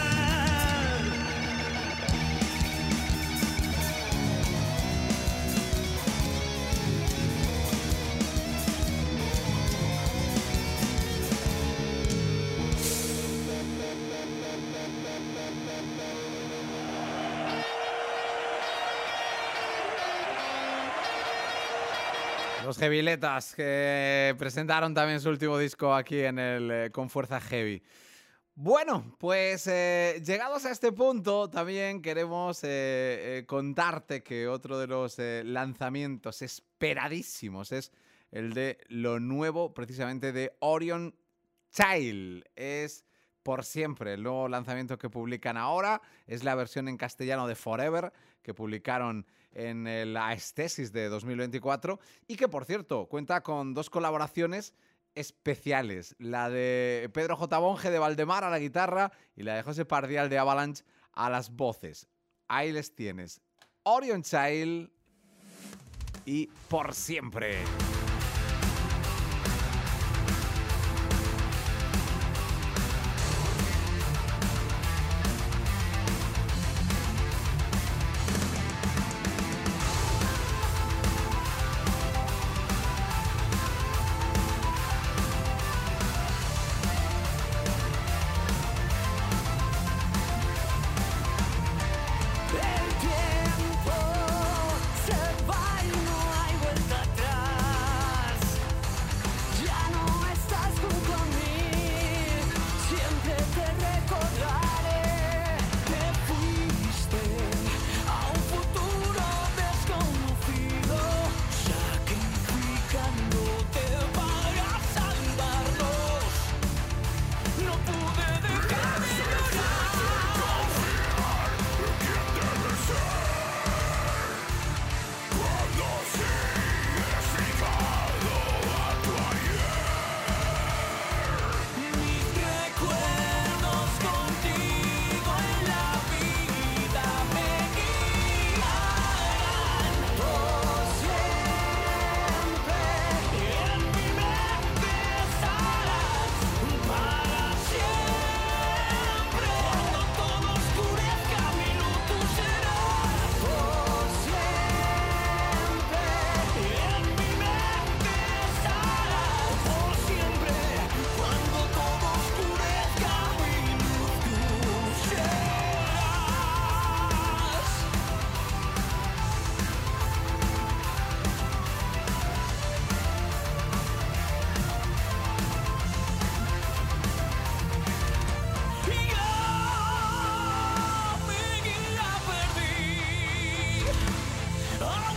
Speaker 1: Los Heavyletas, que presentaron también su último disco aquí en el eh, Con Fuerza Heavy. Bueno, pues eh, llegados a este punto, también queremos eh, eh, contarte que otro de los eh, lanzamientos esperadísimos es el de lo nuevo, precisamente, de Orion Child. Es por siempre el nuevo lanzamiento que publican ahora. Es la versión en castellano de Forever, que publicaron en eh, la Estesis de dos mil veinticuatro y que, por cierto, cuenta con dos colaboraciones especiales. La de Pedro J. Bonge de Valdemar a la guitarra y la de José Pardial de Avalanche a las voces. Ahí les tienes. Orion Child y Por Siempre.
Speaker 4: El tiempo se va y no hay vuelta atrás.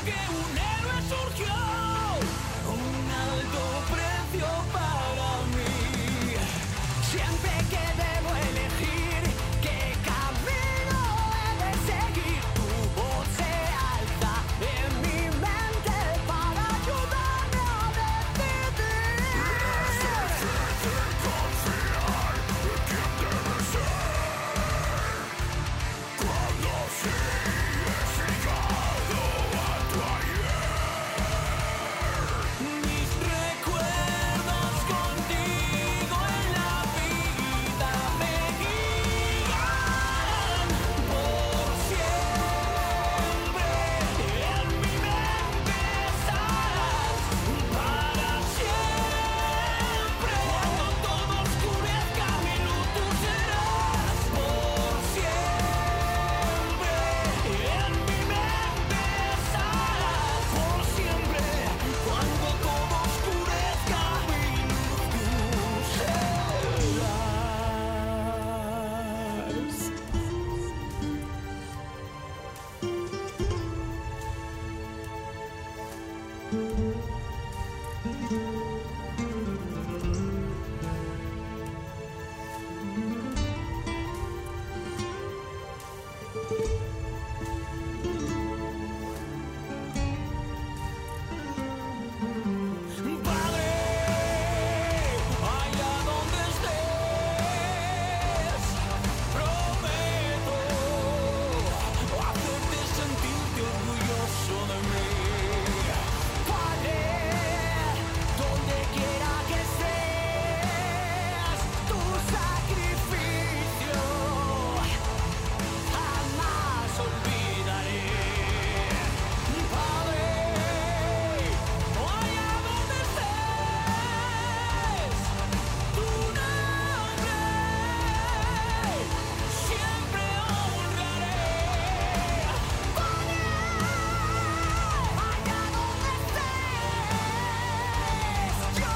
Speaker 4: que un héroe surgió, un alto precio para mí. Siempre que debo elegir qué camino he de seguir, tu voz se alza en mi mente para ayudarme a decidir. Es difícil confiar en quién debe ser cuando sigues ligado a tu ayer. Mis recuerdos contigo en la vida me guían por siempre. En mi mente estarás para siempre. Cuando todo oscurezca mi luz, tú serás por siempre. En mi mente estarás por siempre. Cuando todo oscurezca mi luz, tú serás. Padre, allá donde estés, prometo hacerte sentirte orgulloso de mí. Padre, donde quiera que estés, tu sacrificio jamás olvidaré. Padre, allá donde estés, tu nombre siempre honraré. Padre, allá donde estés, yo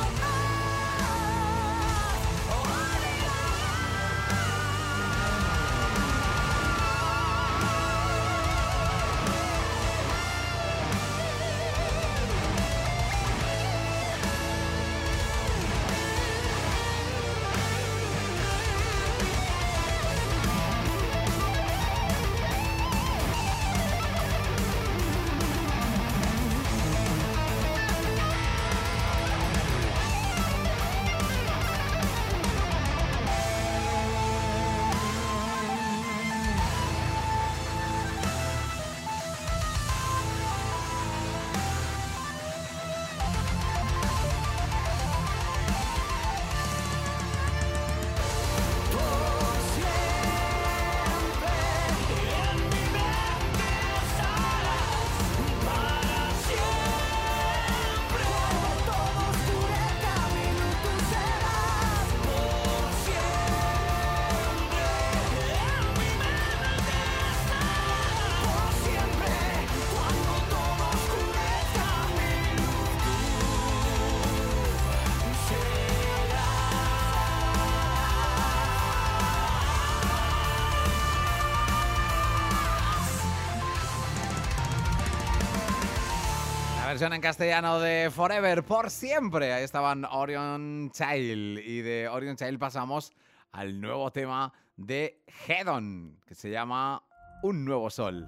Speaker 1: La versión en castellano de Forever, por siempre. Ahí estaban Orion Child. Y de Orion Child pasamos al nuevo tema de Hedon, que se llama Un Nuevo Sol.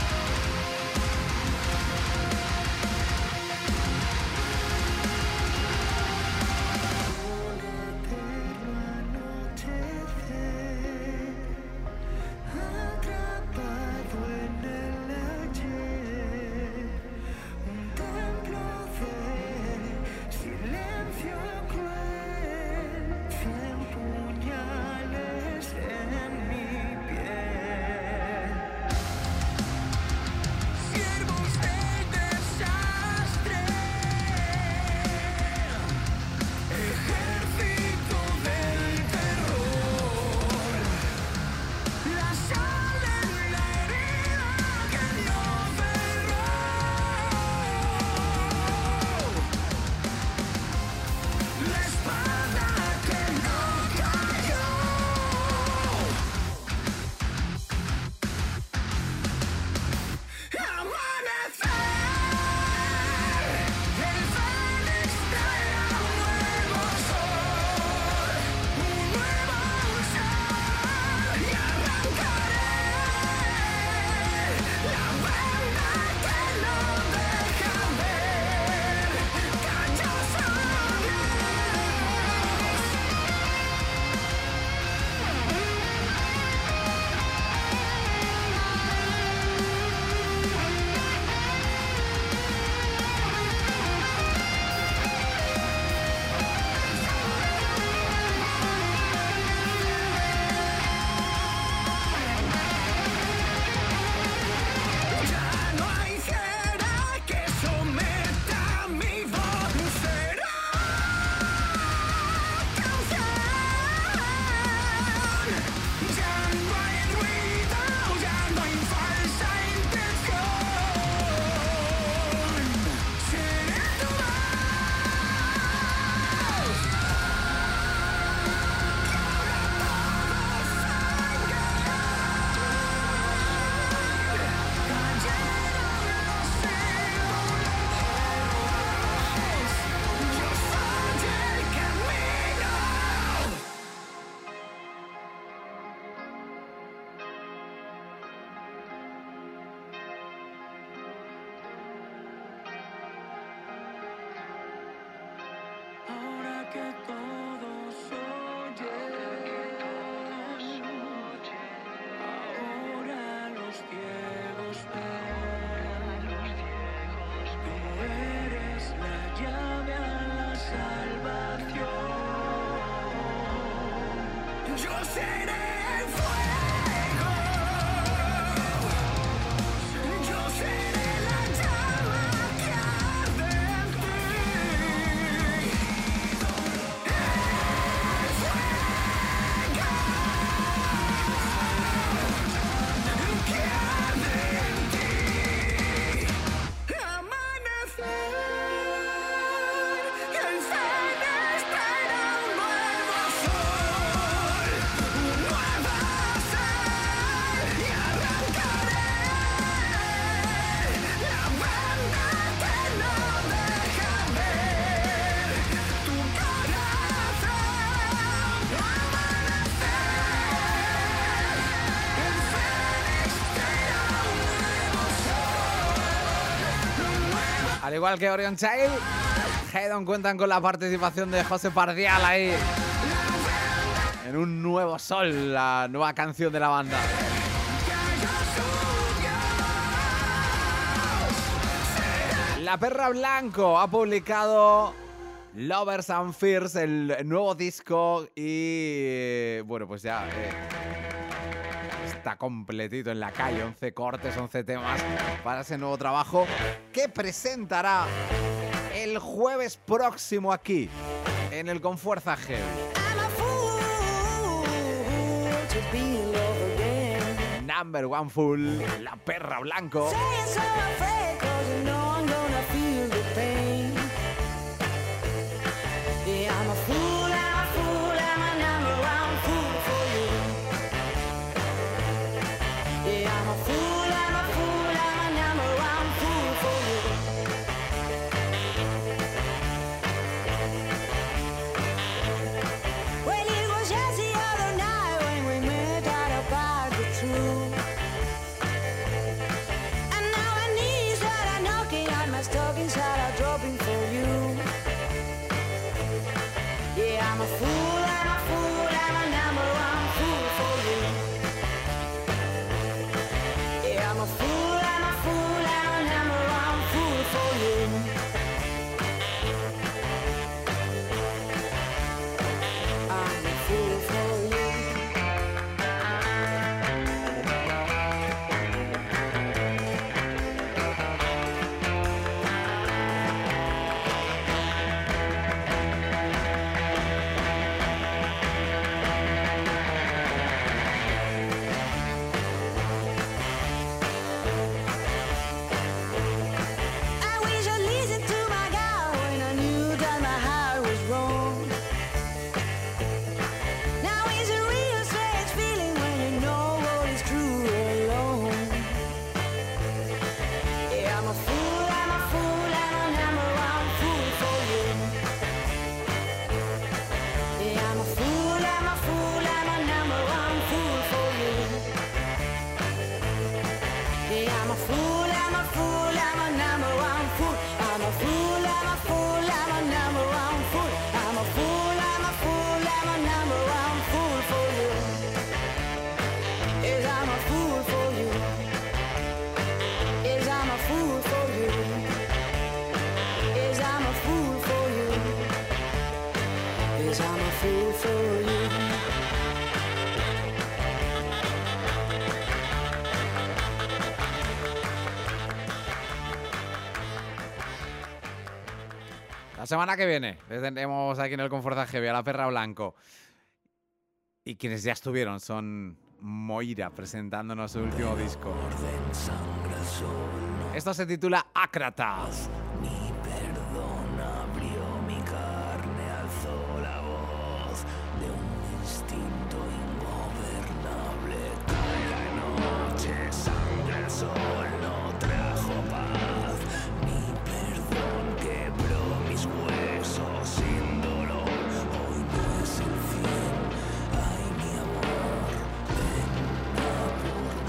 Speaker 4: Padre, Yo seré el fuego. Yo seré la llama que arde en ti. El fuego que arde en ti. Amanecer, el fenestrera un nuevo sol, un nuevo ser, y arrancaré la banda que no deja ver tu corazón. Amanecer, el fenestrera un nuevo sol, un nuevo.
Speaker 1: Al igual que Orion Child, Hedon cuentan con la participación de José Pardial ahí en Un Nuevo Sol, la nueva canción de la banda. La Perra Blanco ha publicado Lovers and Fears, el, el nuevo disco, y bueno, pues ya eh, está completito en la calle. once cortes, once temas para ese nuevo trabajo que presentará el jueves próximo aquí en el Con Fuerza Heavy.
Speaker 4: I'm a fool to be in love again.
Speaker 1: Number One Full, La Perra Blanco.
Speaker 4: Saying so afraid 'cause you know I'm gonna feel the pain. Yeah, I'm a fool, I'm a fool, I'm a number one fool for you. Yeah, I'm a fool, I'm a fool, I'm a number one fool for you. Well, it was just the other night when we met out about the truth. And now my knees are knocking on my stockings are dropping for you. Yeah, I'm a fool, I'm a fool, I'm a number one fool for you. Yeah, I'm a fool, I'm a fool, I'm a number one fool for you. I'm a fool for you. I wish I listened to my God when I knew that my heart was wrong. Now it's a real strange feeling when you know what is true alone. Yeah, I'm a fool, I'm a fool, I'm a number one fool for you. Yeah, I'm a fool, I'm a fool, I'm a number one fool for you. Yeah, I'm a fool, I'm a fool, I'm a number one fool. I'm a fool, I'm a fool, I'm a number one fool. I'm a fool, I'm a fool, I'm a number one fool for you. Yes, I'm a fool for you. Yes, I'm a fool for you. Yes, I'm a fool for you. Yes, I'm a fool for you.
Speaker 1: La semana que viene les tendremos aquí en el Con Fuerza Heavy a La Perra Blanco. Y quienes ya estuvieron son Moira presentándonos su último disco. Esto se titula Ácrata.
Speaker 8: Mi perdón abrió mi carne, alzó la voz de un instinto ingobernable. Cae la noche, sangre el sol, no trajo paz. Mi perdón quebró mis huesos sin dolor. Hoy no es el fin. Ay, mi amor, ven a por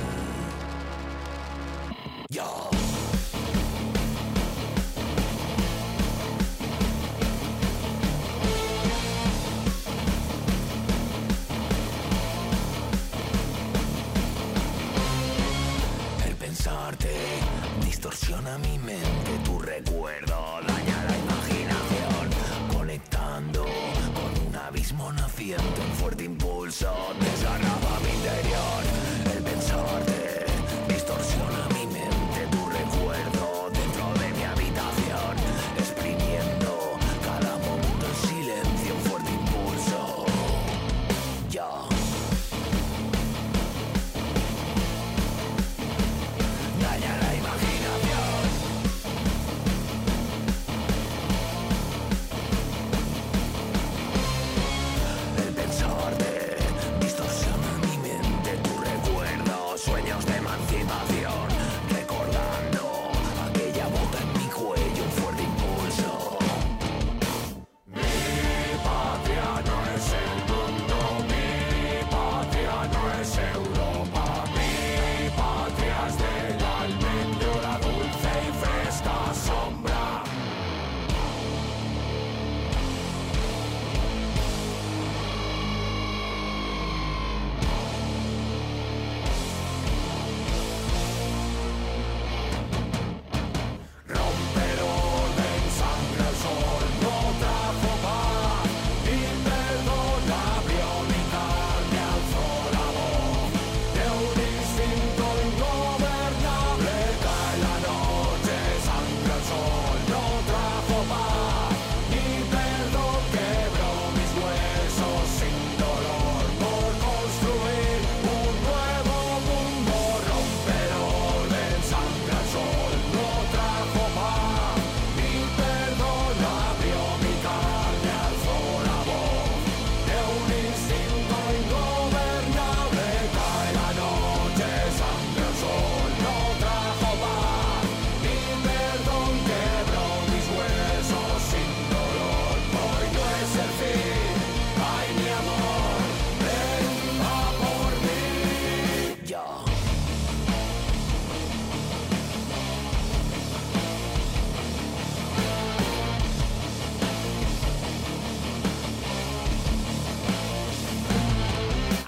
Speaker 8: mí. Yo. Distorsiona mi mente, tu recuerdo daña la imaginación, conectando con un abismo naciente, un fuerte impulso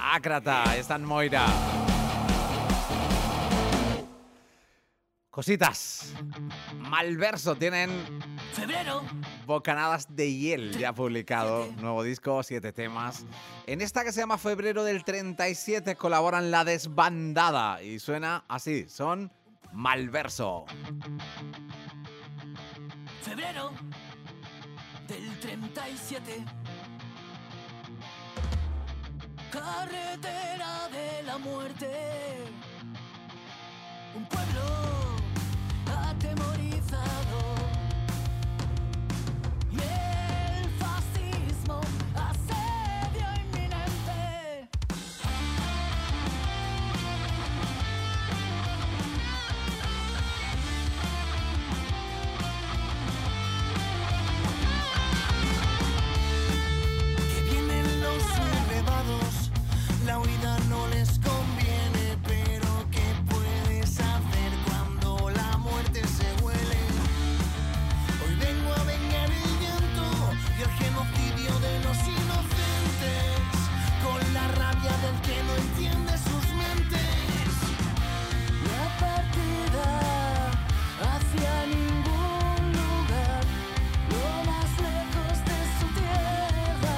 Speaker 1: Ácrata, está en Moira. Cositas. Malverso tienen
Speaker 4: Febrero.
Speaker 1: Bocanadas de Hiel, ya publicado. Nuevo disco, siete temas. En esta que se llama Febrero del treinta y siete colaboran La Desbandada. Y suena así, son Malverso.
Speaker 4: Febrero del treinta y siete. Carretera de la muerte. Un pueblo atemorizado. Y el fascismo asedio inminente.
Speaker 6: Que vienen los sublevados, la huida no les conviene, pero ¿qué puedes hacer cuando la muerte se huele? Hoy vengo a vengar el llanto y el genocidio de los inocentes, con la rabia del que no entiende sus mentes.
Speaker 4: La partida hacia ningún lugar, lo más lejos de su tierra.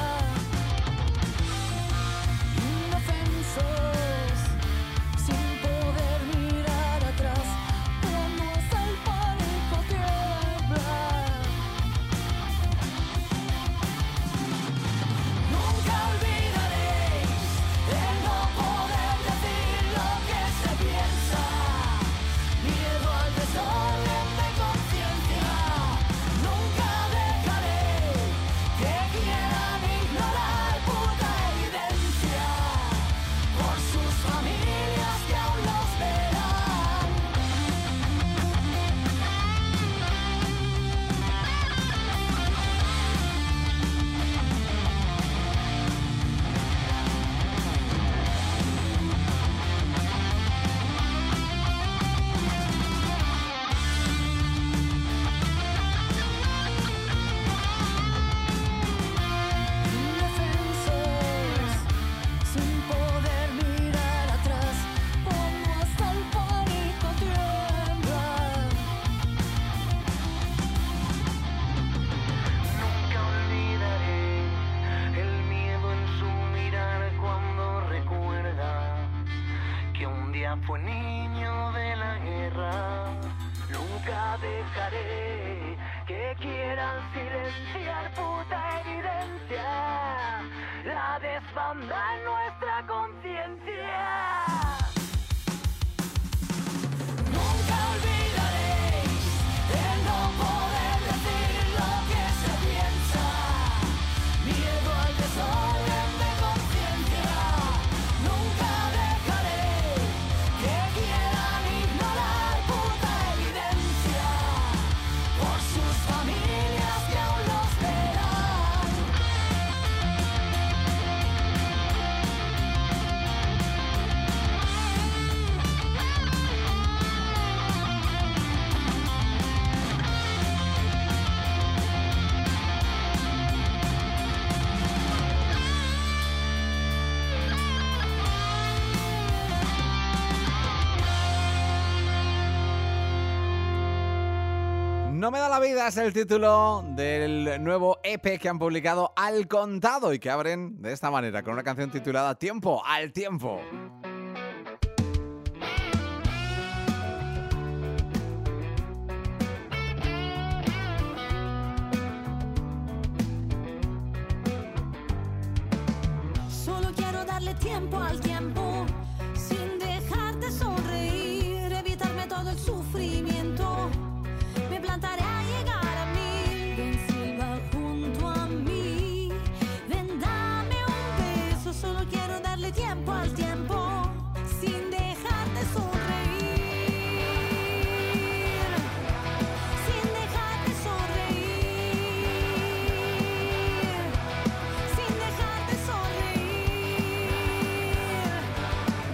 Speaker 4: Indefensos, sin poder mirar atrás, cuando hasta el pánico tiembla. Nunca olvidaréis el no poder decir lo que se piensa. Miedo al desorden de conciencia. Nunca dejaré que quieran ignorar puta evidencia. Por sus familias que aún los verán. Indefensos, sin poder mirar atrás, cuando hasta el pánico tiembla.
Speaker 6: Nunca olvidaré el miedo en su mirar cuando recuerda que un día fue niño de la guerra. Nunca dejaré que quieran silenciar puta evidencia. La desbanda en nuestra conciencia.
Speaker 4: Nunca olvidaréis el no poder decir lo que se piensa. Miedo al desorden de conciencia. Nunca dejaré que quieran ignorar puta evidencia. Por sus familias que aún los verán.
Speaker 1: No me da la vida es el título del nuevo E P que han publicado Al Contado y que abren de esta manera con una canción titulada Tiempo al Tiempo.
Speaker 4: Solo quiero darle tiempo al tiempo, sin dejarte sonreír, evitarme todo el sufrimiento. Me plantaré a llegar a mí. Ven, silba junto a mí. Ven, dame un beso. Solo quiero darle tiempo al tiempo, sin dejarte sonreír. Sin dejarte sonreír. Sin dejarte sonreír.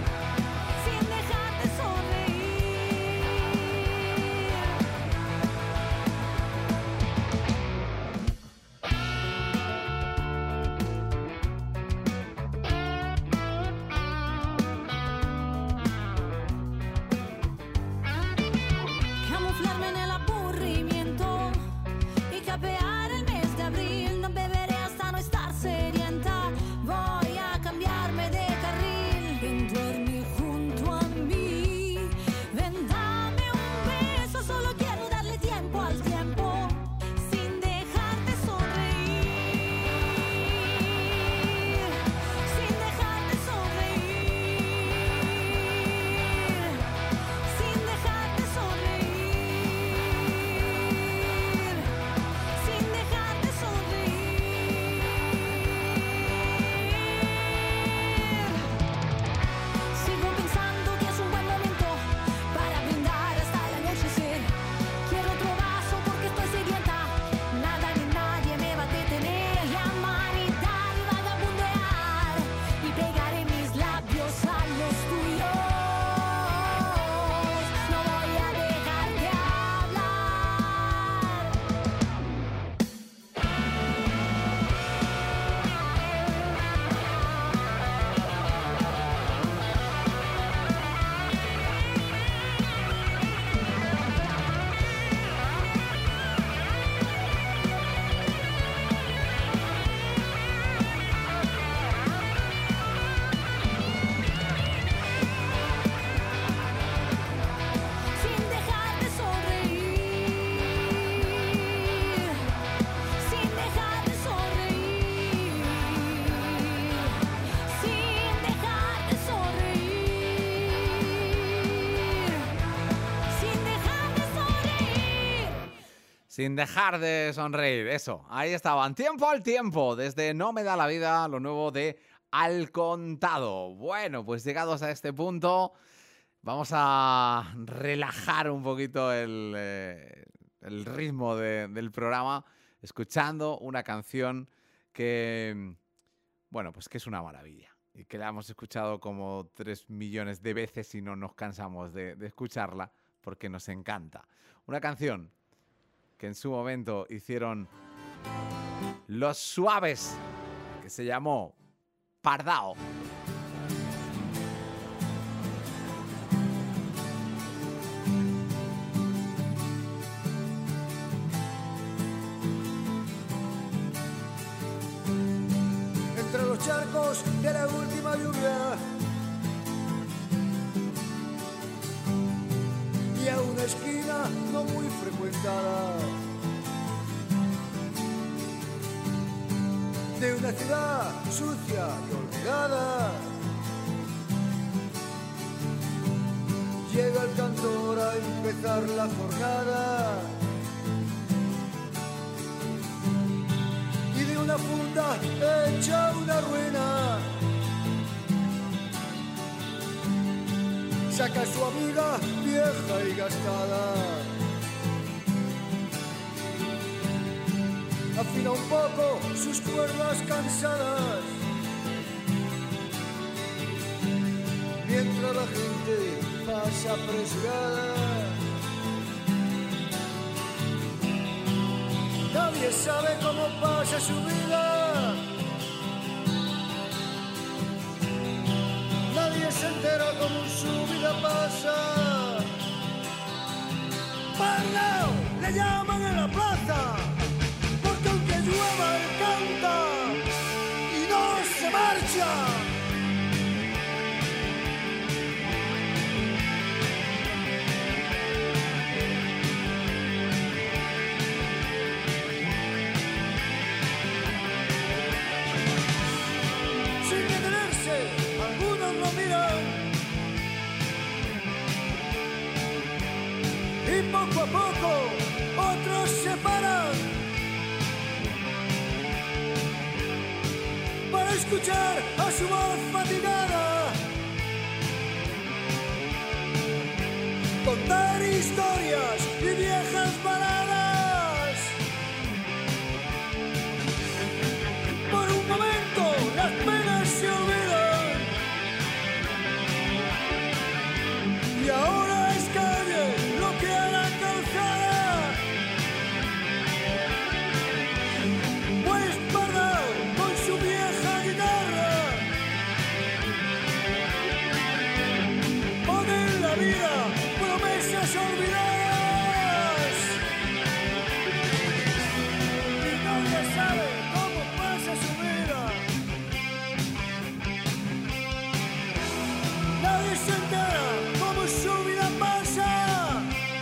Speaker 1: Sin dejar de sonreír, eso, ahí estaban. Tiempo al tiempo, desde No me da la vida, lo nuevo de Al Contado. Bueno, pues llegados a este punto, vamos a relajar un poquito el, eh, el ritmo de, del programa, escuchando una canción que, bueno, pues que es una maravilla. Y que la hemos escuchado como tres millones de veces y no nos cansamos de, de escucharla porque nos encanta. Una canción que en su momento hicieron Los Suaves, que se llamó Pardao.
Speaker 3: Entre los charcos de la última lluvia y a una esquina no muy frecuentada de una ciudad sucia y olvidada, llega el cantor a empezar la jornada y de una funda hecha una ruina saca a su amiga vieja y gastada, afina un poco sus cuerdas cansadas, mientras la gente pasa apresurada. Nadie sabe cómo pasa su vida, nadie se entera cómo su vida pasa. Pardao le llaman en la plaza, porque aunque llueva él canta y no se marcha. Sin detenerse, algunos lo miran y poco a poco otros se paran para escuchar a su voz fatigada contar historias y viejas baladas. Por un momento las penas se olvidan y ahora es calle lo que a la calzada. Pues Pardao con su vieja guitarra pone en la vida promesas olvidadas y nadie sabe cómo pasa su vida. Nadie se entera cómo su vida pasa.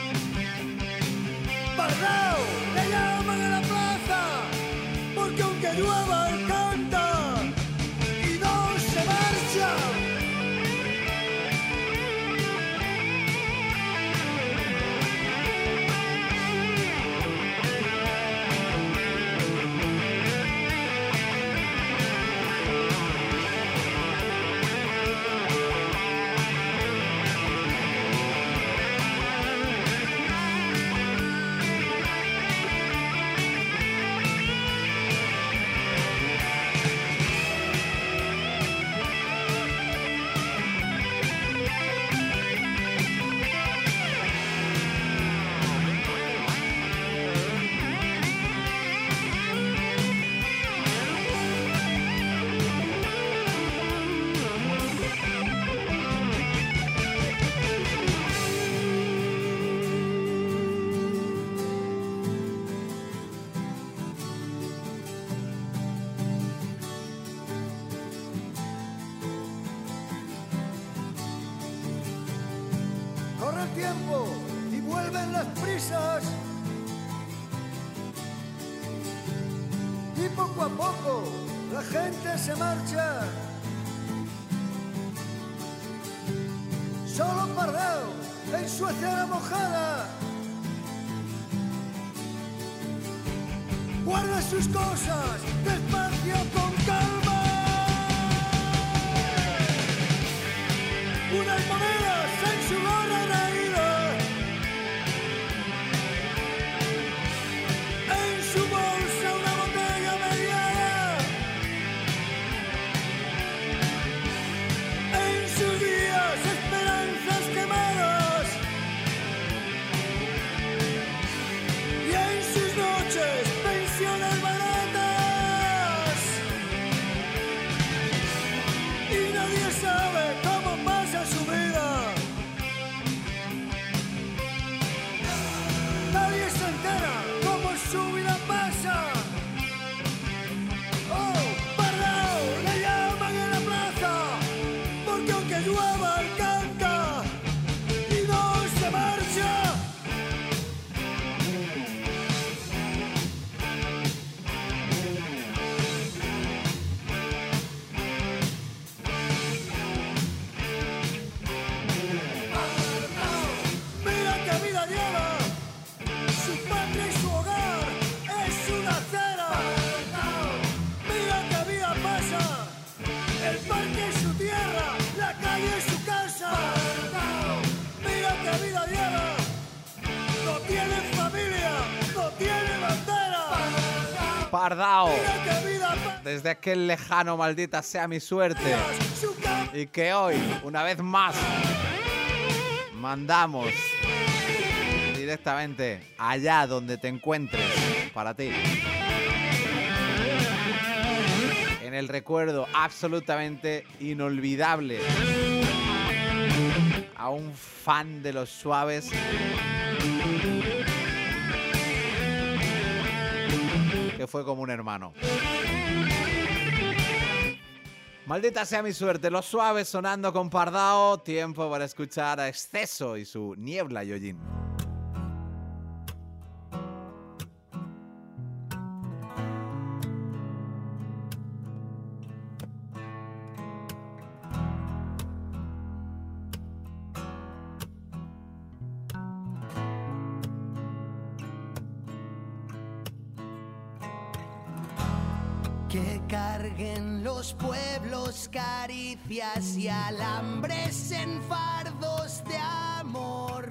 Speaker 3: Pardao le llaman a la plaza, porque aunque llueva él canta y no se marcha. Corre el tiempo y vuelven las prisas y poco a poco la gente se marcha. Solo Pardao en su acera mojada guarda sus cosas despacio con calma. Unas monedas en su gorra raída, en su bolsa una botella mediana, en sus días esperanzas quemadas y en sus noches pensiones baratas. Y nadie sabe cómo pasa su vida, nadie se entera cómo su vida pasa. Oh, Pardao le llaman en la plaza, porque aunque llueva él canta y no se marcha. Mira qué vida lleva, su patria y su hogar es una acera. Mira qué vida pasa, el parque es su tierra, la calle es su casa. Mira qué vida lleva, no tiene familia, no tiene bandera.
Speaker 1: Pardao.
Speaker 3: Mira qué vida pasa,
Speaker 1: Desde aquel lejano, maldita sea mi suerte.
Speaker 3: su campo.
Speaker 1: Y que hoy, una vez más, mandamos directamente allá donde te encuentres para ti. En el recuerdo absolutamente inolvidable a un fan de Los Suaves que fue como un hermano. Maldita sea mi suerte, Los Suaves sonando con Pardao. Tiempo para escuchar a Exceso y su Niebla Yoyin.
Speaker 9: Que carguen los pueblos caricias y alambres en fardos de amor.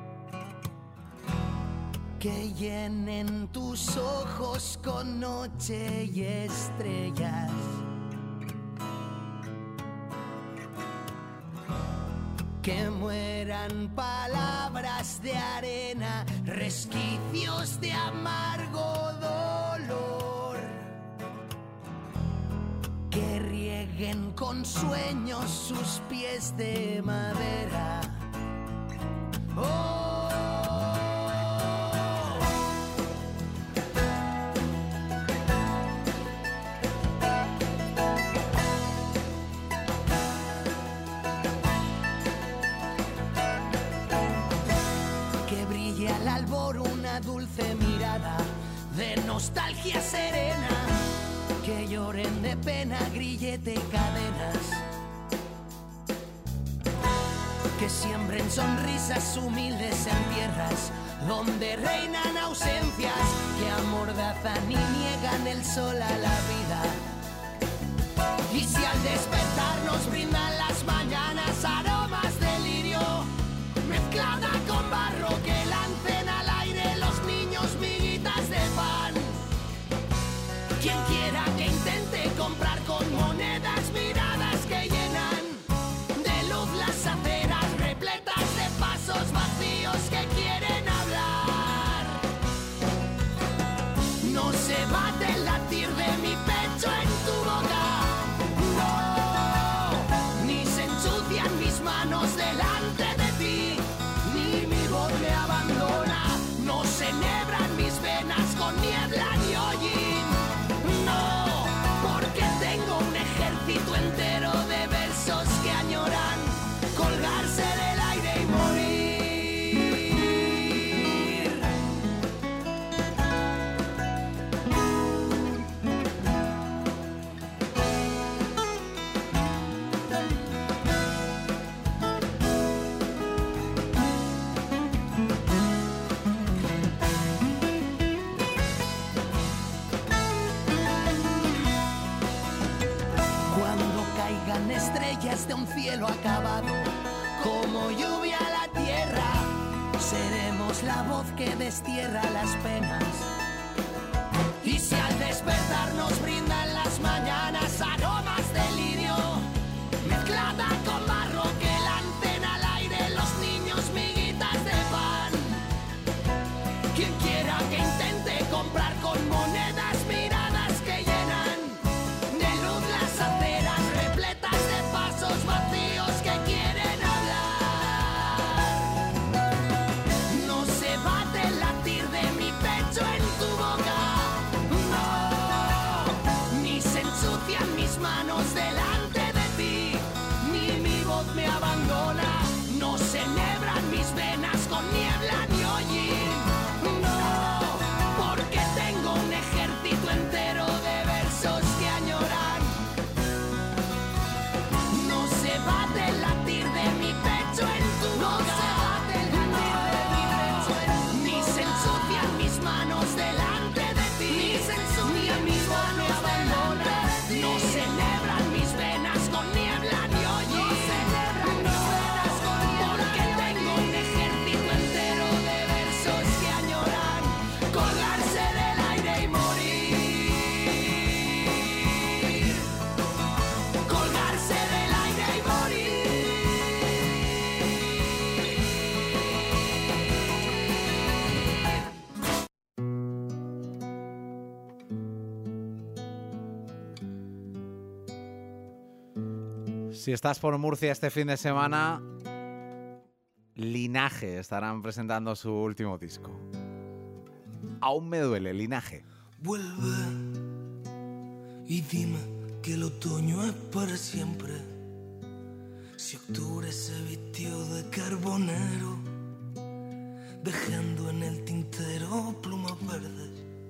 Speaker 9: Que llenen tus ojos con noche y estrellas. Que mueran palabras de arena, resquicios de amargo dolor. Que rieguen con sueños sus pies de madera. Oh. Que brille al albor una dulce mirada de nostalgia serena. Que lloren de pena grillete y cadenas. Que siembren sonrisas humildes en tierras donde reinan ausencias. Que amordazan y niegan el sol a la vida. Y si al despertar nos brindan las mañanas aromas de lirio, mezclada con barro, que lancen al aire los niños miguitas de pan. Quien quiera que intente comprar con monedas miradas que llenan de luz las aceras repletas de pasos vacíos que quieren hablar. No se bate el latir de mi pecho en tu boca. No, caigan estrellas de un cielo acabado, como lluvia a la tierra, seremos la voz que destierra las penas. Y si al despertar nos brindan las mañanas aromas de lirio, mezclada con barro que lancen al aire los niños miguitas de pan. Quien quiera que intente comprar con monedas miradas que llenan de luz las aceras repletas de pasos vacíos que quieren hablar. No se bate el latir de mi pecho en tu boca, no, ni se ensucian mis manos delante de ti, ni mi voz me abandona, no se enhebran mis venas con niebla ni hollín, no, porque tengo un ejército entero de versos que añoran. No se bate el latir de mi pecho en tu boca, ni se ensucian mis manos delante de ti, ni se ensucian mis manos delante de ti, no se enhebran mis venas con niebla ni hollín, no se enhebran mis venas con niebla, porque tengo un ejército entero de versos que añoran colgarse del aire y morir, colgarse del aire y morir.
Speaker 1: Si estás por Murcia este fin de semana, Linaje estarán presentando su último disco. Aún me duele, Linaje.
Speaker 10: Vuelve y dime que el otoño es para siempre. Si octubre se vistió de carbonero, dejando en el tintero plumas verdes.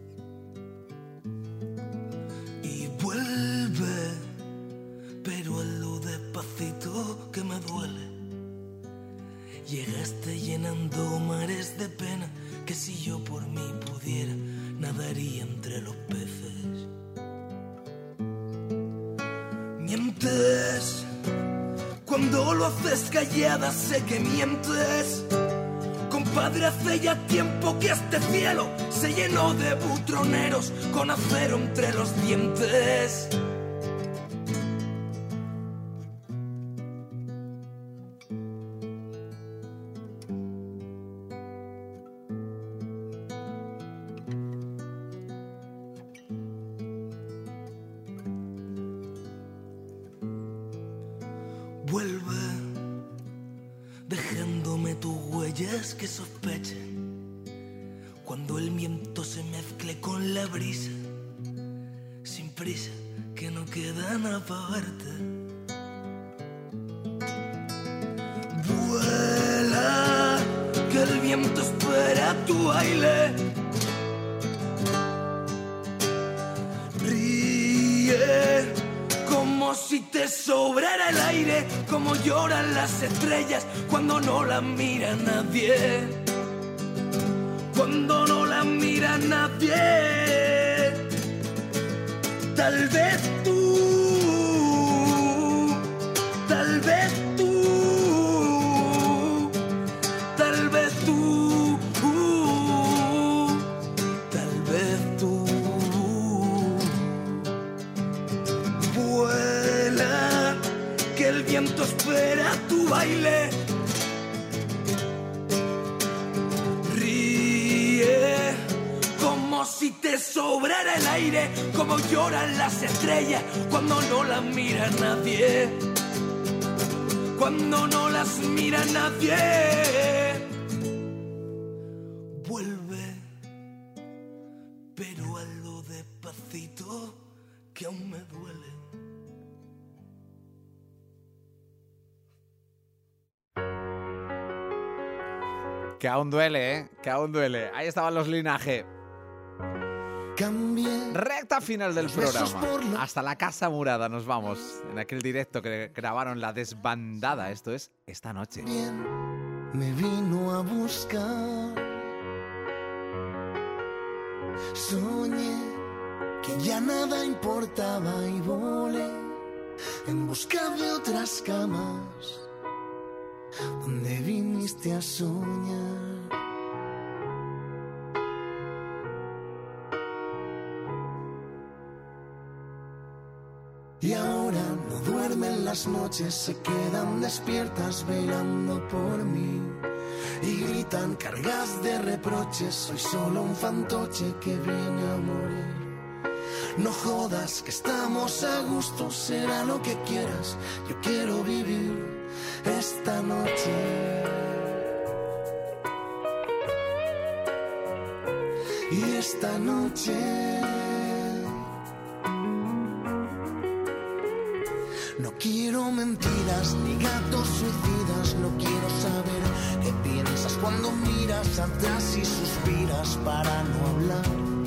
Speaker 10: Y vuelve, pero hazlo despacito que me duele. Llegaste llenando mares de pena, que si yo por mí pudiera, nadaría entre los peces. Mientes, cuando lo haces callada sé que mientes. Compadre, hace ya tiempo que este cielo se llenó de butroneros con acero entre los dientes. Vuelve, dejándome tus huellas que sospechen, cuando el viento se mezcle con la brisa, sin prisa, que no queda nada para verte. Vuela, que el viento espera tu baile. Ríe, como si te sobrara el aire, como lloran las estrellas cuando no las mira nadie, cuando no las mira nadie. Tal vez tú, tal vez tú, tal vez tú, tal vez tú. Vuela, que el viento espera tu baile. Ríe, como si te sobrara el aire, como lloran las estrellas cuando no las mira nadie, cuando no las mira nadie. Vuelve, pero hazlo despacito que aún me duele.
Speaker 1: Que aún duele, ¿eh? Que aún duele. Ahí estaban los Linaje.
Speaker 10: Cambié.
Speaker 1: Recta final del
Speaker 10: Besos
Speaker 1: programa.
Speaker 10: por la-
Speaker 1: Hasta la Casa Murada nos vamos. En aquel directo que grabaron La Desbandada. Esto es esta noche.
Speaker 10: Me vino a buscar. Soñé que ya nada importaba y volé en busca de otras camas donde viniste a soñar. Y ahora no duermen las noches, se quedan despiertas velando por mí. Y gritan cargas de reproches, soy solo un fantoche que viene a morir. No jodas que estamos a gusto, será lo que quieras, yo quiero vivir esta noche. Y esta noche no quiero mentiras ni gatos suicidas, no quiero saber qué piensas cuando miras atrás y suspiras para no hablar.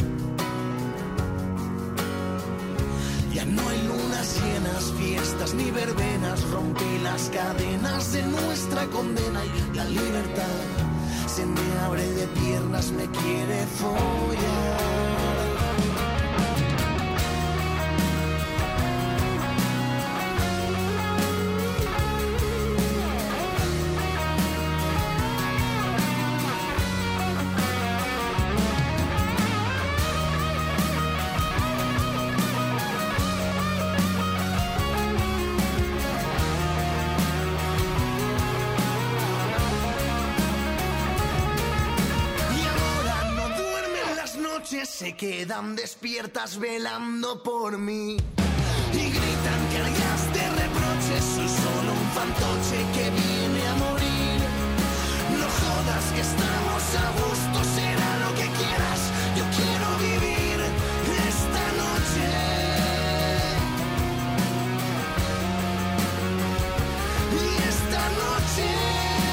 Speaker 10: Ya no hay lunas llenas, fiestas ni verbenas, rompí las cadenas de nuestra condena y la libertad se me abre de piernas, me quiere follar. Se quedan despiertas velando por mí y gritan cargas de reproches, soy solo un fantoche que viene a morir. No jodas que estamos a gusto, será lo que quieras, yo quiero vivir esta noche. Y esta noche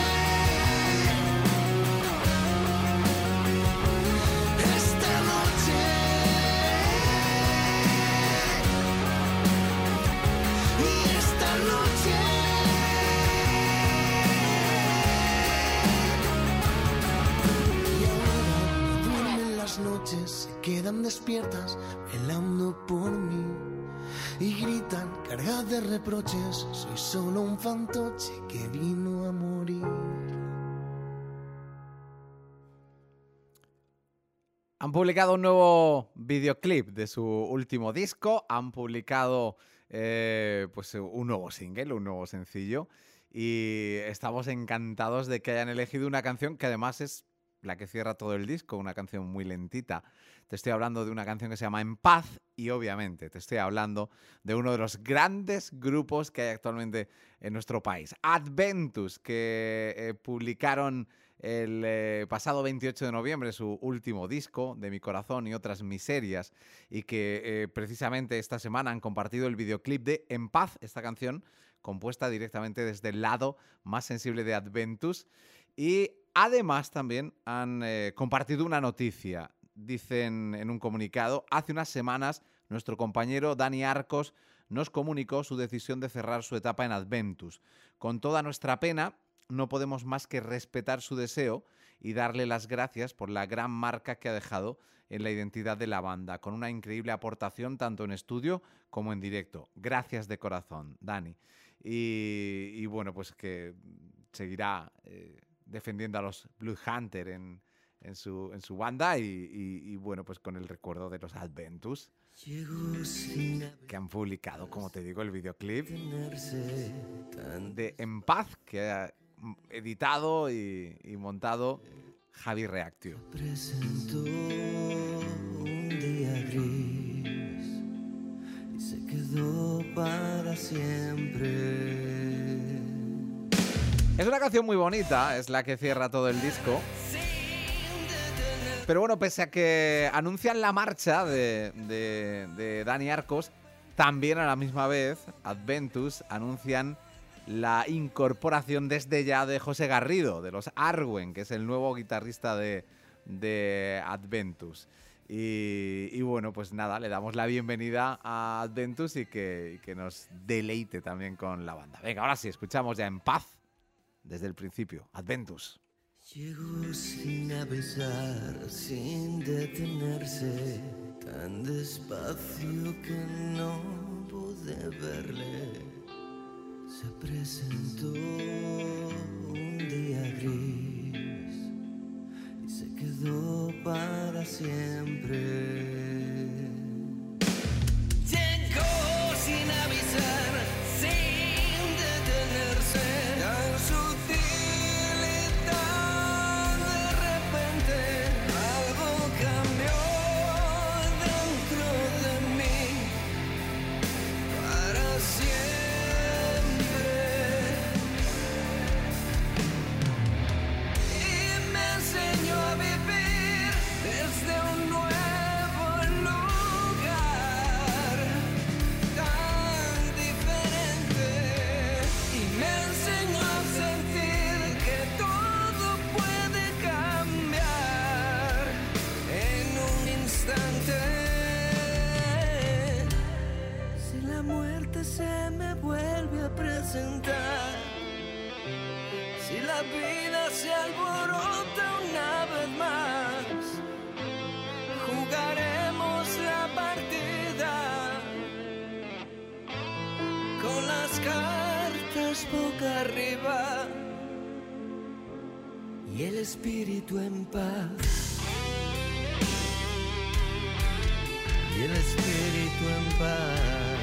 Speaker 10: noches se quedan despiertas velando por mí y gritan cargadas de reproches, soy solo un fantoche que vino a morir.
Speaker 1: Han publicado un nuevo videoclip de su último disco, han publicado eh, pues un nuevo single, un nuevo sencillo, y estamos encantados de que hayan elegido una canción que además es la que cierra todo el disco, una canción muy lentita. Te estoy hablando de una canción que se llama En Paz y obviamente te estoy hablando de uno de los grandes grupos que hay actualmente en nuestro país. Adventus, que eh, publicaron el eh, pasado veintiocho de noviembre su último disco, De mi corazón y otras miserias, y que eh, precisamente esta semana han compartido el videoclip de En Paz, esta canción compuesta directamente desde el lado más sensible de Adventus. Y además también han eh, compartido una noticia. Dicen en un comunicado, hace unas semanas nuestro compañero Dani Arcos nos comunicó su decisión de cerrar su etapa en Adventus. Con toda nuestra pena, no podemos más que respetar su deseo y darle las gracias por la gran marca que ha dejado en la identidad de la banda, con una increíble aportación tanto en estudio como en directo. Gracias de corazón, Dani. Y, y bueno, pues que seguirá eh, defendiendo a los Blood Hunter en, en, su, en su banda y, y, y bueno, pues con el recuerdo de los Adventus, que han publicado, como te digo, el videoclip de En Paz, que ha editado y, y montado Javi Reactio.
Speaker 11: Presentó un día gris y se quedó para siempre.
Speaker 1: Es una canción muy bonita, es la que cierra todo el disco. Pero bueno, pese a que anuncian la marcha de, de, de Dani Arcos, también a la misma vez Adventus anuncian la incorporación desde ya de José Garrido, de los Arwen, que es el nuevo guitarrista de, de Adventus. Y, y bueno, pues nada, le damos la bienvenida a Adventus y que, y que nos deleite también con la banda. Venga, ahora sí, escuchamos ya En Paz desde el principio, Adventus.
Speaker 11: Llegó sin avisar, sin detenerse, tan despacio que no pude verle. se presentó un día gris y se quedó para siempre.
Speaker 10: Llegó sin avisar, sin detenerse, tan sutil y tan de repente. Algo cambió dentro de mí para siempre. Y me enseñó a vivir desde un nuevo lugar tan diferente. Y me enseñó a sentir que todo puede cambiar en un instante.
Speaker 11: Si la muerte se me vuelve a presentar,
Speaker 10: Si la vida se alborota una vez más, jugaremos la partida con las cartas boca arriba
Speaker 11: y el espíritu en paz, y el espíritu en paz.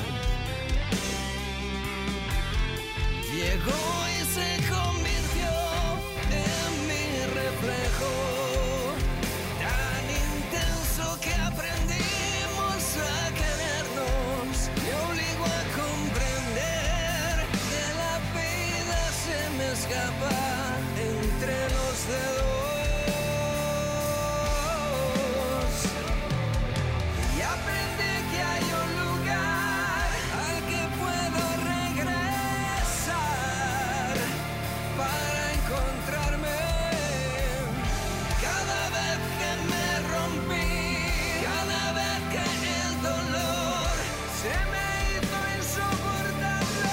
Speaker 10: Llegó y se convirtió en mi reflejo, tan intenso que aprendimos a querernos. Me obligó a comprender que la vida se me escapa entre los dedos. Y aprendí que hay un lugar al que puedo regresar para encontrarme. Cada vez que me rompí, cada vez que el dolor se me hizo insoportable.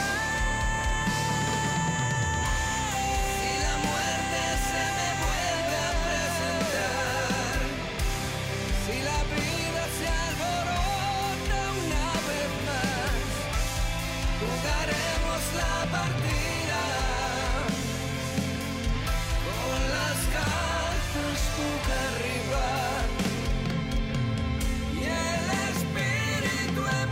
Speaker 10: Si la muerte se me vuelve a presentar, si la vida se alborota una vez más, jugaremos la partida con las cartas boca arriba y el espíritu en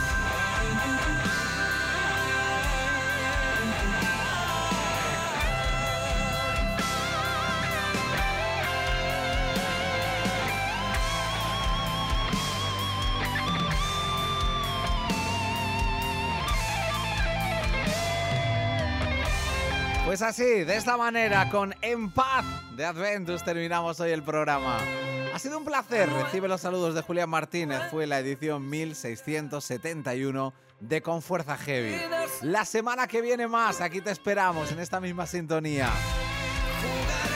Speaker 1: Pues así, de esta manera, con En Paz de Adventus, terminamos hoy el programa. Ha sido un placer. Recibe los saludos de Julián Martínez. Fue la edición mil seiscientos setenta y uno de Con Fuerza Heavy. La semana que viene más, aquí te esperamos en esta misma sintonía.
Speaker 10: jugaremos.